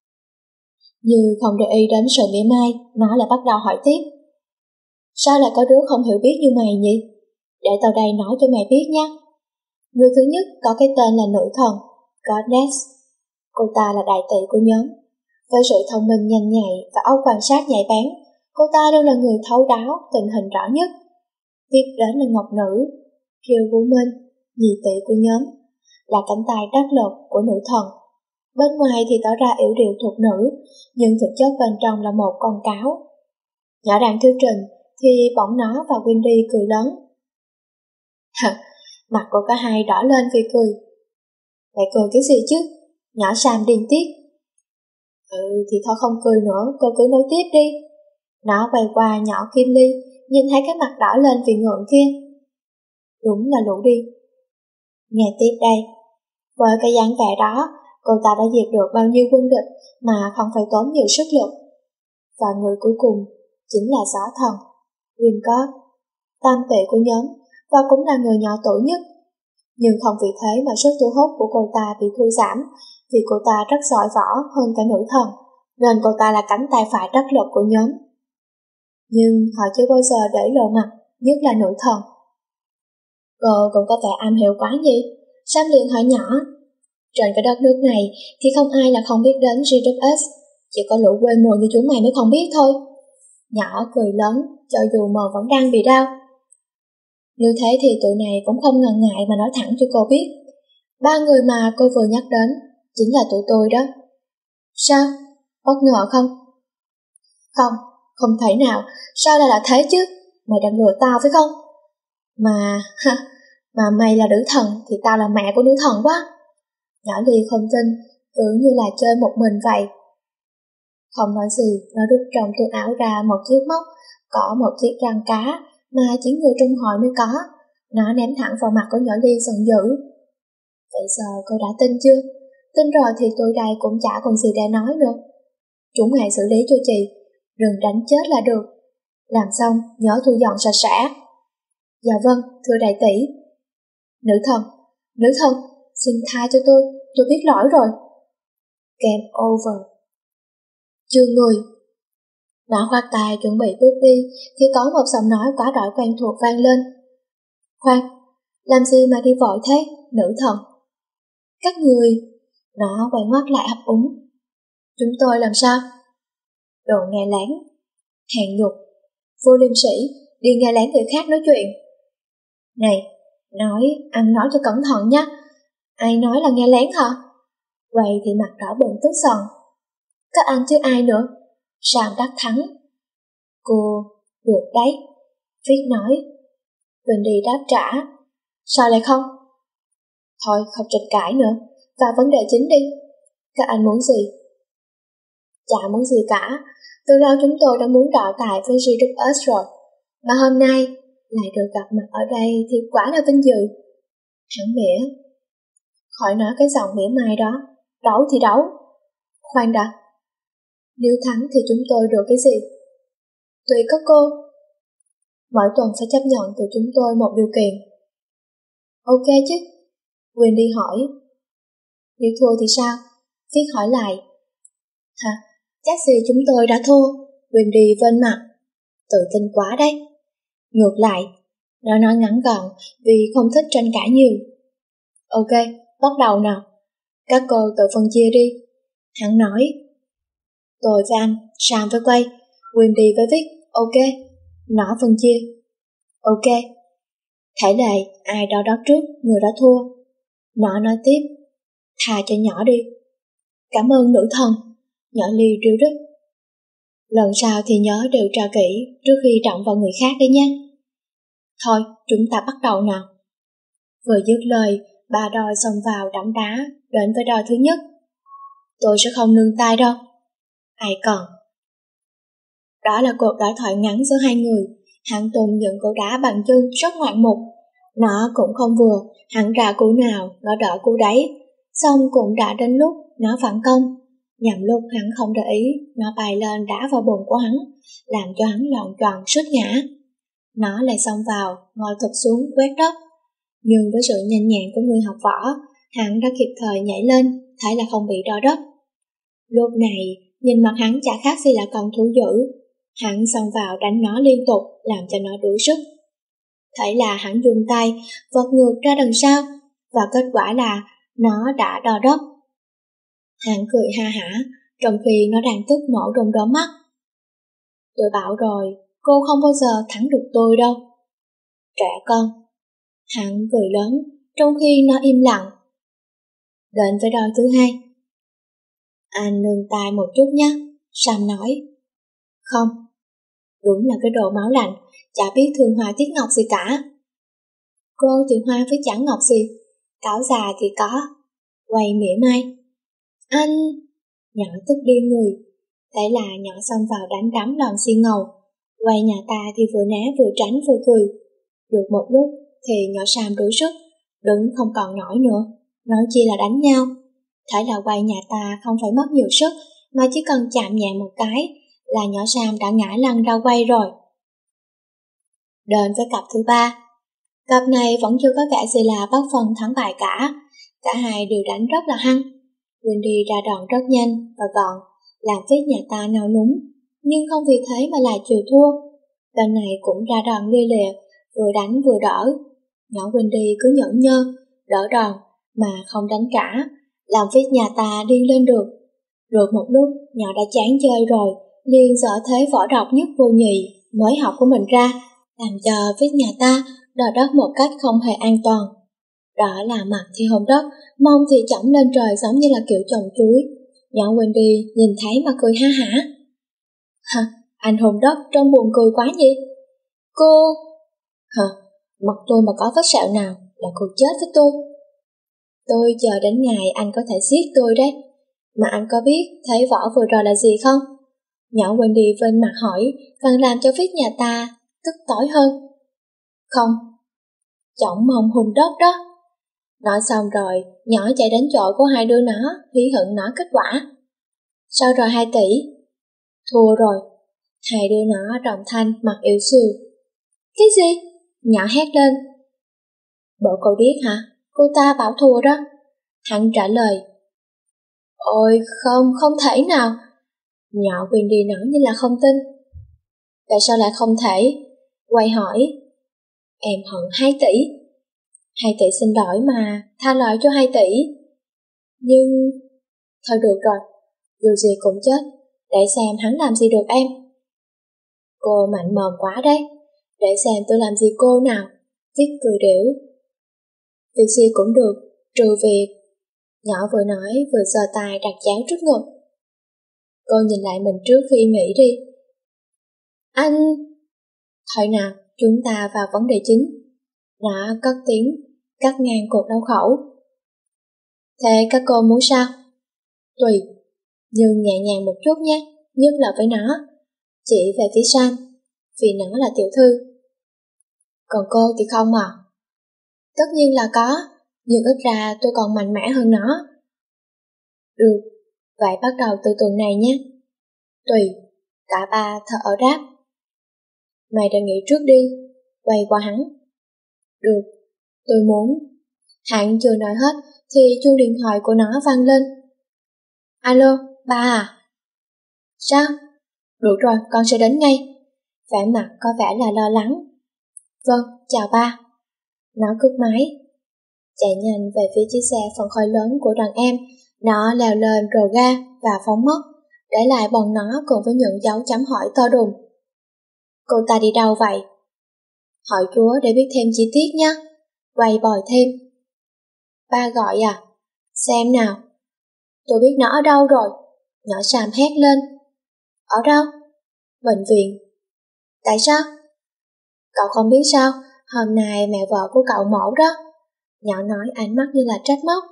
Như không để ý đến sự mỉa mai, nó lại bắt đầu hỏi tiếp. Sao lại có đứa không hiểu biết như mày nhỉ? Để tao đây nói cho mày biết nhé. Người thứ nhất có cái tên là nữ thần, Goddess. Cô ta là đại tỷ của nhóm. Với sự thông minh nhanh nhạy và óc quan sát nhạy bén, cô ta luôn là người thấu đáo tình hình rõ nhất. Tiếp đến là Ngọc Nữ, Hill Woman, nhị tỷ của nhóm, là cánh tay đắc lực của nữ thần. Bên ngoài thì tỏ ra yểu điệu thuộc nữ, nhưng thực chất bên trong là một con cáo. Nhỏ đang thuyết trình thì bỗng nó và Wendy cười lớn. Mặt của cả hai đỏ lên vì cười. Mày cười cái gì chứ? Nhỏ Sam điên tiết. Ừ thì thôi không cười nữa, cô cứ nói tiếp đi. Nó quay qua nhỏ Kim Ly, nhìn thấy cái mặt đỏ lên vì ngượng kia. Đúng là lũ đi. Nghe tiếp đây. Với cái dáng vẻ đó, cô ta đã diệt được bao nhiêu quân địch mà không phải tốn nhiều sức lực. Và người cuối cùng chính là gió thần, Wincott, tam tỷ của nhóm, và cũng là người nhỏ tuổi nhất. Nhưng không vì thế mà sức thu hút của cô ta bị thua giảm, vì cô ta rất giỏi võ hơn cả nữ thần, nên cô ta là cánh tay phải đắc lực của nhóm. Nhưng họ chưa bao giờ để lộ mặt, nhất là nữ thần. Cô cũng có vẻ am hiểu quá nhỉ? Sam liền hỏi nhỏ. Trên cái đất nước này thì không ai là không biết đến giê vê ét, chỉ có lũ quê mùa như chúng mày mới không biết thôi. Nhỏ cười lớn, cho dù mờ vẫn đang bị đau. Như thế thì tụi này cũng không ngần ngại mà nói thẳng cho cô biết. Ba người mà cô vừa nhắc đến chính là tụi tôi đó. Sao? Bất ngờ không? Không, không thể nào. Sao lại là thế chứ? Mày đang lừa tao phải không? Mà, ha, mà mày là nữ thần thì tao là mẹ của nữ thần quá. Nhỏ Ly không tin, cứ như là chơi một mình vậy. Không nói gì, nó rút trong túi áo ra một chiếc móc, có một chiếc răng cá mà chỉ người Trung Hội mới có. Nó ném thẳng vào mặt của nhỏ Ly giận dữ. Vậy giờ cô đã tin chưa? Tin rồi thì tôi đây cũng chả còn gì để nói nữa. Chúng hãy xử lý cho chị, đừng đánh chết là được. Làm xong nhớ thu dọn sạch sẽ. Dạ vâng, thưa đại tỷ. Nữ thần, nữ thần, xin tha cho tôi, tôi biết lỗi rồi. Game over. Chưa người. Nó khoát tay chuẩn bị bước đi thì có một giọng nói quá đỗi quen thuộc vang lên. Khoan, làm gì mà đi vội thế, nữ thần? Các người. Nó quay ngoắt lại ấp úng. Chúng tôi làm sao? đồ nghe lén. Hèn nhục, vô liêm sĩ, đi nghe lén người khác nói chuyện. Này, nói, ăn nói cho cẩn thận nhé. Ai nói là nghe lén hả? Quay thì mặt đỏ bừng tức giận. Các anh chứ ai nữa? Sam đắc thắng. Cô, được đấy. Viết nói. Wendy đáp trả. Sao lại không? Thôi không tranh cãi nữa. Và vấn đề chính đi. Các anh muốn gì? Chả muốn gì cả. Từ lâu chúng tôi đã muốn đọ tài với G W S rồi. Mà hôm nay lại được gặp mặt ở đây thì quả là vinh dự. Hắn mỉa. Khỏi nói cái giọng mỉa mai đó. Đấu thì đấu. Khoan đã. Nếu thắng thì chúng tôi được cái gì? Tùy các cô. Mỗi tuần phải chấp nhận từ chúng tôi một điều kiện. Ok chứ? Wendy hỏi. Nếu thua thì sao? Viết hỏi lại. Hả? Chắc gì chúng tôi đã thua? Wendy vênh mặt. Tự tin quá đấy. Ngược lại, nó nói ngắn gọn vì không thích tranh cãi nhiều. Ok, bắt đầu nào. Các cô tự phân chia đi. Hắn nói. Tôi với anh, Sam với Quay, Wendy với Vic, ok. Nó phân chia. Ok. Thể lệ, ai đó đó trước, người đó thua. Nó nói tiếp. Thà cho nhỏ đi. Cảm ơn nữ thần. Nhỏ Ly ríu rít. Lần sau thì nhớ điều tra kỹ trước khi động vào người khác đấy nhé. Thôi, chúng ta bắt đầu nào. Vừa dứt lời, ba đòi xông vào đấm đá, đến với đòi thứ nhất. Tôi sẽ không nương tay đâu. Ai còn? Đó là cuộc đối thoại ngắn giữa hai người. Hắn tung những cú đá bằng chân rất ngoạn mục. Nó cũng không vừa, hắn ra cú nào, nó đỡ cú đấy. Xong cũng đã đến lúc nó phản công. Nhằm lúc hắn không để ý, nó bay lên đá vào bụng của hắn, làm cho hắn loạn choạng suýt ngã. Nó lại xông vào, ngồi thụp xuống quét đất. Nhưng với sự nhanh nhẹn của người học võ, hắn đã kịp thời nhảy lên, thấy là không bị đo đất. Lúc này, nhìn mặt hắn chả khác gì là con thú dữ. Hắn xông vào đánh nó liên tục, làm cho nó đuối sức. Thế là hắn dùng tay, vật ngược ra đằng sau, và kết quả là nó đã đo đất. Hắn cười ha hả, trong khi nó đang tức nổ đom đóm mắt. Tôi bảo rồi, cô không bao giờ thắng được tôi đâu. Trẻ con. Hắn cười lớn, trong khi nó im lặng. Đến với đôi thứ hai. Anh nương tay một chút nhé, Sam nói. Không. Đúng là cái đồ máu lạnh, chả biết thương hoa tiếc ngọc gì cả. Cô thì hoa với chẳng ngọc gì, cáo già thì có. Quay mỉa mai. Anh... Nhỏ tức điên người. Thế là nhỏ xông vào đánh đấm đòn xi ngầu. Quay nhà ta thì vừa né vừa tránh vừa cười. Được một lúc thì nhỏ Sam đuối sức, đứng không còn nổi nữa, nói chi là đánh nhau. Thế là quay nhà ta không phải mất nhiều sức, mà chỉ cần chạm nhẹ một cái là nhỏ Sam đã ngã lăn ra quay rồi. Đến với cặp thứ ba. Cặp này vẫn chưa có vẻ gì là bất phân thắng bại cả. Cả hai đều đánh rất là hăng. Wendy ra đòn rất nhanh và gọn, làm Vic nhà ta nao núng, nhưng không vì thế mà lại chịu thua. Lần này cũng ra đòn lia lịa, vừa đánh vừa đỡ. Nhỏ Wendy cứ nhẫn nhơ, đỡ đòn mà không đánh trả, làm Vic nhà ta điên lên được. Được một lúc, nhỏ đã chán chơi rồi, liền dở thế võ độc nhất vô nhị mới học của mình ra, làm cho Vic nhà ta đỡ đất một cách không hề an toàn. Đó là mặt thì hồng đất, mông thì chỏng lên trời giống như là kiểu trồng chuối. Nhỏ Wendy nhìn thấy mà cười ha hả. Hả, anh hồng đất trông buồn cười quá nhỉ? Cô... Hả, mặt tôi mà có vết sẹo nào là cô chết với tôi. Tôi chờ đến ngày anh có thể giết tôi đấy. Mà anh có biết thấy võ vừa rồi là gì không? Nhỏ Wendy vênh mặt hỏi, càng làm cho Vic nhà ta tức tối hơn. Không. Chỏng mông hùng đất đó. Nói xong rồi, nhỏ chạy đến chỗ của hai đứa nó, hí hận nói kết quả. Sao rồi hai tỷ? Thua rồi. Hai đứa nó đồng thanh mặt yếu xìu. Cái gì? Nhỏ hét lên. Bộ cô biết hả? Cô ta bảo thua đó. Hắn trả lời. Ôi không, không thể nào. Nhỏ Wendy nói như là không tin. Tại sao lại không thể? Quay hỏi. Em hận hai tỷ. Hai tỷ xin lỗi mà, tha lỗi cho hai tỷ. Nhưng... Thôi được rồi, dù gì cũng chết, để xem hắn làm gì được em. Cô mạnh mồm quá đấy, để xem tôi làm gì cô nào. Viết cười đểu. Việc gì cũng được, trừ việc. Nhỏ vừa nói vừa giơ tay đặt cháo trước ngực. Cô nhìn lại mình trước khi nghĩ đi. Anh... Thôi nào, chúng ta vào vấn đề chính. Nó cất tiếng, cắt ngang cuộc đau khẩu. Thế các cô muốn sao? Tùy, nhưng nhẹ nhàng một chút nhé, nhất là với nó. Chỉ về phía Sam, vì nó là tiểu thư. Còn cô thì không à? Tất nhiên là có, nhưng ít ra tôi còn mạnh mẽ hơn nó. Được, vậy bắt đầu từ tuần này nhé. Tùy, cả ba thở ở đáp. Mày đã nghĩ trước đi, quay qua hắn. Được, tôi muốn. Hắn chưa nói hết thì chuông điện thoại của nó vang lên. Alo, ba à? Sao? Được rồi, con sẽ đến ngay. Vẻ mặt có vẻ là lo lắng. Vâng, chào ba. Nó cúp máy. Chạy nhanh về phía chiếc xe phân khối lớn của đàn em. Nó leo lên rồ ga và phóng mất, để lại bọn nó cùng với những dấu chấm hỏi to đùng. Cô ta đi đâu vậy? Hỏi chúa để biết thêm chi tiết nhé. Quay bòi thêm. Ba gọi à? Xem nào. Tôi biết nó ở đâu rồi. Nhỏ Sam hét lên. Ở đâu? Bệnh viện. Tại sao? Cậu không biết sao? Hôm nay mẹ vợ của cậu mổ đó. Nhỏ nói ánh mắt như là trách móc.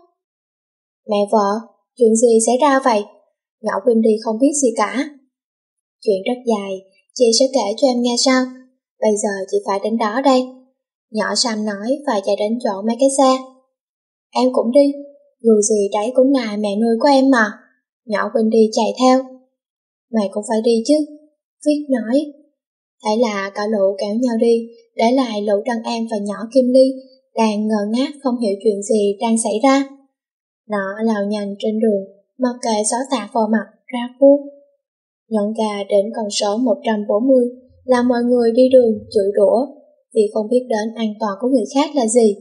Mẹ vợ? Chuyện gì xảy ra vậy? Nhỏ Wendy không biết gì cả. Chuyện rất dài, chị sẽ kể cho em nghe sau. Bây giờ chị phải đến đó đây. Nhỏ Sam nói và chạy đến chỗ mấy cái xe. Em cũng đi, dù gì đấy cũng là mẹ nuôi của em mà. Nhỏ Wendy chạy theo. Mày cũng phải đi chứ, Viết nói. Thế là cả lũ kéo nhau đi, để lại lũ đàn em và nhỏ Kim Ly đang ngơ ngác không hiểu chuyện gì đang xảy ra. Nó lao nhanh trên đường, mặc kệ gió tạt vào mặt, ra cuốc. Nhận gà đến con số một trăm bốn mươi, là mọi người đi đường chửi rủa vì không biết đến an toàn của người khác là gì.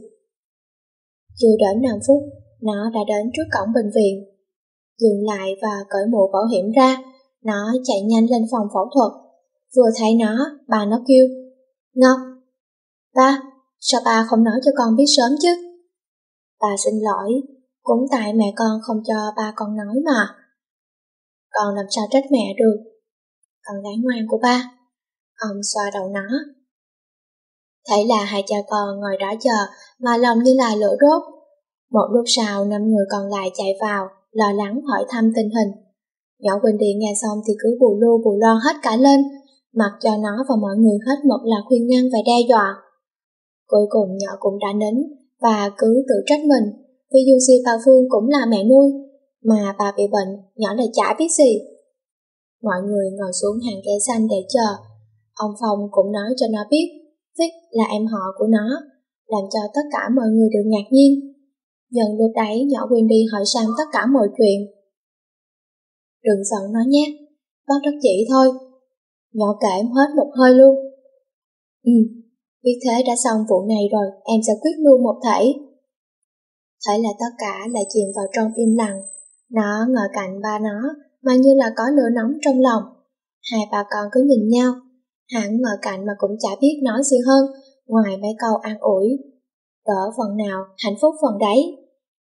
Chưa đến năm phút, nó đã đến trước cổng bệnh viện. Dừng lại và cởi mũ bảo hiểm ra, nó chạy nhanh lên phòng phẫu thuật. Vừa thấy nó, bà nó kêu, Ngọc, ba, sao ba không nói cho con biết sớm chứ? Bà xin lỗi, cũng tại mẹ con không cho ba con nói mà. Con làm sao trách mẹ được? Con gái ngoan của ba. Ông xoa đầu nó. Thấy là hai cha con ngồi đó chờ mà lòng như là lửa đốt. Một lúc sau năm người còn lại chạy vào, lo lắng hỏi thăm tình hình. Nhỏ Wendy nghe xong thì cứ bù lu bù lo hết cả lên, mặc cho nó và mọi người hết một là khuyên ngăn và đe dọa. Cuối cùng nhỏ cũng đã nín và cứ tự trách mình, vì dù gì bà Phương cũng là mẹ nuôi, mà bà bị bệnh, nhỏ lại chả biết gì. Mọi người ngồi xuống hàng ghế xanh để chờ. Ông Phong cũng nói cho nó biết Vic là em họ của nó, làm cho tất cả mọi người đều ngạc nhiên. Dần lúc đấy nhỏ Wendy hỏi Sam tất cả mọi chuyện. Đừng giận nó nhé, bác rất chỉ thôi. Nhỏ kể hết một hơi luôn. Ừ, biết thế đã xong vụ này rồi, em sẽ quyết luôn một thể. Thế là tất cả lại chìm vào trong im lặng. Nó ngồi cạnh ba nó, mà như là có lửa nóng trong lòng. Hai bà con cứ nhìn nhau. Hắn ngồi cạnh mà cũng chả biết nói gì hơn, ngoài mấy câu an ủi. Đỡ phần nào, hạnh phúc phần đấy.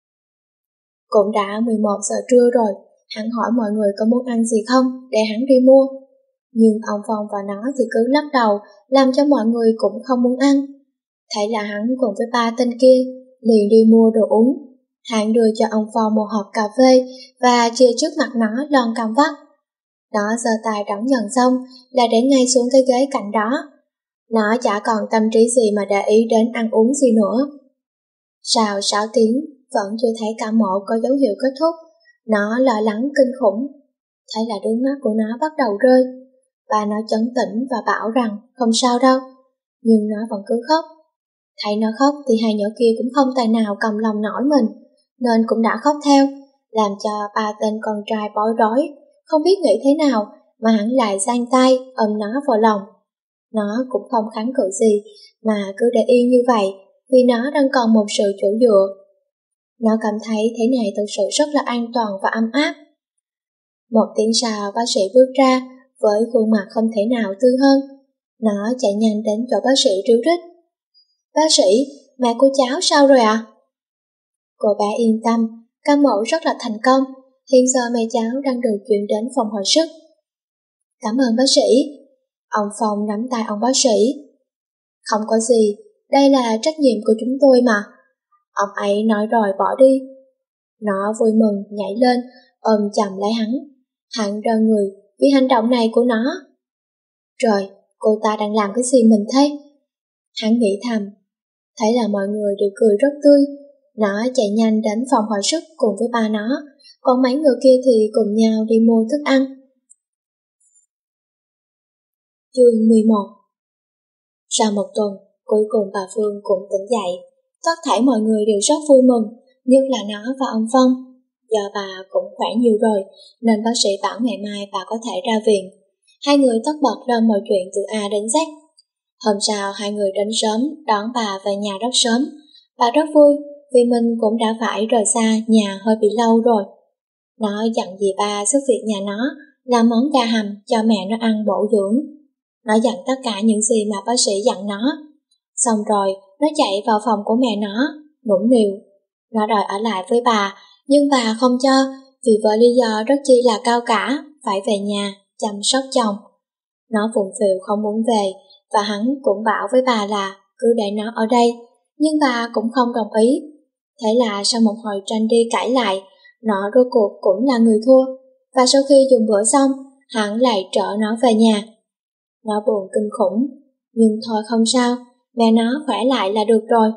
Cũng đã mười một giờ trưa rồi, hắn hỏi mọi người có muốn ăn gì không, để hắn đi mua. Nhưng ông Phong và nó thì cứ lắc đầu, làm cho mọi người cũng không muốn ăn. Thế là hắn cùng với ba tên kia, liền đi mua đồ uống. Hắn đưa cho ông Phong một hộp cà phê và chia trước mặt nó lon cam vắt. Nó giơ tay đón nhận xong là để ngay xuống cái ghế cạnh đó. Nó chả còn tâm trí gì mà để ý đến ăn uống gì nữa. Sau sáu tiếng vẫn chưa thấy ca mổ có dấu hiệu kết thúc. Nó lo lắng kinh khủng. Thế là nước mắt của nó bắt đầu rơi. Bà nó trấn tĩnh và bảo rằng không sao đâu. Nhưng nó vẫn cứ khóc. Thấy nó khóc thì hai nhỏ kia cũng không tài nào cầm lòng nổi mình, nên cũng đã khóc theo, làm cho ba tên con trai bối rối, không biết nghĩ thế nào mà hắn lại giang tay ôm nó vào lòng. Nó cũng không kháng cự gì mà cứ để yên như vậy, vì nó đang còn một sự chỗ dựa. Nó cảm thấy thế này thực sự rất là an toàn và ấm áp. Một tiếng sau bác sĩ bước ra, với khuôn mặt không thể nào tươi hơn. Nó chạy nhanh đến chỗ bác sĩ ríu rít. Bác sĩ, mẹ của cháu sao rồi ạ? À? Cô bé yên tâm, ca mổ rất là thành công, hiện giờ mẹ cháu đang được chuyển đến phòng hồi sức. Cảm ơn bác sĩ. Ông Phong nắm tay ông bác sĩ. Không có gì, đây là trách nhiệm của chúng tôi mà. Ông ấy nói rồi bỏ đi. Nó vui mừng nhảy lên, ôm chầm lấy hắn. Hắn đơ người vì hành động này của nó. Trời, cô ta đang làm cái gì mình thế? Hắn nghĩ thầm. Thấy là mọi người đều cười rất tươi. Nó chạy nhanh đến phòng hồi sức cùng với ba nó, còn mấy người kia thì cùng nhau đi mua thức ăn. Chương mười một. Sau một tuần, cuối cùng bà Phương cũng tỉnh dậy. Tất thảy mọi người đều rất vui mừng, nhất là nó và ông Phong. Do bà cũng khỏe nhiều rồi, nên bác sĩ bảo ngày mai bà có thể ra viện. Hai người tất bật lo mọi chuyện từ A đến Z. Hôm sau hai người đến sớm đón bà về nhà rất sớm. Bà rất vui vì mình cũng đã phải rời xa nhà hơi bị lâu rồi. Nó dặn dì ba giúp việc nhà nó làm món gà hầm cho mẹ nó ăn bổ dưỡng. Nó dặn tất cả những gì mà bác sĩ dặn nó. Xong rồi nó chạy vào phòng của mẹ nó, nũng nịu. Nó đòi ở lại với bà, nhưng bà không cho vì với lý do rất chi là cao cả, phải về nhà chăm sóc chồng. Nó phụng phịu không muốn về, và hắn cũng bảo với bà là cứ để nó ở đây, nhưng bà cũng không đồng ý. Thế là sau một hồi tranh đi cãi lại, nó rốt cuộc cũng là người thua, và sau khi dùng bữa xong, hắn lại trở nó về nhà. Nó buồn kinh khủng, nhưng thôi không sao, mẹ nó khỏe lại là được rồi.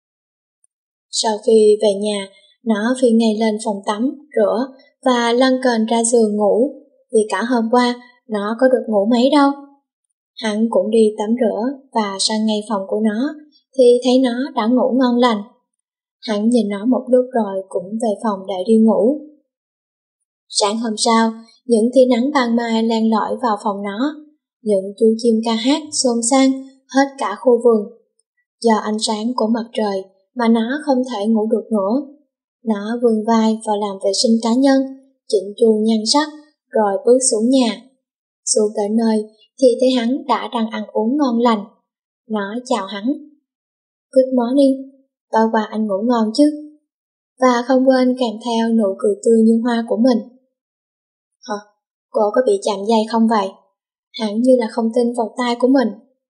Sau khi về nhà, nó phi ngay lên phòng tắm, rửa và lăn kềnh ra giường ngủ, vì cả hôm qua nó có được ngủ mấy đâu. Hắn cũng đi tắm rửa và sang ngay phòng của nó, thì thấy nó đã ngủ ngon lành. Hắn nhìn nó một lúc rồi cũng về phòng để đi ngủ. Sáng hôm sau, những tia nắng ban mai len lỏi vào phòng nó, những chú chim ca hát xôn xang hết cả khu vườn. Do ánh sáng của mặt trời mà nó không thể ngủ được nữa. Nó vươn vai vào làm vệ sinh cá nhân, chỉnh chu nhan sắc, rồi bước xuống nhà. Xuống tới nơi thì thấy hắn đã đang ăn uống ngon lành. Nó chào hắn. Good morning, tối qua anh ngủ ngon chứ? Và không quên kèm theo nụ cười tươi như hoa của mình. Hả? Cô có bị chạm dây không vậy? Hắn như là không tin vào tai của mình.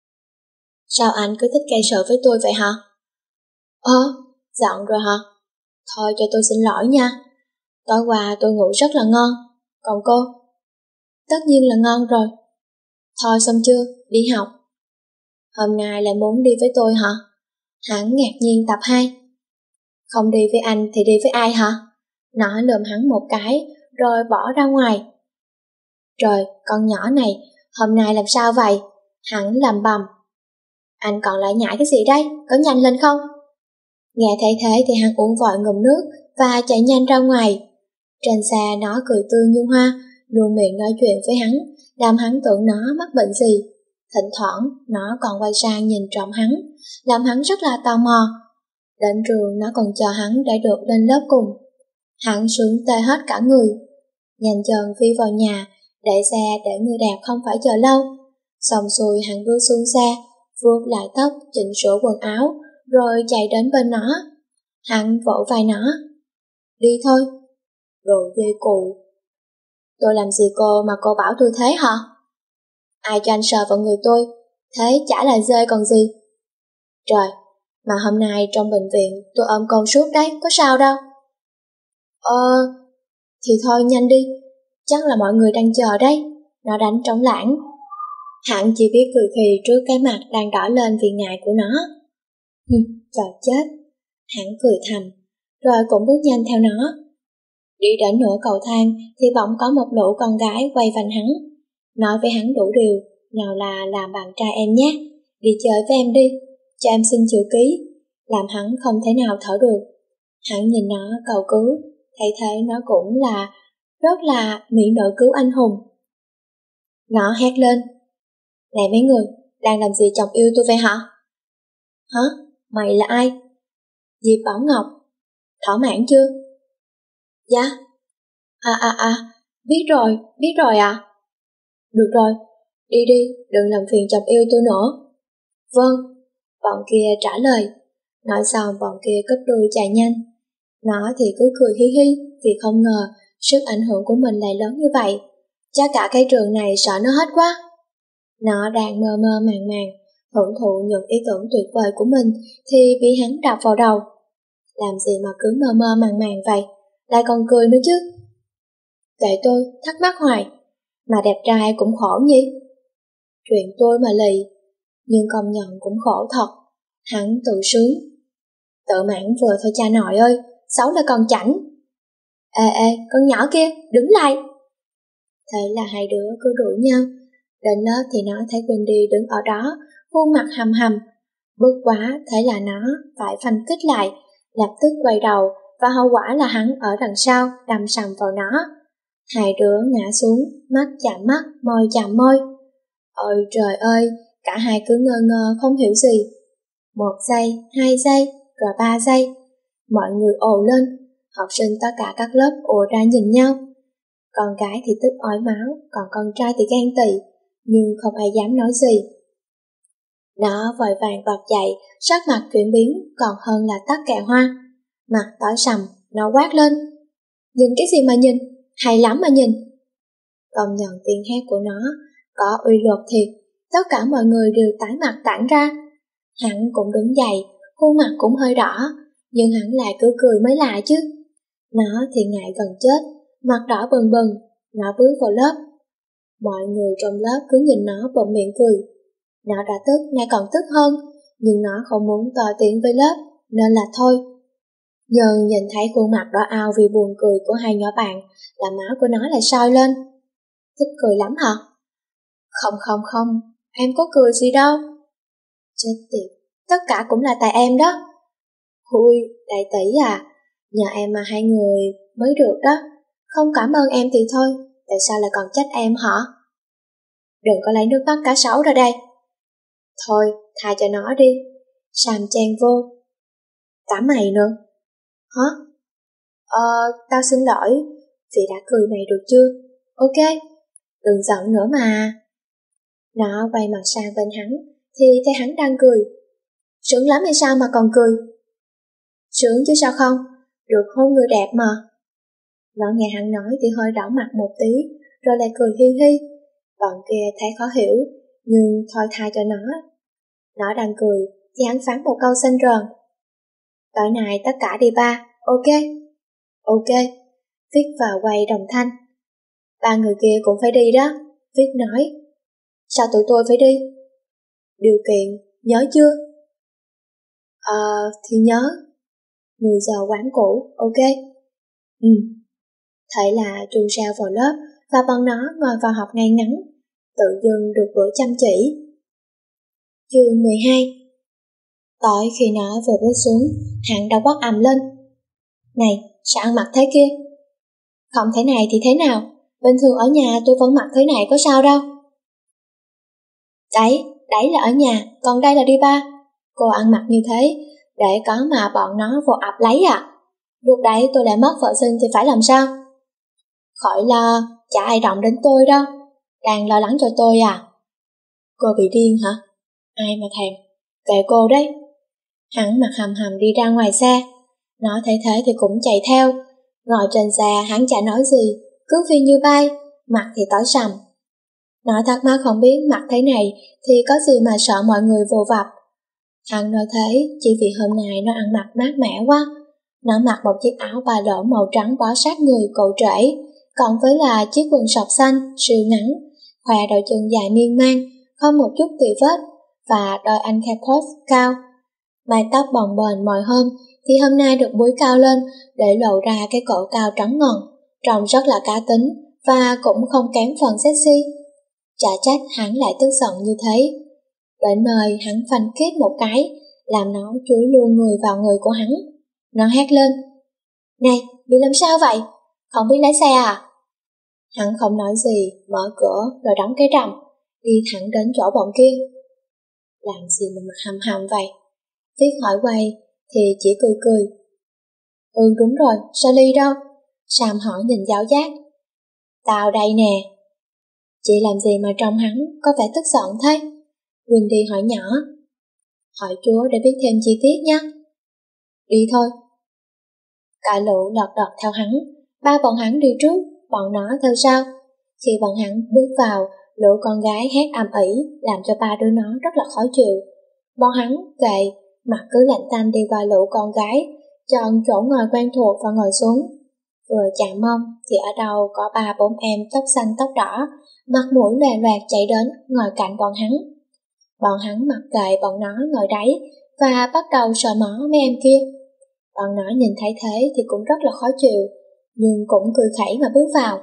Sao anh cứ thích gây sự với tôi vậy hả? Ơ, giận rồi hả? Thôi cho tôi xin lỗi nha. Tối qua tôi ngủ rất là ngon. Còn cô? Tất nhiên là ngon rồi. Thôi xong chưa? Đi học. Hôm nay lại muốn đi với tôi hả? Hắn ngạc nhiên tập hai. Không đi với anh thì đi với ai hả? Nó lườm hắn một cái, rồi bỏ ra ngoài. Trời, con nhỏ này, hôm nay làm sao vậy? Hắn lầm bầm. Anh còn lại nhảy cái gì đây? Có nhanh lên không? Nghe thấy thế thì hắn uống vội ngụm nước và chạy nhanh ra ngoài. Trên xe nó cười tươi như hoa, luôn miệng nói chuyện với hắn, làm hắn tưởng nó mắc bệnh gì. Thỉnh thoảng nó còn quay sang nhìn trộm hắn, làm hắn rất là tò mò. Đến trường nó còn chờ hắn để được lên lớp cùng. Hắn sướng tê hết cả người. Nhanh chân phi vào nhà, để xe để người đẹp không phải chờ lâu. Xong xuôi hắn bước xuống xe, vuốt lại tóc, chỉnh sửa quần áo, rồi chạy đến bên nó. Hắn vỗ vai nó. Đi thôi. Đồ dê cụ. Tôi làm gì cô mà cô bảo tôi thế hả? Ai cho anh sờ vào người tôi, thế chả là dê còn gì. Trời, mà hôm nay trong bệnh viện tôi ôm con suốt đấy, có sao đâu. Ờ, thì thôi nhanh đi, chắc là mọi người đang chờ đấy. Nó đánh trống lãng. Hắn chỉ biết cười khì trước cái mặt đang đỏ lên vì ngại của nó. Hừ, trời chết. Hắn cười thầm, rồi cũng bước nhanh theo nó. Đi đến nửa cầu thang thì bỗng có một lũ con gái quay quanh hắn, nói với hắn đủ điều, nào là làm bạn trai em nhé, đi chơi với em đi, cho em xin chữ ký, làm hắn không thể nào thở được. Hắn nhìn nó cầu cứu, thấy thế nó cũng là rất là mỹ nữ cứu anh hùng. Nó hét lên. Này mấy người, đang làm gì chọc yêu tôi vậy hả? Hả? Mày là ai? Diệp Bảo Ngọc. Thỏa mãn chưa? Dạ. À à à, Biết rồi, biết rồi ạ. Được rồi, đi đi, đừng làm phiền chồng yêu tôi nữa. Vâng, bọn kia trả lời. Nói xong bọn kia cúp đuôi chạy nhanh. Nó thì cứ cười hi hi vì không ngờ sức ảnh hưởng của mình lại lớn như vậy. Chắc cả cái trường này sợ nó hết quá. Nó đang mơ mơ màng màng, hưởng thụ những ý tưởng tuyệt vời của mình thì bị hắn đập vào đầu. Làm gì mà cứ mơ mơ màng màng vậy, lại còn cười nữa chứ. Để tôi thắc mắc hoài, mà đẹp trai cũng khổ nhỉ? Chuyện tôi mà lì, nhưng công nhận cũng khổ thật. Hắn tự sướng. Tự mãn vừa thôi cha nội ơi, xấu là còn chảnh. Ê ê, con nhỏ kia, đứng lại. Thế là hai đứa cứ đuổi nhau. Đến lớp thì nó thấy Wendy đứng ở đó, khuôn mặt hầm hầm. Bước quá, thế là nó phải phanh kích lại, lập tức quay đầu, và hậu quả là hắn ở đằng sau đâm sầm vào nó. Hai đứa ngã xuống, mắt chạm mắt, môi chạm môi. Ôi trời ơi, cả hai cứ ngơ ngơ không hiểu gì. Một giây, hai giây, rồi ba giây. Mọi người ồ lên, học sinh tất cả các lớp ùa ra nhìn nhau. Con gái thì tức ói máu, còn con trai thì ghen tị, nhưng không ai dám nói gì. Nó vội vàng bật dậy, sắc mặt chuyển biến còn hơn là tắc kè hoa. Mặt tối sầm, nó quát lên. Nhìn cái gì mà nhìn, hay lắm mà nhìn. Công nhận tiếng hét của nó có uy luật thiệt, tất cả mọi người đều tái mặt tản ra. Hắn cũng đứng dậy, khuôn mặt cũng hơi đỏ, nhưng hắn lại cứ cười mới lạ chứ. Nó thì ngại gần chết, mặt đỏ bừng bừng, nó bước vào lớp. Mọi người trong lớp cứ nhìn nó bụm miệng cười. Nó đã tức, ngay còn tức hơn, nhưng nó không muốn to tiếng với lớp, nên là thôi. Nhưng nhìn thấy khuôn mặt đỏ ao vì buồn cười của hai nhỏ bạn, là máu của nó lại sôi lên. Thích cười lắm hả? Không không không, em có cười gì đâu. Chết tiệt, tất cả cũng là tại em đó. Ui, đại tỷ à, nhờ em mà hai người mới được đó. Không cảm ơn em thì thôi, tại sao lại còn trách em hả? Đừng có lấy nước mắt cá sấu ra đây. Thôi, tha cho nó đi. Sam chen vô. Cả mày nữa. Hả? Ờ, tao xin lỗi, vì đã cười mày được chưa? Ok, đừng giận nữa mà. Nó quay mặt sang bên hắn, thì thấy hắn đang cười. Sướng lắm hay sao mà còn cười? Sướng chứ sao không, được hôn người đẹp mà. Nó nghe hắn nói thì hơi đỏ mặt một tí, rồi lại cười hi hi. Bọn kia thấy khó hiểu, nhưng thôi tha cho nó. Nó đang cười, thì hắn phán một câu xanh rờn. Tối nay tất cả đi ba, ok? Ok, Vic vào quay đồng thanh. Ba người kia cũng phải đi đó, Vic nói. Sao tụi tôi phải đi? Điều kiện, nhớ chưa? Ờ, thì nhớ. mười giờ quán cũ, ok? Ừ. Thế là chuông reo vào lớp, và bọn nó ngồi vào học ngay ngắn, tự dưng được bữa chăm chỉ. Chương mười hai. Tối khi nó vừa bước xuống, hắn đã quát ầm lên. Này, sao ăn mặc thế kia? Không thế này thì thế nào? Bình thường ở nhà tôi vẫn mặc thế này có sao đâu. Đấy, đấy là ở nhà, còn đây là đi ba. Cô ăn mặc như thế, để có mà bọn nó vô ập lấy à? Lúc đấy tôi lại mất vợ sinh thì phải làm sao? Khỏi lo, chả ai động đến tôi đâu. Đang lo lắng cho tôi à? Cô bị điên hả? Ai mà thèm, kệ cô đấy. Hắn mặt hầm hầm đi ra ngoài xe. Nó thấy thế thì cũng chạy theo. Ngồi trên xe hắn chả nói gì, cứ phi như bay, mặt thì tối sầm. Nó thắc mắc không biết mặt thế này thì có gì mà sợ mọi người vồ vập. Hắn nói thế chỉ vì hôm nay nó ăn mặc mát mẻ quá. Nó mặc một chiếc áo ba lỗ màu trắng bó sát người cổ trễ, cộng với là chiếc quần sọc xanh, siêu ngắn, khoe đôi chân dài miên man, không một chút tì vết, và đôi anh Capote cao. Mái tóc bồng bềnh mồi hôm thì hôm nay được búi cao lên để lộ ra cái cổ cao trắng ngần, trông rất là cá tính và cũng không kém phần sexy. Chả trách hắn lại tức giận như thế. Đến nơi hắn phanh kết một cái, làm nó chúi luôn người vào người của hắn. Nó hét lên. Này, bị làm sao vậy? Không biết lái xe à? Hắn không nói gì, mở cửa rồi đóng cái rầm, đi thẳng đến chỗ bọn kia. Làm gì mà mặt hầm hầm vậy? Viết hỏi quay thì chỉ cười cười. Ừ đúng rồi, Sally đâu? Sam hỏi nhìn giáo giác. Tao đây nè. Chị làm gì mà trông hắn có vẻ tức giận thế? Wendy hỏi nhỏ. Hỏi chúa để biết thêm chi tiết nhé. Đi thôi. Cả lũ lọt đọt theo hắn, ba bọn hắn đi trước, bọn nó theo sau. Khi bọn hắn bước vào, lũ con gái hét ầm ĩ làm cho ba đứa nó rất là khó chịu. Bọn hắn kệ, mặt cứ lạnh tanh đi qua lũ con gái, chọn chỗ ngồi quen thuộc và ngồi xuống. Vừa chạm mông thì ở đâu có ba bốn em tóc xanh tóc đỏ, mặt mũi loè loẹt chạy đến ngồi cạnh bọn hắn. Bọn hắn mặc kệ bọn nó ngồi đấy và bắt đầu sờ mó mấy em kia. Bọn nó nhìn thấy thế thì cũng rất là khó chịu, nhưng cũng cười khẩy mà bước vào.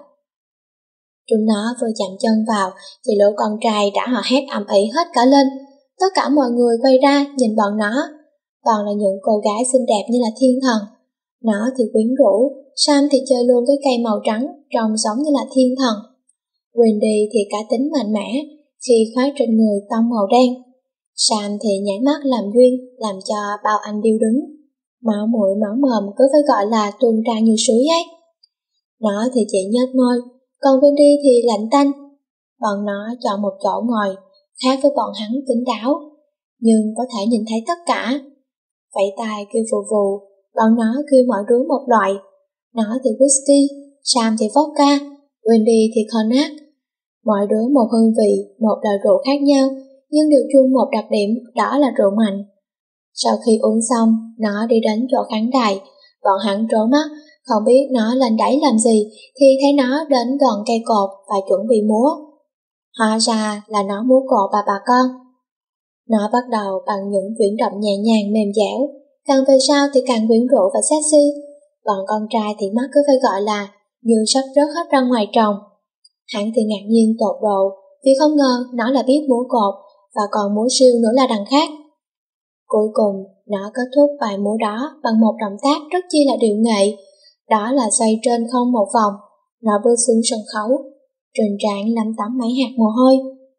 Chúng nó vừa chạm chân vào thì lũ con trai đã hò hét ầm ĩ hết cả lên. Tất cả mọi người quay ra nhìn bọn nó. Toàn là những cô gái xinh đẹp như là thiên thần. Nó thì quyến rũ, Sam thì chơi luôn cái cây màu trắng trông giống như là thiên thần. Wendy thì cá tính mạnh mẽ khi khoác trên người tông màu đen. Sam thì nhảy mắt làm duyên, làm cho bao anh điêu đứng. Máu mũi máu mồm cứ phải gọi là tuôn ra như suối ấy. Nó thì chỉ nhếch môi, còn Wendy thì lạnh tanh. Bọn nó chọn một chỗ ngồi, khác với bọn hắn kín đáo, nhưng có thể nhìn thấy tất cả. Vẫy tay kêu vù vù, bọn nó kêu mỗi đứa một loại. Nó thì whisky, Sam thì vodka, Wendy thì cognac. Mỗi đứa một hương vị, một loại rượu khác nhau, nhưng đều chung một đặc điểm, đó là rượu mạnh. Sau khi uống xong, nó đi đến chỗ khán đài. Bọn hắn trố mắt, không biết nó lên đáy làm gì, thì thấy nó đến gần cây cột và chuẩn bị múa. Hóa ra là nó múa cột bà bà con. Nó bắt đầu bằng những chuyển động nhẹ nhàng mềm dẻo, càng về sau thì càng quyến rũ và sexy. Bọn con trai thì mắt cứ phải gọi là như sắp rớt hết ra ngoài tròng. Hắn thì ngạc nhiên tột độ vì không ngờ nó là biết múa cột và còn múa siêu nữa là đằng khác. Cuối cùng, nó kết thúc bài múa đó bằng một động tác rất chi là điệu nghệ, đó là xoay trên không một vòng. Nó bước xuống sân khấu, trên trán lấm tấm mấy hạt mồ hôi.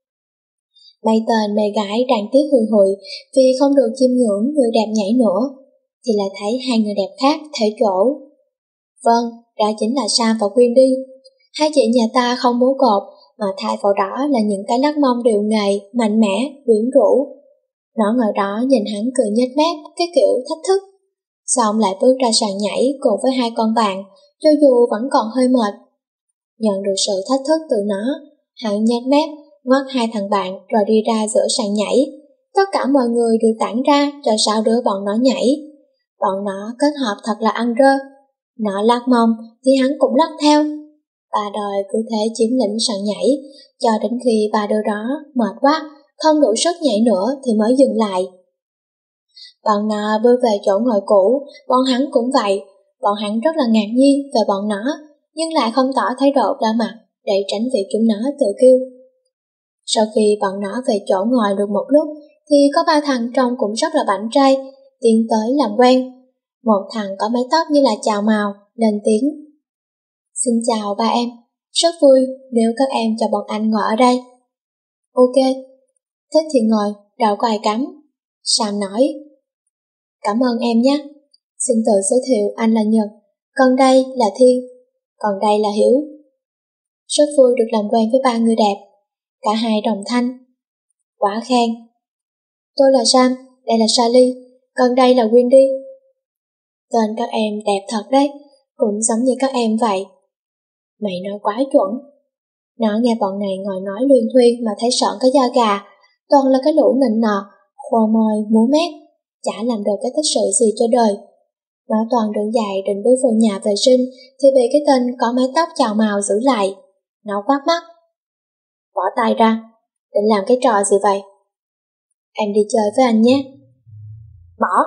Mấy tên mê gái đang tiếc hùi hụi vì không được chiêm ngưỡng người đẹp nhảy nữa, thì lại thấy hai người đẹp khác thể chỗ. Vâng, đó chính là Sam và Wendy. Hai chị nhà ta không múa cột, mà thay vào đó là những cái lắc mông điệu nghệ, mạnh mẽ, quyến rũ. Nó ngồi đó nhìn hắn cười nhếch mép, cái kiểu thách thức. Xong lại bước ra sàn nhảy cùng với hai con bạn, cho dù vẫn còn hơi mệt. Nhận được sự thách thức từ nó, hắn nhếch mép, ngoắt hai thằng bạn rồi đi ra giữa sàn nhảy. Tất cả mọi người đều tản ra cho sáu đứa bọn nó nhảy. Bọn nó kết hợp thật là ăn rơ. Nó lắc mông thì hắn cũng lắc theo. Ba đời cứ thế chiếm lĩnh sàn nhảy, cho đến khi ba đứa đó mệt quá, không đủ sức nhảy nữa thì mới dừng lại. Bọn nó bước về chỗ ngồi cũ, bọn hắn cũng vậy. Bọn hắn rất là ngạc nhiên về bọn nó, nhưng lại không tỏ thái độ đa mặt để tránh việc chúng nó tự kêu. Sau khi bọn nó về chỗ ngồi được một lúc, thì có ba thằng trông cũng rất là bảnh trai, tiến tới làm quen. Một thằng có mái tóc như là chào mào, lên tiếng. Xin chào ba em, rất vui nếu các em cho bọn anh ngồi ở đây. Ok, thích thì ngồi, đâu có ai cấm. Sam nói. Cảm ơn em nhé, xin tự giới thiệu anh là Nhật, còn đây là Thiên, còn đây là Hiếu. Rất vui được làm quen với ba người đẹp. Cả hai đồng thanh. Quả khen. Tôi là Sam, đây là Sally, còn đây là Wendy. Tên các em đẹp thật đấy, cũng giống như các em vậy. Mày nói quá chuẩn. Nó nghe bọn này ngồi nói luyên thuyên mà thấy sợn cái da gà, toàn là cái lũ nịnh nọt, khô môi, múa mép, chả làm được cái tích sự gì cho đời. Nó toàn đứng dậy định bước vào nhà vệ sinh thì bị cái tên có mái tóc chào mào giữ lại. Nó quát mắt. Bỏ tay ra, định làm cái trò gì vậy? Em đi chơi với anh nhé. Bỏ.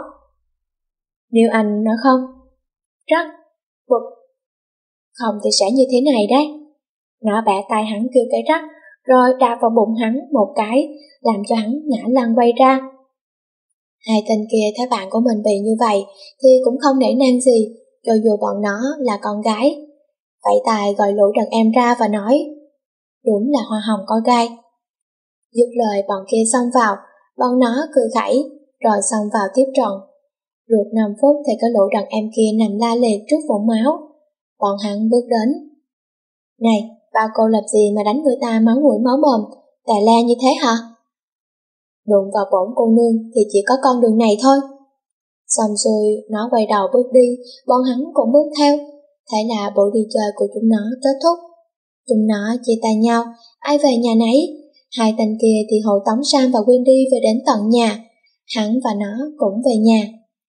Nếu anh nói không, rắc, bụp. Không thì sẽ như thế này đấy. Nó bẻ tay hắn kêu cái rắc, rồi đạp vào bụng hắn một cái, làm cho hắn ngã lăn quay ra. Hai tên kia thấy bạn của mình bị như vậy thì cũng không nể nang gì, cho dù bọn nó là con gái. Vẫy tay gọi lũ đàn em ra và nói, đúng là hoa hồng có gai. Dứt lời bọn kia xông vào, bọn nó cười khẩy, rồi xông vào tiếp trận. Được năm phút thì cái lũ đàn em kia nằm la liệt trước vũng máu. Bọn hắn bước đến. Này, ba cô làm gì mà đánh người ta máu mũi máu mồm, tà la như thế hả? Đụng vào bổn cô nương thì chỉ có con đường này thôi. Xong rồi nó quay đầu bước đi, bọn hắn cũng bước theo. Thế là buổi đi chơi của chúng nó kết thúc. Chúng nó chia tay nhau, ai về nhà nấy. Hai tên kia thì hộ tống Sam và Wendy về đến tận nhà. Hắn và nó cũng về nhà.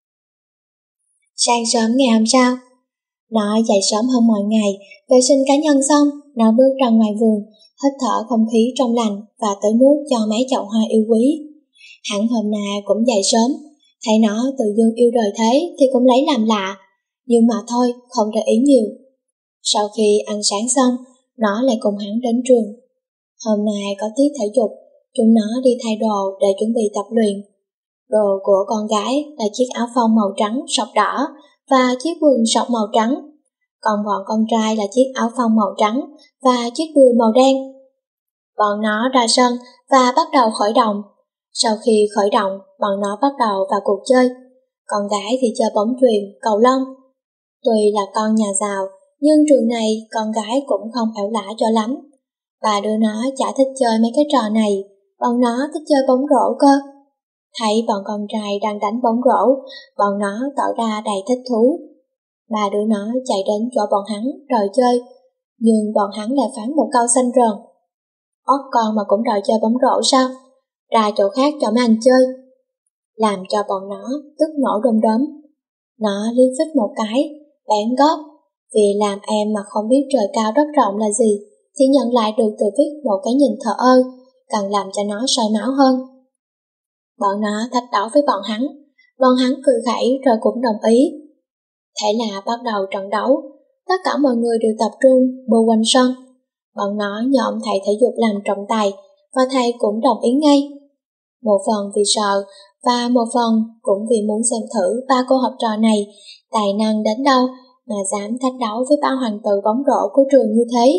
Sáng sớm ngày hôm sau, nó dậy sớm hơn mọi ngày, vệ sinh cá nhân xong, nó bước ra ngoài vườn, hít thở không khí trong lành và tưới nước cho mấy chậu hoa yêu quý. Hắn hôm nay cũng dậy sớm, thấy nó tự dưng yêu đời thế thì cũng lấy làm lạ, nhưng mà thôi, không để ý nhiều. Sau khi ăn sáng xong, nó lại cùng hắn đến trường. Hôm nay có tiết thể dục, chúng nó đi thay đồ để chuẩn bị tập luyện. Đồ của con gái là chiếc áo phông màu trắng sọc đỏ và chiếc quần sọc màu trắng, còn bọn con trai là chiếc áo phông màu trắng và chiếc đùi màu đen. Bọn nó ra sân và bắt đầu khởi động. Sau khi khởi động, bọn nó bắt đầu vào cuộc chơi. Con gái thì chơi bóng chuyền, cầu lông. Tuy là con nhà giàu, nhưng trường này con gái cũng không ẻo lả cho lắm. Bà đứa nó chả thích chơi mấy cái trò này, bọn nó thích chơi bóng rổ cơ. Thấy bọn con trai đang đánh bóng rổ, bọn nó tỏ ra đầy thích thú. Ba đứa nó chạy đến chỗ bọn hắn đòi chơi, nhưng bọn hắn lại phán một câu xanh rờn. Ốt con mà cũng đòi chơi bóng rổ sao? Ra chỗ khác cho mấy anh chơi. Làm cho bọn nó tức nổ đom đóm. Nó liếc phích một cái, bán góp. Vì làm em mà không biết trời cao đất rộng là gì, thì nhận lại được từ viết một cái nhìn thờ ơ, càng làm cho nó sôi máu hơn. Bọn nó thách đấu với bọn hắn, bọn hắn cười khẩy rồi cũng đồng ý. Thế là bắt đầu trận đấu, tất cả mọi người đều tập trung bô quanh sân. Bọn nó nhộm thầy thể dục làm trọng tài, và thầy cũng đồng ý ngay. Một phần vì sợ, và một phần cũng vì muốn xem thử ba cô học trò này tài năng đến đâu mà dám thách đấu với ba hoàng tử bóng rổ của trường như thế.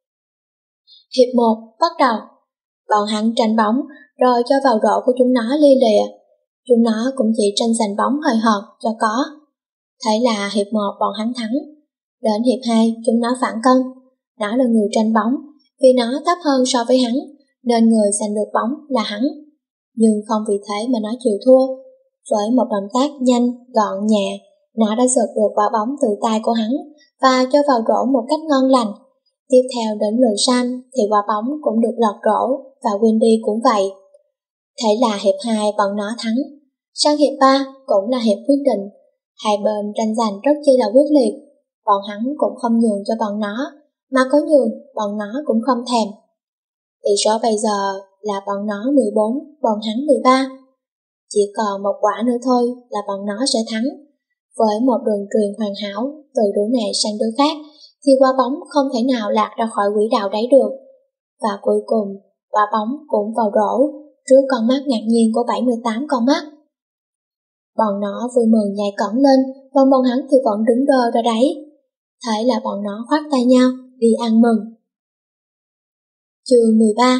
Hiệp một bắt đầu. Bọn hắn tranh bóng, rồi cho vào rổ của chúng nó lia lịa. Chúng nó cũng chỉ tranh giành bóng hời hợt cho có. Thế là hiệp một bọn hắn thắng. Đến hiệp hai chúng nó phản công. Nó là người tranh bóng, vì nó thấp hơn so với hắn, nên người giành được bóng là hắn. Nhưng không vì thế mà nó chịu thua. Với một động tác nhanh, gọn nhẹ, nó đã giật được quả bóng từ tay của hắn và cho vào rổ một cách ngon lành. Tiếp theo đến lượt Sam thì quả bóng cũng được lọt rổ và Wendy cũng vậy. Thế là hiệp hai bọn nó thắng. Sang hiệp ba cũng là hiệp quyết định. Hai bên tranh giành rất chi là quyết liệt. Bọn hắn cũng không nhường cho bọn nó, mà có nhường bọn nó cũng không thèm. Tỷ số bây giờ là bọn nó mười bốn, bọn hắn mười ba. Chỉ còn một quả nữa thôi là bọn nó sẽ thắng. Với một đường truyền hoàn hảo từ đứa này sang đứa khác, thì quả bóng không thể nào lạc ra khỏi quỹ đạo đấy được. Và cuối cùng, quả bóng cũng vào rổ, trước con mắt ngạc nhiên của bảy mươi tám con mắt. Bọn nó vui mừng nhảy cẫng lên, còn bọn hắn thì vẫn đứng đơ ra đấy. Thế là bọn nó khoác tay nhau, đi ăn mừng. Chương mười ba.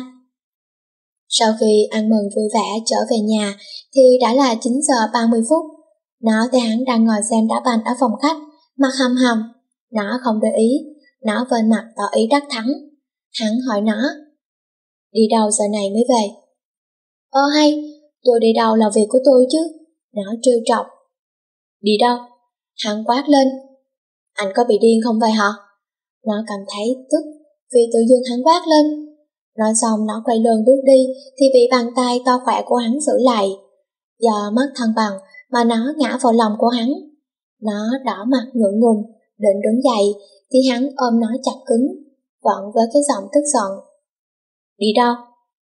Sau khi ăn mừng vui vẻ trở về nhà, thì đã là chín giờ ba mươi phút. Nó thấy hắn đang ngồi xem đá banh ở phòng khách, mặt hầm hầm. Nó không để ý, nó vênh mặt tỏ ý đắc thắng. Hắn hỏi nó, đi đâu giờ này mới về? Ơ hay, tôi đi đâu là việc của tôi chứ. Nó trêu chọc. Đi đâu? Hắn quát lên. Anh có bị điên không vậy hả? Nó cảm thấy tức vì tự dưng hắn quát lên. Nói xong nó quay lưng bước đi thì bị bàn tay to khỏe của hắn giữ lại. Do mất thăng bằng mà nó ngã vào lòng của hắn. Nó đỏ mặt ngượng ngùng, định đứng dậy thì hắn ôm nó chặt cứng, vẫn với cái giọng tức giận. Đi đâu?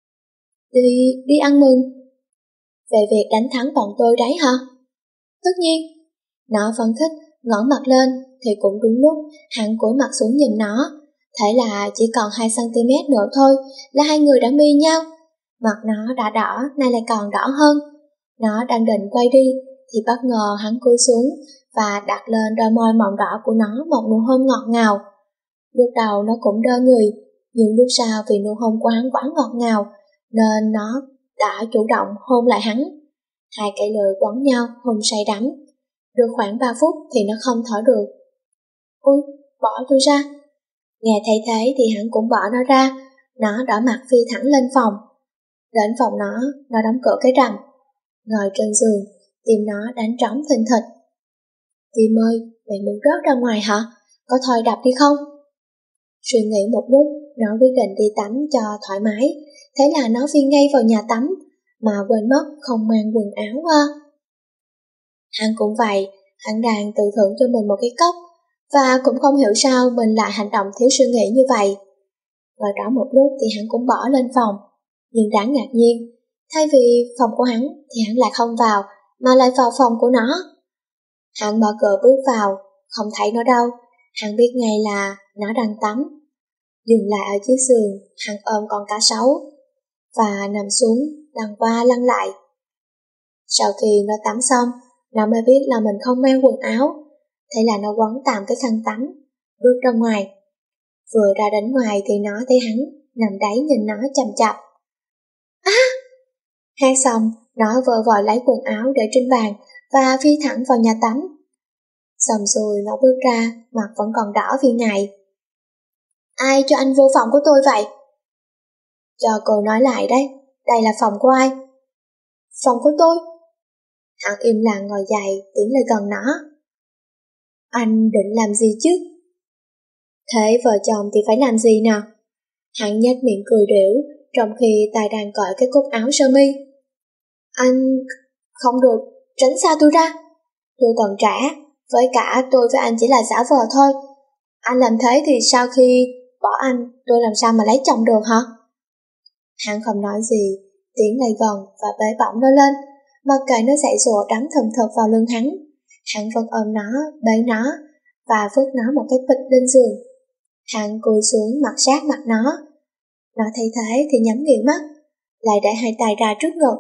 Đi, đi ăn mừng. Về việc đánh thắng bọn tôi đấy hả? Tất nhiên. Nó phấn khích, ngẩng mặt lên thì cũng đúng lúc hắn cúi mặt xuống nhìn nó. Thế là chỉ còn hai xăng-ti-mét nữa thôi là hai người đã mi nhau. Mặt nó đã đỏ, nay lại còn đỏ hơn. Nó đang định quay đi thì bất ngờ hắn cúi xuống và đặt lên đôi môi mọng đỏ của nó một nụ hôn ngọt ngào. Lúc đầu nó cũng đơ người, nhưng lúc sau vì nụ hôn của hắn quá ngọt ngào nên nó đã chủ động hôn lại hắn. Hai cái lưỡi quấn nhau hôn say đắm. Được khoảng ba phút thì nó không thở được. Ui, bỏ tôi ra. Nghe thấy thế thì hắn cũng bỏ nó ra. Nó đỏ mặt phi thẳng lên phòng. Đến phòng nó, nó đóng cửa cái rầm, ngồi trên giường, tim nó đánh trống thình thịch. Tim ơi, mày muốn rớt ra ngoài hả? Có thôi đập đi không? Suy nghĩ một lúc, nó quyết định đi tắm cho thoải mái. Thế là nó phi ngay vào nhà tắm, mà quên mất không mang quần áo qua. Hắn cũng vậy, hắn đang tự thưởng cho mình một cái cốc, và cũng không hiểu sao mình lại hành động thiếu suy nghĩ như vậy. Ngồi đó một lúc thì hắn cũng bỏ lên phòng, nhưng đáng ngạc nhiên, thay vì phòng của hắn thì hắn lại không vào, mà lại vào phòng của nó. Hắn mở cửa bước vào, không thấy nó đâu, hắn biết ngay là nó đang tắm. Dừng lại ở chiếc giường, hắn ôm con cá sấu, và nằm xuống, lăn qua lăn lại. Sau khi nó tắm xong, nó mới biết là mình không mang quần áo, thế là nó quấn tạm cái khăn tắm, bước ra ngoài. Vừa ra đến ngoài thì nó thấy hắn nằm đấy nhìn nó chằm chằm. Á! Hát xong, nó vội vội lấy quần áo để trên bàn và phi thẳng vào nhà tắm. Xong rồi nó bước ra, mặt vẫn còn đỏ vì ngại. Ai cho anh vô phòng của tôi vậy? Cho cô nói lại đấy, đây là phòng của ai? Phòng của tôi. Hắn im lặng ngồi dậy, tiến lại gần nó. Anh định làm gì chứ? Thế vợ chồng thì phải làm gì nào? Hắn nhếch miệng cười đểu, trong khi tay đang cởi cái cúc áo sơ mi. Anh... không được, tránh xa tôi ra. Tôi còn trẻ, với cả tôi với anh chỉ là giả vờ thôi. Anh làm thế thì sau khi bỏ anh, tôi làm sao mà lấy chồng được hả? Hắn không nói gì, tiến lại gần và bế bỏng nó lên, mặc kệ nó dãy dụa đấm thầm thực vào lưng hắn. Hắn vẫn ôm nó, bế nó và vứt nó một cái bịch lên giường. Hắn cúi xuống mặt sát mặt nó. Nó thấy thế thì nhắm nghiền mắt, lại để hai tay ra trước ngực.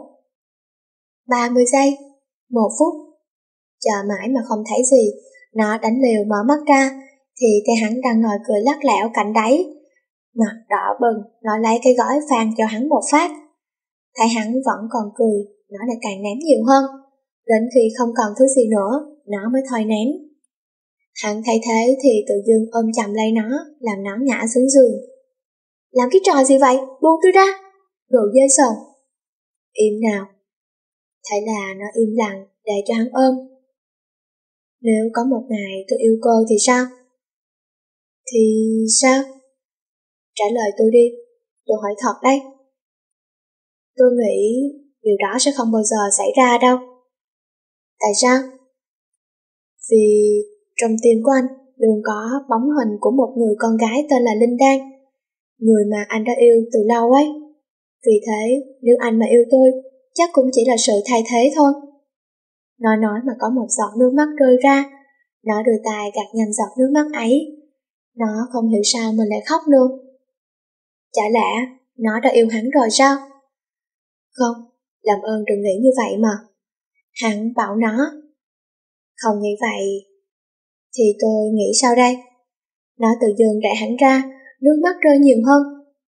Ba mươi giây, một phút. Chờ mãi mà không thấy gì, nó đánh liều mở mắt ra, thì thấy hắn đang ngồi cười lắc lẻo cạnh đáy. Mặt đỏ bừng, nó lấy cái gói phang cho hắn một phát. Thấy hắn vẫn còn cười, nó lại càng ném nhiều hơn. Đến khi không còn thứ gì nữa, nó mới thôi ném. Hắn thấy thế thì tự dưng ôm chầm lấy nó, làm nó ngã xuống giường. Làm cái trò gì vậy? Buông tôi ra! Đồ dê sờn! Im nào! Thế là nó im lặng để cho hắn ôm. Nếu có một ngày tôi yêu cô thì sao? Thì sao? Trả lời tôi đi, tôi hỏi thật đấy. Tôi nghĩ điều đó sẽ không bao giờ xảy ra đâu. Tại sao? Vì trong tim của anh luôn có bóng hình của một người con gái tên là Linh Đan, người mà anh đã yêu từ lâu ấy. Vì thế, nếu anh mà yêu tôi, chắc cũng chỉ là sự thay thế thôi. Nói nói mà có một giọt nước mắt rơi ra, nó đưa tay gạt nhanh giọt nước mắt ấy. Nó không hiểu sao mình lại khóc luôn. Chả lẽ nó đã yêu hắn rồi sao? Không, làm ơn đừng nghĩ như vậy mà. Hắn bảo nó. Không nghĩ vậy, thì tôi nghĩ sao đây? Nó tự dưng đẩy hắn ra, nước mắt rơi nhiều hơn.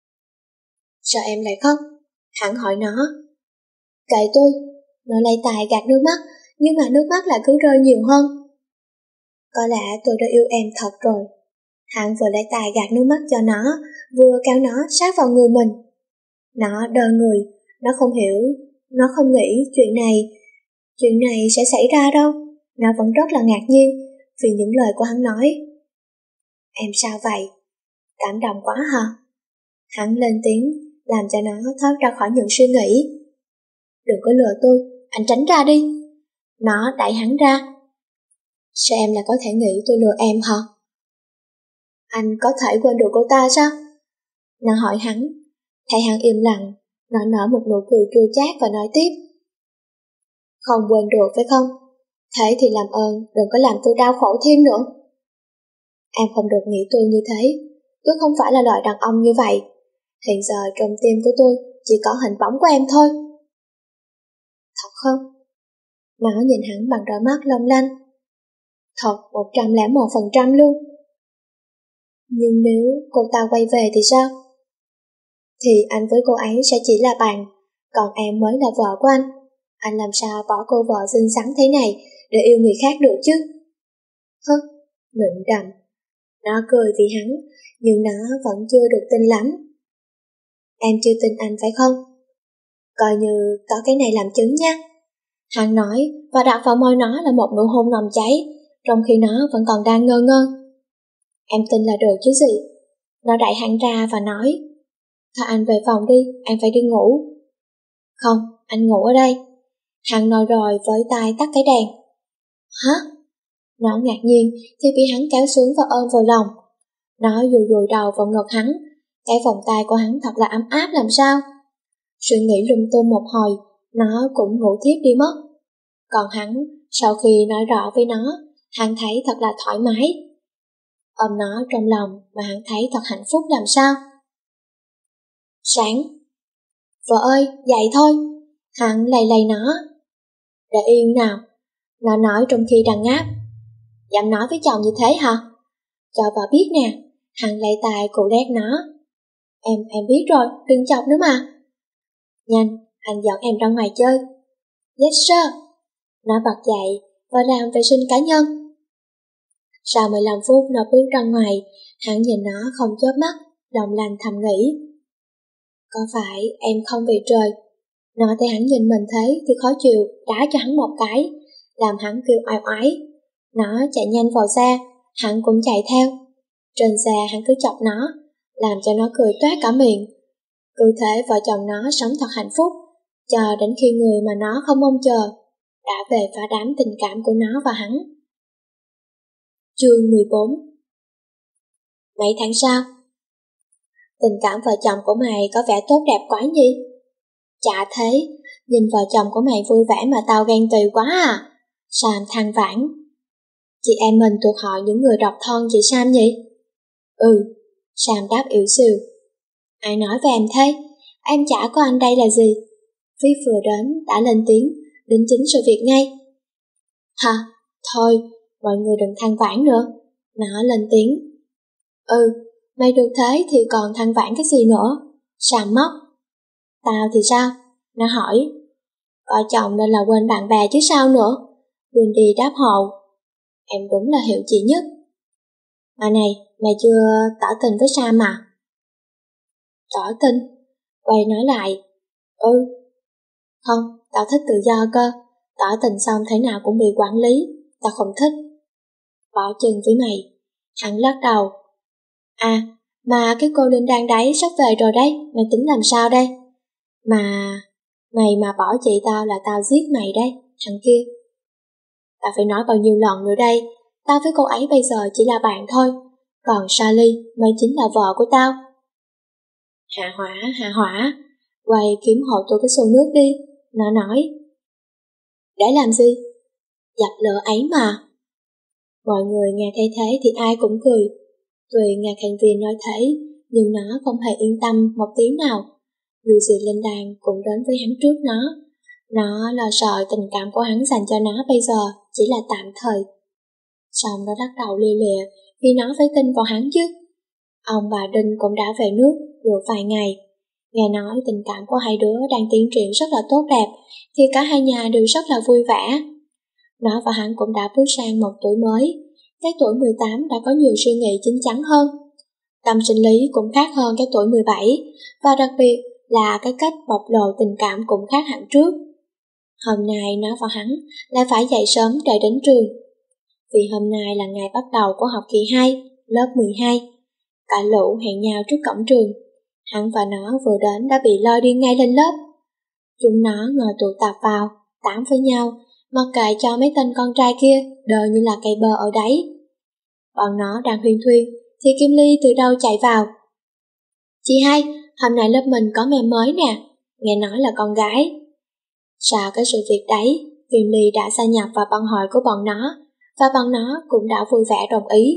Sao em lại khóc? Hắn hỏi nó. Kệ tôi, nó lấy tay gạt nước mắt, nhưng mà nước mắt lại cứ rơi nhiều hơn. Có lẽ tôi đã yêu em thật rồi. Hắn vừa lấy tay gạt nước mắt cho nó, vừa kéo nó sát vào người mình. Nó đơ người, nó không hiểu, nó không nghĩ chuyện này, chuyện này sẽ xảy ra đâu. Nó vẫn rất là ngạc nhiên vì những lời của hắn nói. Em sao vậy? Cảm động quá hả? Hắn lên tiếng, làm cho nó thoát ra khỏi những suy nghĩ. Đừng có lừa tôi, anh tránh ra đi. Nó đẩy hắn ra. Sao em lại có thể nghĩ tôi lừa em hả? Anh có thể quên được cô ta sao? Nó hỏi hắn. Thấy hắn im lặng, nó nở một nụ cười chua chát và nói tiếp. Không quên được phải không? Thế thì làm ơn đừng có làm tôi đau khổ thêm nữa. Em không được nghĩ tôi như thế. Tôi không phải là loại đàn ông như vậy. Hiện giờ trong tim của tôi chỉ có hình bóng của em thôi. Thật không? Nó nhìn hắn bằng đôi mắt long lanh. Thật một trăm lẻ một phần trăm luôn. Nhưng nếu cô ta quay về thì sao? Thì anh với cô ấy sẽ chỉ là bạn, còn em mới là vợ của anh. Anh làm sao bỏ cô vợ xinh xắn thế này để yêu người khác được chứ? Hứ, nịnh đầm. Nó cười vì hắn, nhưng nó vẫn chưa được tin lắm. Em chưa tin anh phải không? Coi như có cái này làm chứng nha. Hắn nói và đặt vào môi nó là một nụ hôn nồng cháy, trong khi nó vẫn còn đang ngơ ngơ. Em tin là được chứ gì. Nó đẩy hắn ra và nói, thôi anh về phòng đi, em phải đi ngủ. Không, anh ngủ ở đây. Hắn nói rồi với tay tắt cái đèn. Hả? Nó ngạc nhiên thì bị hắn kéo xuống và ôm vào lòng. Nó dùi dùi đầu vào ngực hắn. Cái vòng tay của hắn thật là ấm áp làm sao. Suy nghĩ lung tung một hồi, nó cũng ngủ thiếp đi mất. Còn hắn, sau khi nói rõ với nó, hắn thấy thật là thoải mái. Ôm nó trong lòng mà hắn thấy thật hạnh phúc làm sao. Sáng. Vợ ơi, dậy thôi. Hắn lay lay nó. Để yên nào. Nó nói trong khi đang ngáp. Dám nói với chồng như thế hả? Cho vợ biết nè. Hắn lay tay cụ đét nó. Em, em biết rồi, đừng chọc nữa mà. Nhanh, anh dẫn em ra ngoài chơi. Yes sir. Nó bật dậy và làm vệ sinh cá nhân. Sau mười lăm phút nó bước ra ngoài, hắn nhìn nó không chớp mắt, lòng lành thầm nghĩ. Có phải em không về trời? Nó thấy hắn nhìn mình thế thì khó chịu, đá cho hắn một cái, làm hắn kêu oai oái. Nó chạy nhanh vào xe, hắn cũng chạy theo. Trên xe hắn cứ chọc nó, làm cho nó cười toét cả miệng. Cứ thế vợ chồng nó sống thật hạnh phúc, chờ đến khi người mà nó không mong chờ đã về phá đám tình cảm của nó và hắn. Chương mười bốn. Mấy tháng sau. Tình cảm vợ chồng của mày có vẻ tốt đẹp quá nhỉ? Chả thế, nhìn vợ chồng của mày vui vẻ mà tao ghen tị quá à. Sam than vãn. Chị em mình thuộc họ những người độc thân chị Sam nhỉ? Ừ, Sam đáp yếu xìu. Ai nói với em thế? Em chả có anh đây là gì? Phi vừa đến đã lên tiếng, đính chính sự việc ngay. Hả? Thôi, mọi người đừng than vãn nữa. Nó lên tiếng. Ừ, mày được thế thì còn than vãn cái gì nữa? Sam móc. Tao thì sao? Nó hỏi. Có chồng nên là quên bạn bè chứ sao nữa? Wendy đáp hộ. Em đúng là hiểu chị nhất. Mà này, mày chưa tỏ tình với Sam à? Tỏ tình? Quay nói lại. Ừ. Không, tao thích tự do cơ. Tỏ tình xong thế nào cũng bị quản lý. Tao không thích. Bỏ chừng với mày. Hắn lắc đầu. À, mà cái cô Linh đang đấy sắp về rồi đấy. Mày tính làm sao đây? Mà... Mày mà bỏ chị tao là tao giết mày đấy, thằng kia. Tao phải nói bao nhiêu lần nữa đây. Tao với cô ấy bây giờ chỉ là bạn thôi. Còn Sally mới chính là vợ của tao. Hạ hỏa, hạ hỏa. Quay kiếm hộ tôi cái xô nước đi. Nó nói. Để làm gì? Dập lửa ấy mà. Mọi người nghe thấy thế thì ai cũng cười. Tuy nghe thành viên nói thế, nhưng nó không hề yên tâm một tí nào. Dù gì Linh Đan cũng đến với hắn trước nó. Nó lo sợ tình cảm của hắn dành cho nó bây giờ chỉ là tạm thời. Xong nó lắc đầu lia lịa vì nó phải tin vào hắn chứ. Ông bà Đinh cũng đã về nước được vài ngày. Nghe nói tình cảm của hai đứa đang tiến triển rất là tốt đẹp thì cả hai nhà đều rất là vui vẻ. Nó và hắn cũng đã bước sang một tuổi mới. Cái tuổi mười tám đã có nhiều suy nghĩ chín chắn hơn. Tâm sinh lý cũng khác hơn cái tuổi mười bảy và đặc biệt là cái cách bộc lộ tình cảm cũng khác hẳn trước. Hôm nay nó và hắn lại phải dậy sớm để đến trường. Vì hôm nay là ngày bắt đầu của học kỳ hai, lớp mười hai. Cả lũ hẹn nhau trước cổng trường. Hắn và nó vừa đến đã bị lôi đi ngay lên lớp. Chúng nó ngồi tụ tập vào, tám với nhau, mặc kệ cho mấy tên con trai kia đờ như là cây bơ ở đấy. Bọn nó đang huyên thuyên thì Kim Ly từ đâu chạy vào. Chị hai, hôm nay lớp mình có mem mới nè, nghe nói là con gái. Sau cái sự việc đấy, Kim Ly đã gia nhập vào băng hội của bọn nó, và bọn nó cũng đã vui vẻ đồng ý.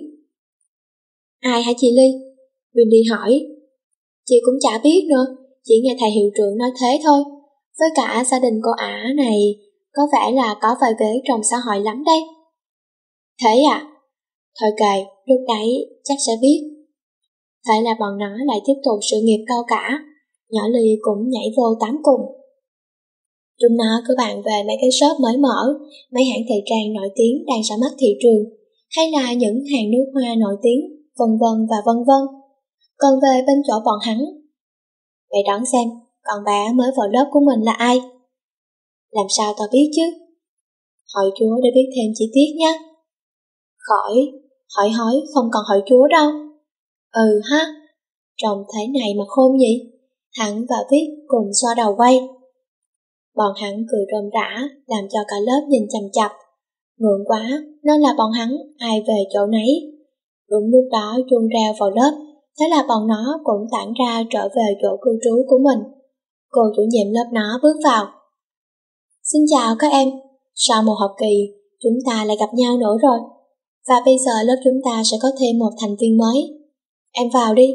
Ai hả chị Ly? Wendy hỏi. Chị cũng chả biết nữa, chỉ nghe thầy hiệu trưởng nói thế thôi. Với cả gia đình cô ả này có vẻ là có vài vế trong xã hội lắm đây. Thế à? Thôi kệ, lúc đấy chắc sẽ biết. Thế là bọn nó lại tiếp tục sự nghiệp cao cả. Nhỏ Ly cũng nhảy vô tám cùng. Chúng nó cứ bàn về mấy cái shop mới mở, mấy hãng thời trang nổi tiếng đang ra mắt thị trường, hay là những hàng nước hoa nổi tiếng. vân vân và vân vân. Còn về bên chỗ bọn hắn, vậy đoán xem, con bé mới vào lớp của mình là ai? Làm sao tao biết chứ? Hỏi chúa để biết thêm chi tiết nhé. Khỏi, hỏi hỏi không còn hỏi chúa đâu. Ừ ha, trông thế này mà khôn nhỉ? Hắn và Viết cùng xoa đầu quay. Bọn hắn cười rôm rã, làm cho cả lớp nhìn chằm chặp. Ngượng quá, nên là bọn hắn ai về chỗ nấy. Đúng lúc đó chuông reo vào lớp, thế là bọn nó cũng tản ra trở về chỗ cư trú của mình. Cô chủ nhiệm lớp nó bước vào. Xin chào các em, sau một học kỳ, chúng ta lại gặp nhau nữa rồi. Và bây giờ lớp chúng ta sẽ có thêm một thành viên mới. Em vào đi.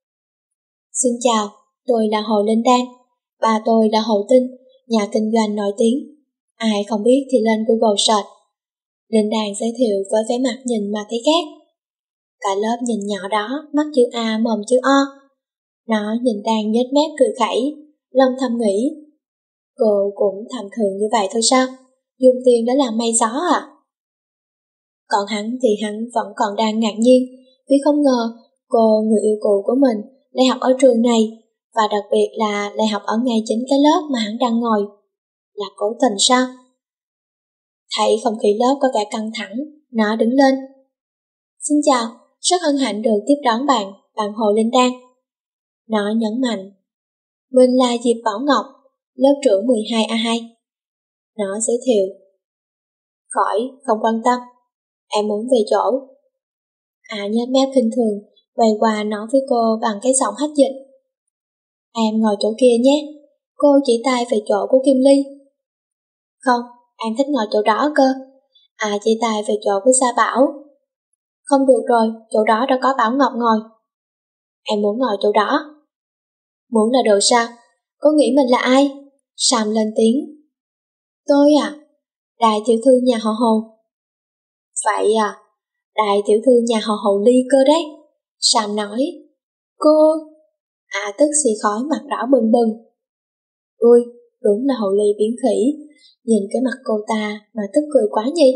Xin chào, tôi là Hồ Linh Đan. Bà tôi là Hồ Tinh, nhà kinh doanh nổi tiếng. Ai không biết thì lên Google search. Linh Đan giới thiệu với vẻ mặt nhìn mà thấy ghét. Cả lớp nhìn nhỏ đó, mắt chữ A mồm chữ O. Nó nhìn Đan nhếch mép cười khẩy, Lâm thầm nghĩ. Cô cũng thầm thường như vậy thôi sao? Dùng tiền để làm may gió à? Còn hắn thì hắn vẫn còn đang ngạc nhiên, vì không ngờ cô, người yêu cũ của mình, lại học ở trường này, và đặc biệt là lại học ở ngay chính cái lớp mà hắn đang ngồi. Là cố tình sao? Thấy không khí lớp có vẻ căng thẳng, nó đứng lên. Xin chào, rất hân hạnh được tiếp đón bạn, bạn Hồ Linh Đan. Nó nhấn mạnh. Mình là Diệp Bảo Ngọc, lớp trưởng mười hai A hai. Nó giới thiệu. Khỏi, không quan tâm. Em muốn về chỗ. À nhếch mép khinh thường, quay qua nói với cô bằng cái giọng hách dịch. Em ngồi chỗ kia nhé. Cô chỉ tay về chỗ của Kim Ly. Không, em thích ngồi chỗ đó cơ. À chỉ tay về chỗ của Sa Bảo. Không được rồi, chỗ đó đã có Bảo Ngọc ngồi. Em muốn ngồi chỗ đó. Muốn là được sao? Cô nghĩ mình là ai? Sam lên tiếng. Tôi à? Đại tiểu thư nhà họ Hồ. Vậy à? Đại tiểu thư nhà họ Hồ Ly cơ đấy. Sam nói. Cô... À tức xì khói mặt đỏ bừng bừng. Ui, đúng là Hồ Ly biến khỉ. Nhìn cái mặt cô ta mà tức cười quá nhỉ.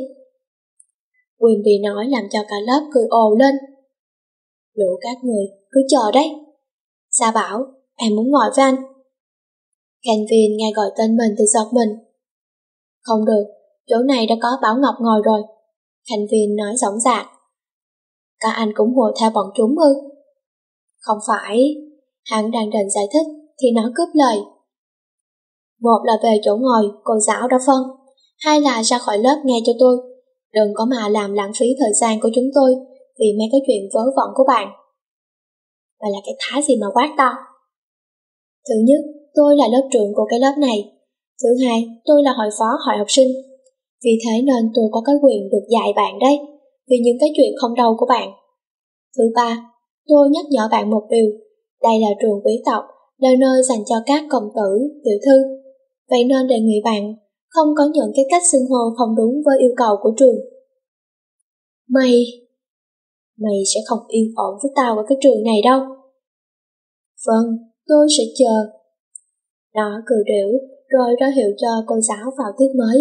Quyền bị nói làm cho cả lớp cười ồ lên. Lũ các người cứ chờ đấy. Sa Bảo, em muốn ngồi với anh. Kenvin nghe gọi tên mình thì giật mình. Không được, chỗ này đã có Bảo Ngọc ngồi rồi. Kenvin nói giọng dạc. Các anh cũng hùa theo bọn chúng ư? Không phải, hắn đang định giải thích thì nó cướp lời. Một là về chỗ ngồi, cô giáo đã phân. Hai là ra khỏi lớp nghe cho tôi. Đừng có mà làm lãng phí thời gian của chúng tôi vì mấy cái chuyện vớ vẩn của bạn. Mà là cái thá gì mà quát to. Thứ nhất, tôi là lớp trưởng của cái lớp này. Thứ hai, tôi là hội phó hội học sinh. Vì thế nên tôi có cái quyền được dạy bạn đấy, vì những cái chuyện không đâu của bạn. Thứ ba, tôi nhắc nhở bạn một điều. Đây là trường quý tộc, là nơi dành cho các công tử, tiểu thư. Vậy nên đề nghị bạn không có những cái cách xưng hô không đúng với yêu cầu của trường. Mày... Mày sẽ không yên ổn với tao ở cái trường này đâu. Vâng, tôi sẽ chờ. Nó cười đểu, rồi ra hiệu cho cô giáo vào tiết mới.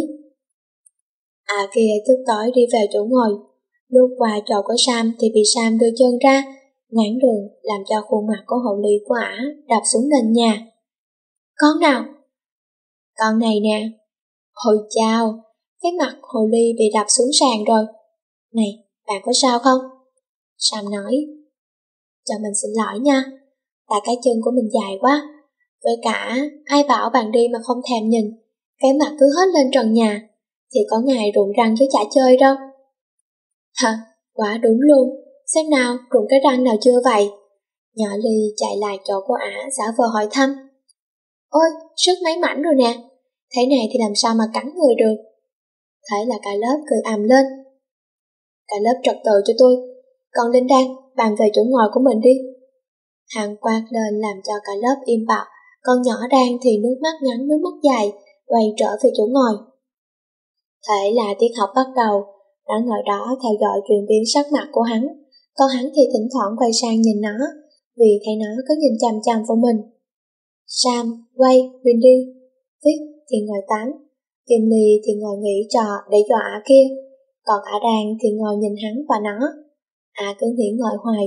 À kia tức tối đi về chỗ ngồi. Lúc qua chỗ của Sam thì bị Sam đưa chân ra, ngáng đường làm cho khuôn mặt của Hồ Ly của ả đập xuống nền nhà. Con nào? Con này nè. Ôi chao, cái mặt Hồ Ly bị đập xuống sàn rồi. Này, bạn có sao không? Sam nói. Cho mình xin lỗi nha, tại cái chân của mình dài quá. Với cả, ai bảo bạn đi mà không thèm nhìn, cái mặt cứ hết lên trần nhà, thì có ngày rụng răng chứ chả chơi đâu. Hả, quá đúng luôn, xem nào, rụng cái răng nào chưa vậy? Nhỏ Ly chạy lại chỗ của ả giả vờ hỏi thăm. Ôi, sức mấy mảnh rồi nè, thế này thì làm sao mà cắn người được? Thế là cả lớp cười ầm lên. Cả lớp trật tự cho tôi, còn Linh Đan, bạn về chỗ ngồi của mình đi. Hắn quát lên làm cho cả lớp im bặt, còn nhỏ Đan thì nước mắt ngắn nước mắt dài, quay trở về chỗ ngồi. Thế là tiết học bắt đầu, nó ngồi đó theo dõi chuyển biến sắc mặt của hắn, còn hắn thì thỉnh thoảng quay sang nhìn nó, vì thấy nó cứ nhìn chằm chằm vào mình. Sam, quay, Windy, Vic thì ngồi tán, Kim Ly thì ngồi nghĩ trò để dọa kia, còn ả Đan thì ngồi nhìn hắn và nó. Ả cứ nghĩ ngồi hoài,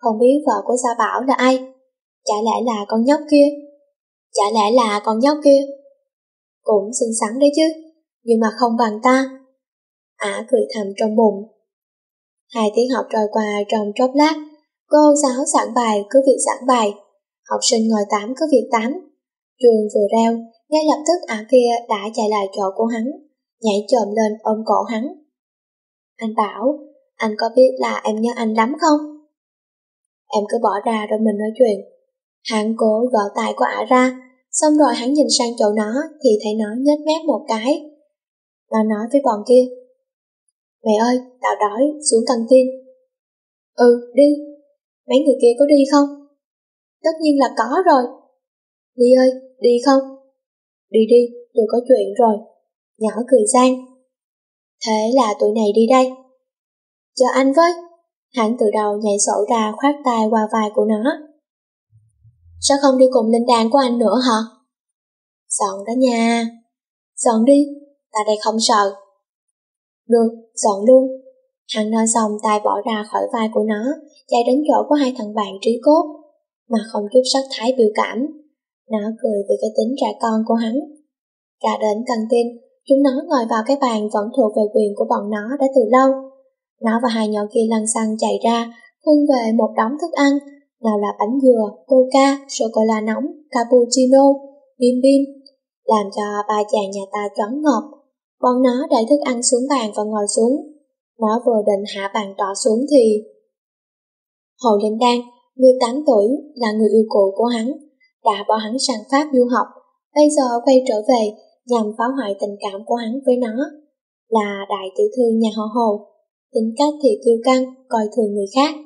không biết vợ của Gia Bảo là ai? Chả lẽ là con nhóc kia? Chả lẽ là con nhóc kia? Cũng xinh xắn đấy chứ, nhưng mà không bằng ta. Ả cười thầm trong bụng. Hai tiếng học trôi qua trong chốc lát, cô giáo giảng bài cứ việc giảng bài, học sinh ngồi tám cứ việc tám. Trường vừa reo, ngay lập tức Ả kia đã chạy lại chỗ của hắn, nhảy chồm lên ôm cổ hắn. Anh Bảo, anh có biết là em nhớ anh lắm không? Em cứ bỏ ra rồi mình nói chuyện. Hắn cố gỡ tay của Ả ra, xong rồi hắn nhìn sang chỗ nó thì thấy nó nhếch mép một cái. Nó nói với bọn kia. Mẹ ơi, tao đói, xuống căng tin. Ừ, đi. Mấy người kia có đi không? Tất nhiên là có rồi. Ly ơi, đi không? Đi đi, tôi có chuyện rồi. Nhỏ cười gian. Thế là tụi này đi đây. Chờ anh với. Hắn từ đầu nhảy sổ ra khoát tay qua vai của nó. Sao không đi cùng linh đàn của anh nữa hả? Dọn đó nha. Dọn đi, ta đây không sợ. Được, dọn luôn. Hắn nói xong tay bỏ ra khỏi vai của nó, chạy đến chỗ của hai thằng bạn trí cốt, mà không chút sắc thái biểu cảm. Nó cười vì cái tính trẻ con của hắn. Ra đến căng tin, chúng nó ngồi vào cái bàn vẫn thuộc về quyền của bọn nó đã từ lâu. Nó và hai nhỏ kia lăn xăng chạy ra, khuân về một đống thức ăn, nào là bánh dừa, coca, sô-cô-la nóng, cappuccino, bim bim, làm cho ba chàng nhà ta choáng ngợp. Bọn nó đẩy thức ăn xuống bàn và ngồi xuống. Nó vừa định hạ bàn tọa xuống thì... Hồ Linh Đan, mười tám tuổi, là người yêu cũ của hắn, đã bỏ hắn sang Pháp du học, bây giờ quay trở về nhằm phá hoại tình cảm của hắn với nó. Là đại tiểu thư nhà họ Hồ, tính cách thì kiêu căng, coi thường người khác.